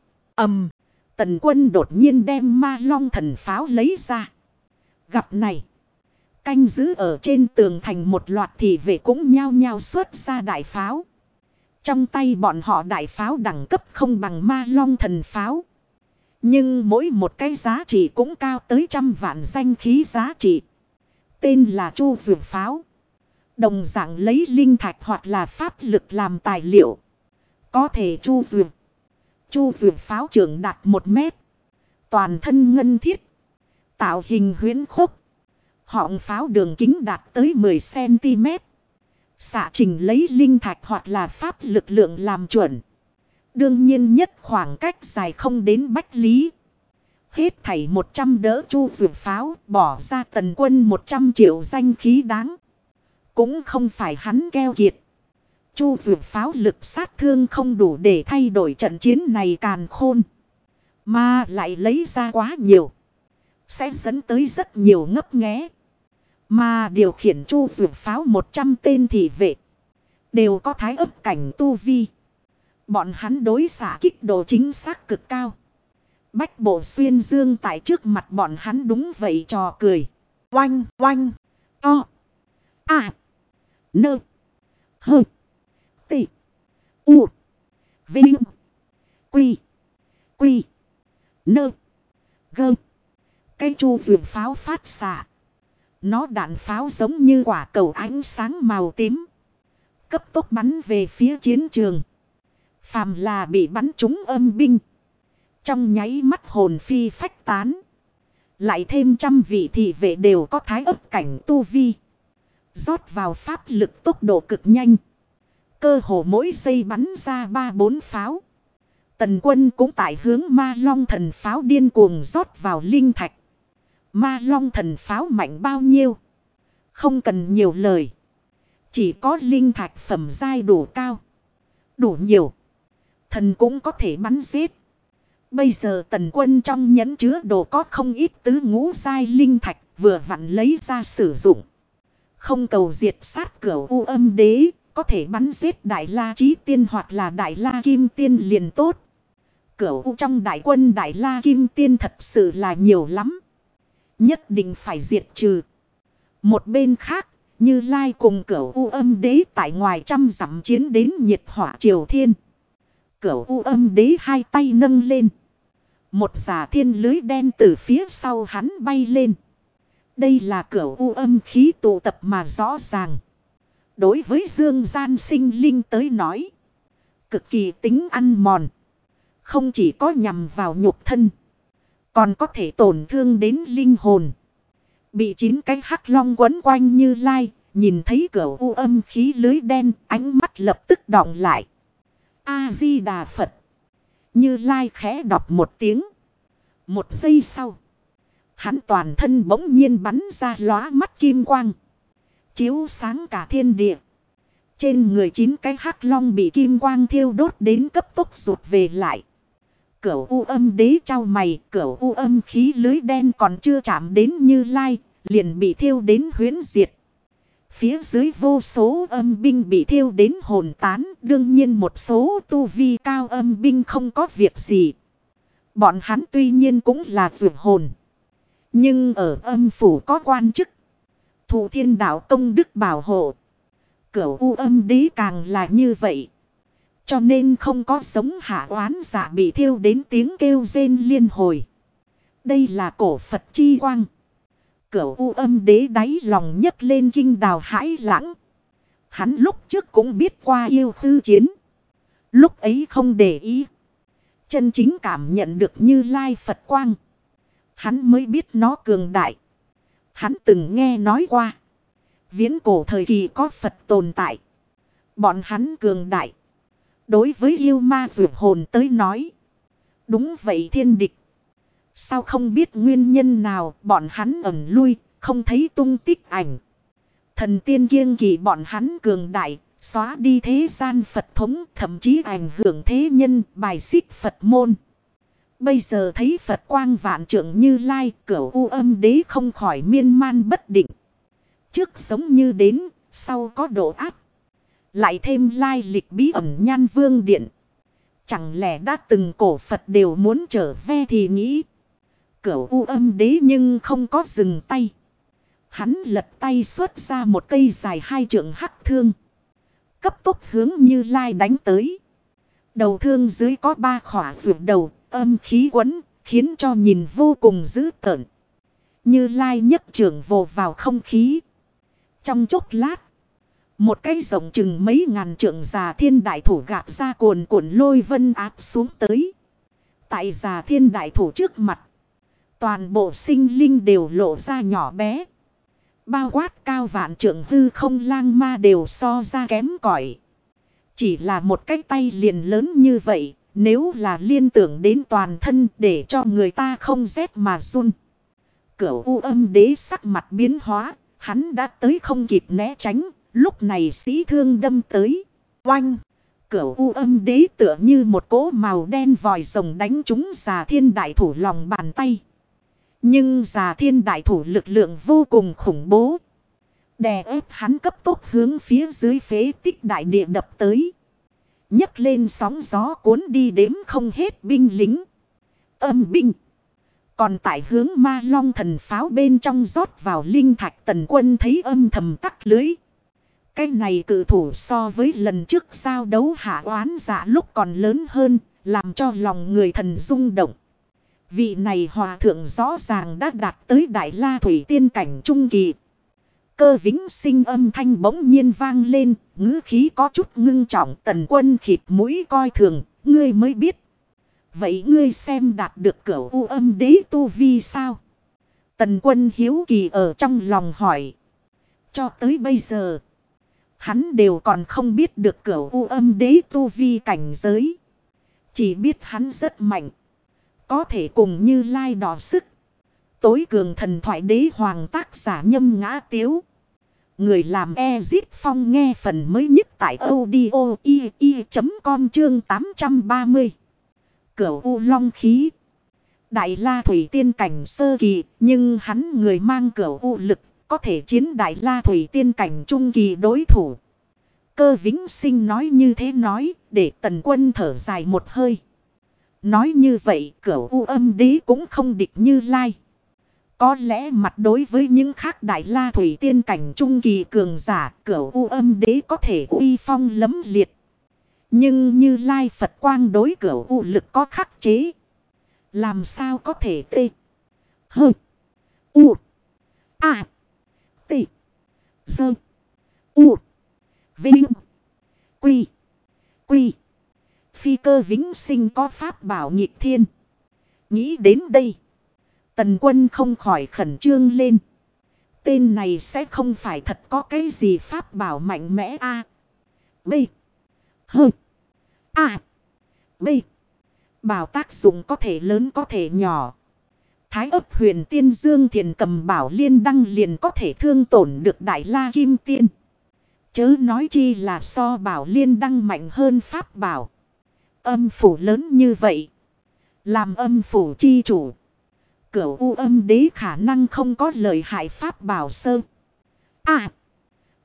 Tần Quân đột nhiên đem ma long thần pháo lấy ra. Gặp này. Canh giữ ở trên tường thành một loạt thị vệ cũng nhao nhao xuất ra đại pháo. Trong tay bọn họ đại pháo đẳng cấp không bằng ma long thần pháo. Nhưng mỗi một cái giá trị cũng cao tới 100 vạn danh khí giá trị. Tên là Chu Dược pháo. Đồng dạng lấy linh thạch hoặc là pháp lực làm tài liệu. Có thể Chu Dược pháo trưởng đạt 1 mét. Toàn thân ngân thiết. Tạo hình huyễn khúc. Họng pháo đường kính đạt tới 10 cm. Xạ trình lấy linh thạch hoặc là pháp lực lượng làm chuẩn. Đương nhiên nhất khoảng cách dài không đến bách lý. Hết thảy 100 đỡ Chu Dược pháo bỏ ra Tần Quân 100 triệu danh khí đáng. Cũng không phải hắn keo kiệt. Chu Dược pháo lực sát thương không đủ để thay đổi trận chiến này càn khôn. Mà lại lấy ra quá nhiều. Sẽ dẫn tới rất nhiều ngấp nghé. Mà điều khiển Chu Dược pháo 100 tên thị vệ. Đều có thái ấp cảnh tu vi. Bọn hắn đối xạ kích độ chính xác cực cao. Bách Bộ Xuyên Dương tại trước mặt bọn hắn đúng vậy trò cười. Oanh oanh. To. Nơ. Hơ. Tị. U. Vinh. Quy. Quy. Nơ. Gơ. Cái Chu Dược pháo phát xạ. Nó đạn pháo giống như quả cầu ánh sáng màu tím. Cấp tốc bắn về phía chiến trường. Phàm là bị bắn trúng âm binh. Trong nháy mắt hồn phi phách tán. Lại thêm 100 vị thị vệ đều có thái ấp cảnh tu vi. Rót vào pháp lực tốc độ cực nhanh. Cơ hồ mỗi giây bắn ra 3-4 pháo. Tần Quân cũng tại hướng ma long thần pháo điên cuồng rót vào linh thạch. Ma long thần pháo mạnh bao nhiêu? Không cần nhiều lời. Chỉ có linh thạch phẩm giai đủ cao. Đủ nhiều. Thần cũng có thể bắn giết. Bây giờ Tần Quân trong nhẫn chứa đồ có không ít tứ ngũ giai linh thạch vừa vặn lấy ra sử dụng. Không cầu diệt sát cửu u âm đế, có thể bắn giết đại la chí tiên hoặc là đại la kim tiên liền tốt. Cửu u trong đại quân đại la kim tiên thật sự là nhiều lắm. Nhất định phải diệt trừ. Một bên khác, Như Lai cùng Cửu U Âm Đế tại ngoài 100 dặm chiến đến nhiệt hỏa triều thiên. Cửu U Âm Đế hai tay nâng lên. Một giả thiên lưới đen từ phía sau hắn bay lên. Đây là Cửu U âm khí tụ tập mà rõ ràng. Đối với dương gian sinh linh tới nói. Cực kỳ tính ăn mòn. Không chỉ có nhằm vào nhục thân. Còn có thể tổn thương đến linh hồn. Bị 9 cái hắc long quấn quanh Như Lai. Nhìn thấy Cửu U âm khí lưới đen. Ánh mắt lập tức đọng lại. A-di-đà Phật. Như Lai khẽ đọc một tiếng. Một giây sau. Hắn toàn thân bỗng nhiên bắn ra lóa mắt kim quang. Chiếu sáng cả thiên địa. Trên người 9 cái hắc long bị kim quang thiêu đốt đến cấp tốc rụt về lại. Cửu U âm đế trao mày. Cửu U âm khí lưới đen còn chưa chạm đến Như Lai. Liền bị thiêu đến huyễn diệt. phía dưới vô số âm binh bị thiêu đến hồn tán. Đương nhiên một số tu vi cao âm binh không có việc gì. Bọn hắn tuy nhiên cũng là vượt hồn. Nhưng ở âm phủ có quan chức. Thụ thiên đạo công đức bảo hộ. Cửu U âm đế càng là như vậy. Cho nên không có giống hạ oán giả bị thiêu đến tiếng kêu rên liên hồi. Đây là cổ Phật chi quang. Cửu U âm đế đáy lòng nhấc lên kinh đào hãi lãng. Hắn lúc trước cũng biết qua yêu tư chiến. Lúc ấy không để ý. Chân chính cảm nhận được Như Lai Phật quang. Hắn mới biết nó cường đại. Hắn từng nghe nói qua. Viễn cổ thời kỳ có Phật tồn tại. Bọn hắn cường đại. Đối với yêu ma vượt hồn tới nói. Đúng vậy thiên địch. Sao không biết nguyên nhân nào bọn hắn ẩn lui, không thấy tung tích ảnh. Thần tiên kiêng kỵ bọn hắn cường đại, xóa đi thế gian Phật thống, thậm chí ảnh hưởng thế nhân, bài xích Phật môn. Bây giờ thấy Phật quang vạn trượng Như Lai, Cửu U âm đế không khỏi miên man bất định. Trước giống như đến, sau có độ áp. Lại thêm lai lịch bí ẩn Nhan Vương Điện. Chẳng lẽ đã từng cổ Phật đều muốn trở về thì nghĩ. Cửu U âm đế nhưng không có dừng tay. Hắn lật tay xuất ra một cây dài 2 trượng hắc thương. Cấp tốc hướng Như Lai đánh tới. Đầu thương dưới có 3 khỏa vượt đầu, âm khí quấn, khiến cho nhìn vô cùng dữ tợn. Như Lai nhấc trưởng vồ vào không khí. Trong chốc lát, một cây rộng chừng mấy ngàn trượng già thiên đại thủ gạt ra cuồn cuộn lôi vân áp xuống tới. Tại già thiên đại thủ trước mặt, toàn bộ sinh linh đều lộ ra nhỏ bé. Bao quát cao vạn trượng hư không lang ma đều so ra kém cỏi. Chỉ là một cái tay liền lớn như vậy, nếu là liên tưởng đến toàn thân để cho người ta không rét mà run. Cửu U âm đế sắc mặt biến hóa, hắn đã tới không kịp né tránh, lúc này sĩ thương đâm tới. Oanh! Cửu U âm đế tựa như một cỗ màu đen vòi rồng đánh trúng già thiên đại thủ lòng bàn tay. Nhưng già thiên đại thủ lực lượng vô cùng khủng bố. Đè ép hắn cấp tốc hướng phía dưới phế tích đại địa đập tới. Nhấc lên sóng gió cuốn đi đếm không hết binh lính. Âm binh. Còn tại hướng Ma Long thần pháo bên trong rót vào linh thạch Tần Quân thấy âm thầm tắc lưới. Cái này cự thủ so với lần trước giao đấu hạ oán dạ lúc còn lớn hơn, làm cho lòng người thần rung động. Vị này hòa thượng rõ ràng đã đạt tới Đại La Thủy tiên cảnh trung kỳ. Cơ Vĩnh Sinh âm thanh bỗng nhiên vang lên, ngữ khí có chút ngưng trọng. Tần Quân khịt mũi coi thường, ngươi mới biết. Vậy ngươi xem đạt được Cửu U âm đế tu vi sao? Tần Quân hiếu kỳ ở trong lòng hỏi. Cho tới bây giờ, hắn đều còn không biết được Cửu U âm đế tu vi cảnh giới. Chỉ biết hắn rất mạnh. Có thể cùng Như Lai đọ sức. Tối cường thần thoại đế hoàng tác giả Nhâm Ngã Tiếu. Người làm Ezip Phong nghe phần mới nhất tại audio.com chương 830. Cửu U long khí. Đại La Thủy tiên cảnh sơ kỳ, nhưng hắn người mang Cửu U lực, có thể chiến Đại La Thủy tiên cảnh trung kỳ đối thủ. Cơ Vĩnh Sinh nói như thế nói, để Tần Quân thở dài một hơi. Nói như vậy Cửu U âm đế cũng không địch Như Lai. Có lẽ mặt đối với những khác Đại La Thủy tiên cảnh trung kỳ cường giả, Cửu U âm đế có thể uy phong lấm liệt. Nhưng Như Lai Phật quang đối Cửu U lực có khắc chế. Làm sao có thể tê hơ u a tê sơ u vinh quy quy. Phi Cơ Vĩnh Sinh có pháp bảo nghịch thiên. Nghĩ đến đây, Tần Quân không khỏi khẩn trương lên. Tên này sẽ không phải thật có cái gì pháp bảo mạnh mẽ a. B. H. A. B. Bảo tác dụng có thể lớn có thể nhỏ. Thái ấp huyền tiên dương thiền cầm bảo liên đăng liền có thể thương tổn được Đại La Kim Tiên. Chớ nói chi là so bảo liên đăng mạnh hơn pháp bảo. Âm phủ lớn như vậy. Làm âm phủ chi chủ. Cửu U âm đế khả năng không có lợi hại pháp bảo sơ.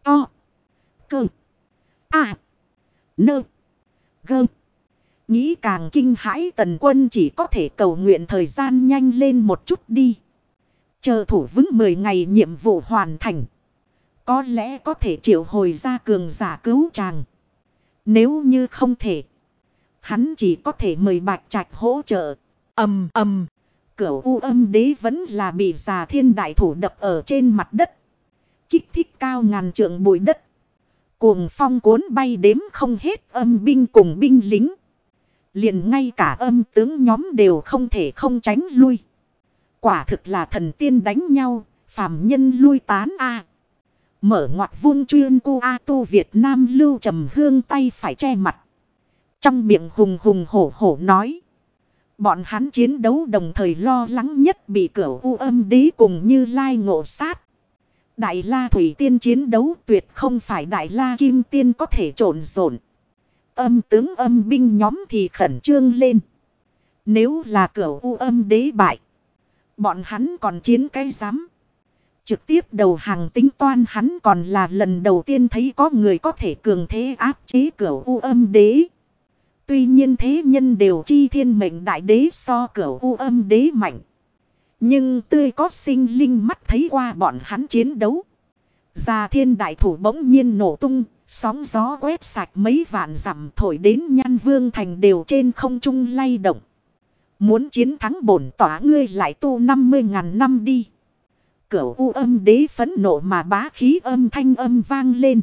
O. Cơ. A. Nơ. Gơ. Nghĩ càng kinh hãi, Tần Quân chỉ có thể cầu nguyện thời gian nhanh lên một chút đi. Chờ thủ vững 10 ngày nhiệm vụ hoàn thành. Có lẽ có thể triệu hồi ra cường giả cứu chàng. Nếu như không thể, hắn chỉ có thể mời Bạch Trạch hỗ trợ. Ầm ầm, Cửu U Âm Đế vẫn là bị Già Thiên đại thủ đập ở trên mặt đất. Kích thích cao ngàn trượng bụi đất. Cuồng phong cuốn bay đếm không hết âm binh cùng binh lính. Liền ngay cả âm tướng nhóm đều không thể không tránh lui. Quả thực là thần tiên đánh nhau, phàm nhân lui tán a. Mở ngoặt vuông chuyên cu a tu Việt Nam Lưu Trầm Hương tay phải che mặt. Trong miệng hùng hùng hổ hổ nói. Bọn hắn chiến đấu đồng thời lo lắng nhất bị Cửu U Âm Đế cùng Như Lai ngộ sát. Đại La Thủy Tiên chiến đấu tuyệt không phải Đại La Kim Tiên có thể trộn rộn. Âm tướng âm binh nhóm thì khẩn trương lên. Nếu là Cửu U Âm Đế bại, bọn hắn còn chiến cái dám. Trực tiếp đầu hàng tính toán, hắn còn là lần đầu tiên thấy có người có thể cường thế áp chế Cửu U Âm Đế. Tuy nhiên thế nhân đều chi thiên mệnh đại đế so Cửu U Âm Đế mạnh. Nhưng tươi có sinh linh mắt thấy qua bọn hắn chiến đấu. Già Thiên đại thủ bỗng nhiên nổ tung, sóng gió quét sạch mấy vạn dặm, thổi đến Nhan Vương thành đều trên không trung lay động. Muốn chiến thắng bổn tỏa ngươi lại tu 50.000 năm đi. Cửu U Âm Đế phẫn nộ mà bá khí âm thanh âm vang lên.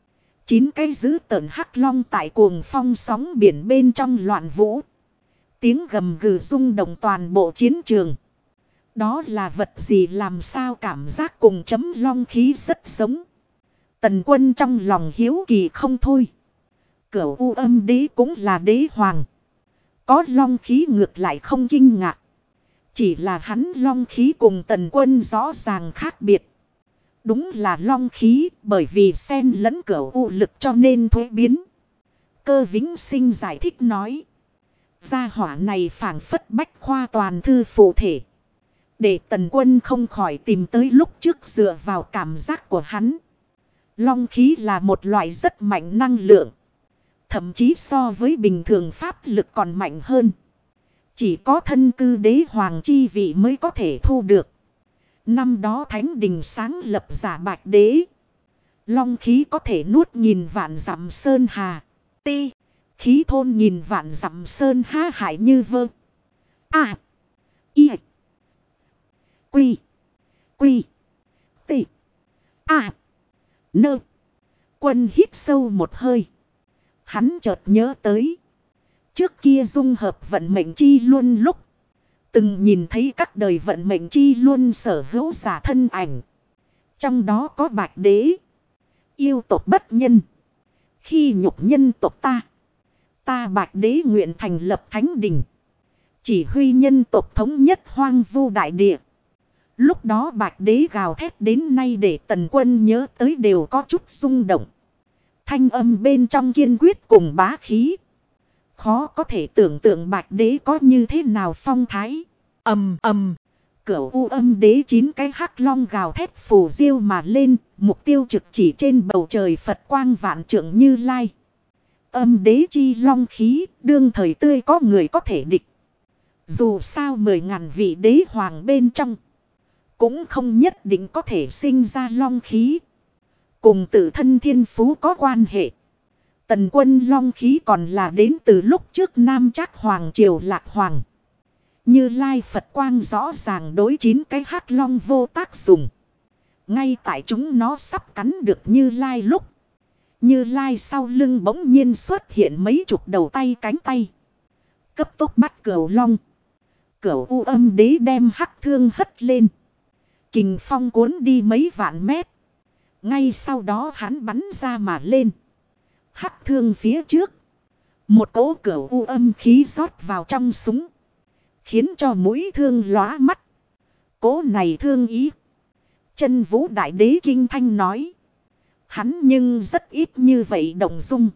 9 cái dữ tợn hắc long tại cuồng phong sóng biển bên trong loạn vũ. Tiếng gầm gừ rung động toàn bộ chiến trường. Đó là vật gì, làm sao cảm giác cùng chấm long khí rất giống. Tần Quân trong lòng hiếu kỳ không thôi. Cửu U Âm Đế cũng là đế hoàng. Có long khí ngược lại không kinh ngạc. Chỉ là hắn long khí cùng Tần Quân rõ ràng khác biệt. Đúng là long khí, bởi vì xen lẫn Cửu U lực cho nên thuế biến. Cơ Vĩnh Sinh giải thích nói. Gia hỏa này phảng phất bách khoa toàn thư phụ thể. Để Tần Quân không khỏi tìm tới lúc trước dựa vào cảm giác của hắn. Long khí là một loại rất mạnh năng lượng. Thậm chí so với bình thường pháp lực còn mạnh hơn. Chỉ có thân cư đế hoàng chi vị mới có thể thu được. Năm đó Thánh Đình sáng lập giả Bạch Đế. Long khí có thể nuốt nghìn vạn dặm sơn hà. Ti. Khí thôn nghìn vạn dặm sơn há hải như vơ. A. I. Quy. Quy. Ti. A. Nơ. Quân hít sâu một hơi. Hắn chợt nhớ tới. Trước kia dung hợp vận mệnh chi luân lúc. Từng nhìn thấy các đời vận mệnh chi luân sở hữu giả thân ảnh. Trong đó có Bạch Đế. Yêu tộc bất nhân. Khi nhục nhân tộc ta. Ta Bạch Đế nguyện thành lập Thánh Đình. Chỉ huy nhân tộc thống nhất hoang vu đại địa. Lúc đó Bạch Đế gào thét đến nay để Tần Quân nhớ tới đều có chút rung động. Thanh âm bên trong kiên quyết cùng bá khí. Khó có thể tưởng tượng Bạch Đế có như thế nào phong thái. Ầm ầm, Cửu U Âm Đế 9 cái hắc long gào thét phù diêu mà lên, mục tiêu trực chỉ trên bầu trời Phật quang vạn trượng Như Lai. Âm Đế chi long khí, đương thời tươi có người có thể địch. Dù sao 10.000 vị đế hoàng bên trong, cũng không nhất định có thể sinh ra long khí. Cùng tự thân thiên phú có quan hệ. Tần Quân long khí còn là đến từ lúc trước Nam Trác Hoàng triều Lạc Hoàng. Như Lai Phật quang rõ ràng đối 9 cái hắc long vô tác dụng. Ngay tại chúng nó sắp cắn được Như Lai lúc. Như Lai sau lưng bỗng nhiên xuất hiện mấy chục đầu tay cánh tay. Cấp tốc bắt Cửu Long. Cửu U Âm Đế đem hắc thương hất lên. Kình phong cuốn đi mấy vạn mét. Ngay sau đó hắn bắn ra mà lên. Hắc thương phía trước. Một cỗ Cửu U âm khí rót vào trong súng. Khiến cho mũi thương lóa mắt. Cỗ này thương ý. Chân Vũ Đại Đế kinh thanh nói. Hắn nhưng rất ít như vậy động dung.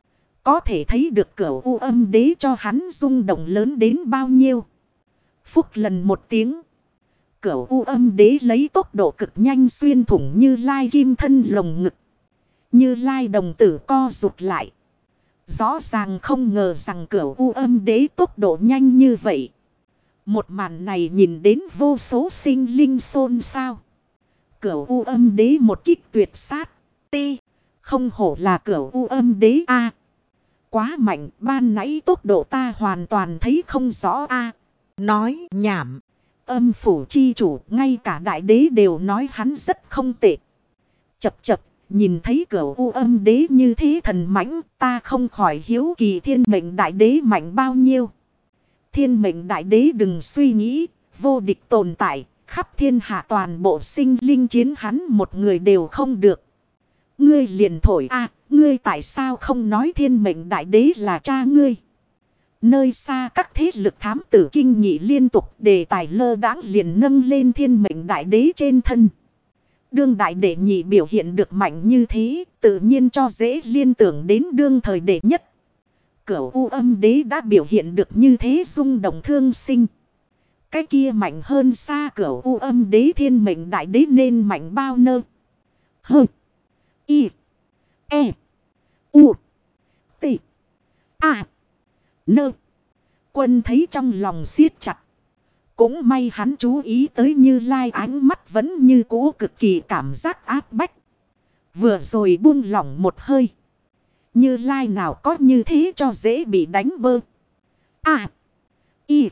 Có thể thấy được Cửu U Âm Đế cho hắn rung động lớn đến bao nhiêu. Phúc lần một tiếng. Cửu U Âm Đế lấy tốc độ cực nhanh xuyên thủng Như Lai kim thân lồng ngực. Như Lai đồng tử co rụt lại. Rõ ràng không ngờ rằng Cửu U Âm Đế tốc độ nhanh như vậy. Một màn này nhìn đến vô số sinh linh xôn xao. Cửu U Âm Đế một kích tuyệt sát. Ti. Không hổ là Cửu U Âm Đế a. Quá mạnh, ban nãy tốc độ ta hoàn toàn thấy không rõ a. Nói nhảm. Âm phủ chi chủ, ngay cả đại đế đều nói hắn rất không tệ. Chập chập, nhìn thấy Cửu U Âm Đế như thế thần mãnh, ta không khỏi hiếu kỳ Thiên Mệnh Đại Đế mạnh bao nhiêu. Thiên Mệnh Đại Đế đừng suy nghĩ, vô địch tồn tại, khắp thiên hạ toàn bộ sinh linh chiến hắn một người đều không được. Ngươi liền thổi a, ngươi tại sao không nói Thiên Mệnh Đại Đế là cha ngươi? Nơi xa các thế lực thám tử kinh nghị liên tục, đề tài lơ đãng liền nâng lên Thiên Mệnh Đại Đế trên thân. Đương đại đệ nhị biểu hiện được mạnh như thế, tự nhiên cho dễ liên tưởng đến đương thời đệ nhất. Cửu U Âm Đế đã biểu hiện được như thế rung động thương sinh. Cái kia mạnh hơn xa Cửu U Âm Đế Thiên Mệnh Đại Đế nên mạnh bao nơ. Hơ. Y. E. U. T. A. Nơ. Quân thấy trong lòng siết chặt. Cũng may hắn chú ý tới Như Lai ánh mắt vẫn như cũ cực kỳ cảm giác áp bách. Vừa rồi buông lỏng một hơi. Như Lai nào có như thế cho dễ bị đánh bơ. A. Y.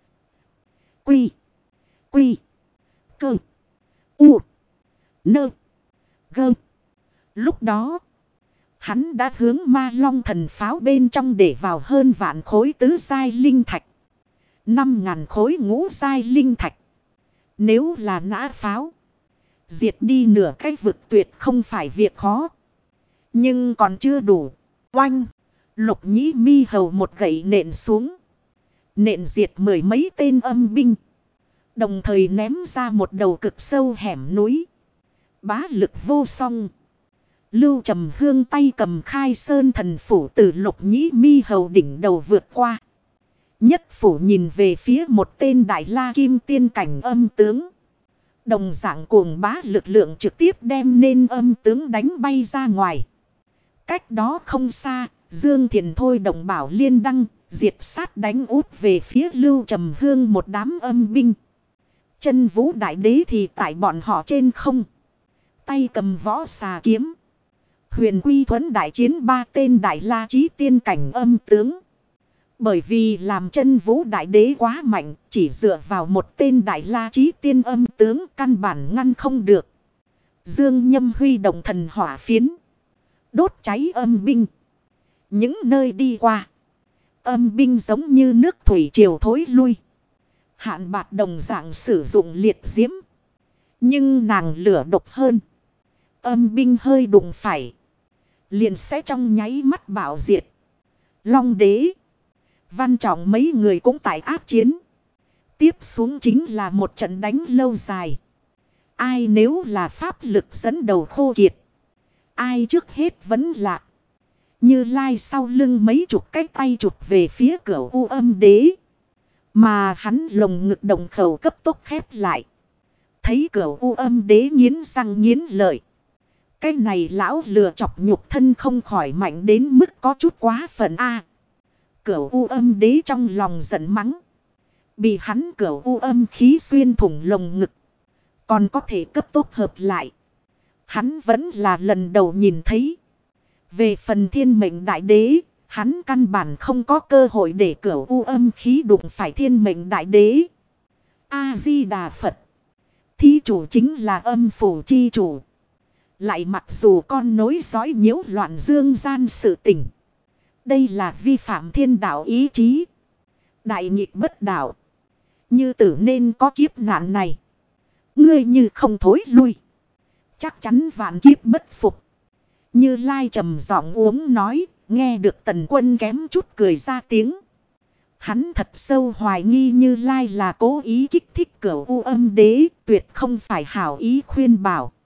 Quy. Quy. Cơ. U. Nơ. Gơ. Lúc đó, hắn đã hướng Ma Long thần pháo bên trong để vào hơn vạn khối tứ giai linh thạch. 5.000 khối ngũ giai linh thạch. Nếu là nã pháo, diệt đi nửa cái vực tuyệt không phải việc khó. Nhưng còn chưa đủ. Oanh, Lục Nhĩ Mi hầu một gậy nện xuống. Nện diệt mười mấy tên âm binh. Đồng thời ném ra một đầu cực sâu hẻm núi. Bá lực vô song. Lưu Trầm Hương tay cầm Khai Sơn thần phủ từ Lục Nhĩ Mi hầu đỉnh đầu vượt qua. Nhất phủ nhìn về phía một tên Đại La Kim tiên cảnh âm tướng. Đồng dạng cuồng bá lực lượng trực tiếp đem nên âm tướng đánh bay ra ngoài. Cách đó không xa, Dương Thiền thôi đồng bảo liên đăng, diệt sát đánh út về phía Lưu Trầm Hương một đám âm binh. Chân Vũ Đại Đế thì tại bọn họ trên không. Tay cầm võ xà kiếm. Huyền Quy Thuẫn đại chiến 3 tên Đại La Chí tiên cảnh âm tướng. Bởi vì làm Chân Vũ Đại Đế quá mạnh, chỉ dựa vào một tên Đại La Chí tiên âm tướng căn bản ngăn không được. Dương Nhâm huy động thần hỏa phiến. Đốt cháy âm binh. Những nơi đi qua, âm binh giống như nước thủy triều thối lui. Hạn Bạc đồng dạng sử dụng liệt diễm. Nhưng nàng lửa độc hơn. Âm binh hơi đụng phải, liền sẽ trong nháy mắt bạo diệt. Long Đế, Văn Trọng mấy người cũng tại áp chiến. Tiếp xuống chính là một trận đánh lâu dài. Ai nếu là pháp lực dẫn đầu khô kiệt, ai trước hết vẫn lạc. Như Lai sau lưng mấy chục cái tay chụp về phía Cửu U Âm Đế. Mà hắn lồng ngực đồng khẩu cấp tốc khép lại. Thấy Cửu U Âm Đế nghiến răng nghiến lợi. Cái này lão lừa chọc nhục thân không khỏi mạnh đến mức có chút quá phận a. Cửu U Âm Đế trong lòng giận mắng. Bị hắn Cửu U Âm khí xuyên thủng lồng ngực. Còn có thể cấp tốc hợp lại. Hắn vẫn là lần đầu nhìn thấy. Về phần Thiên Mệnh Đại Đế, hắn căn bản không có cơ hội để Cửu U Âm khí đụng phải Thiên Mệnh Đại Đế. A-di-đà Phật. Thí chủ chính là âm phủ chi chủ. Lại mặc dù con nối dõi nhiễu loạn dương gian sự tình. Đây là vi phạm thiên đạo ý chí. Đại nghịch bất đạo. Như tử nên có kiếp nạn này. Ngươi như không thối lui, chắc chắn vạn kiếp bất phục. Như Lai trầm giọng uống nói, nghe được Tần Quân kém chút cười ra tiếng. Hắn thật sâu hoài nghi Như Lai là cố ý kích thích Cửu U Âm Đế, tuyệt không phải hảo ý khuyên bảo.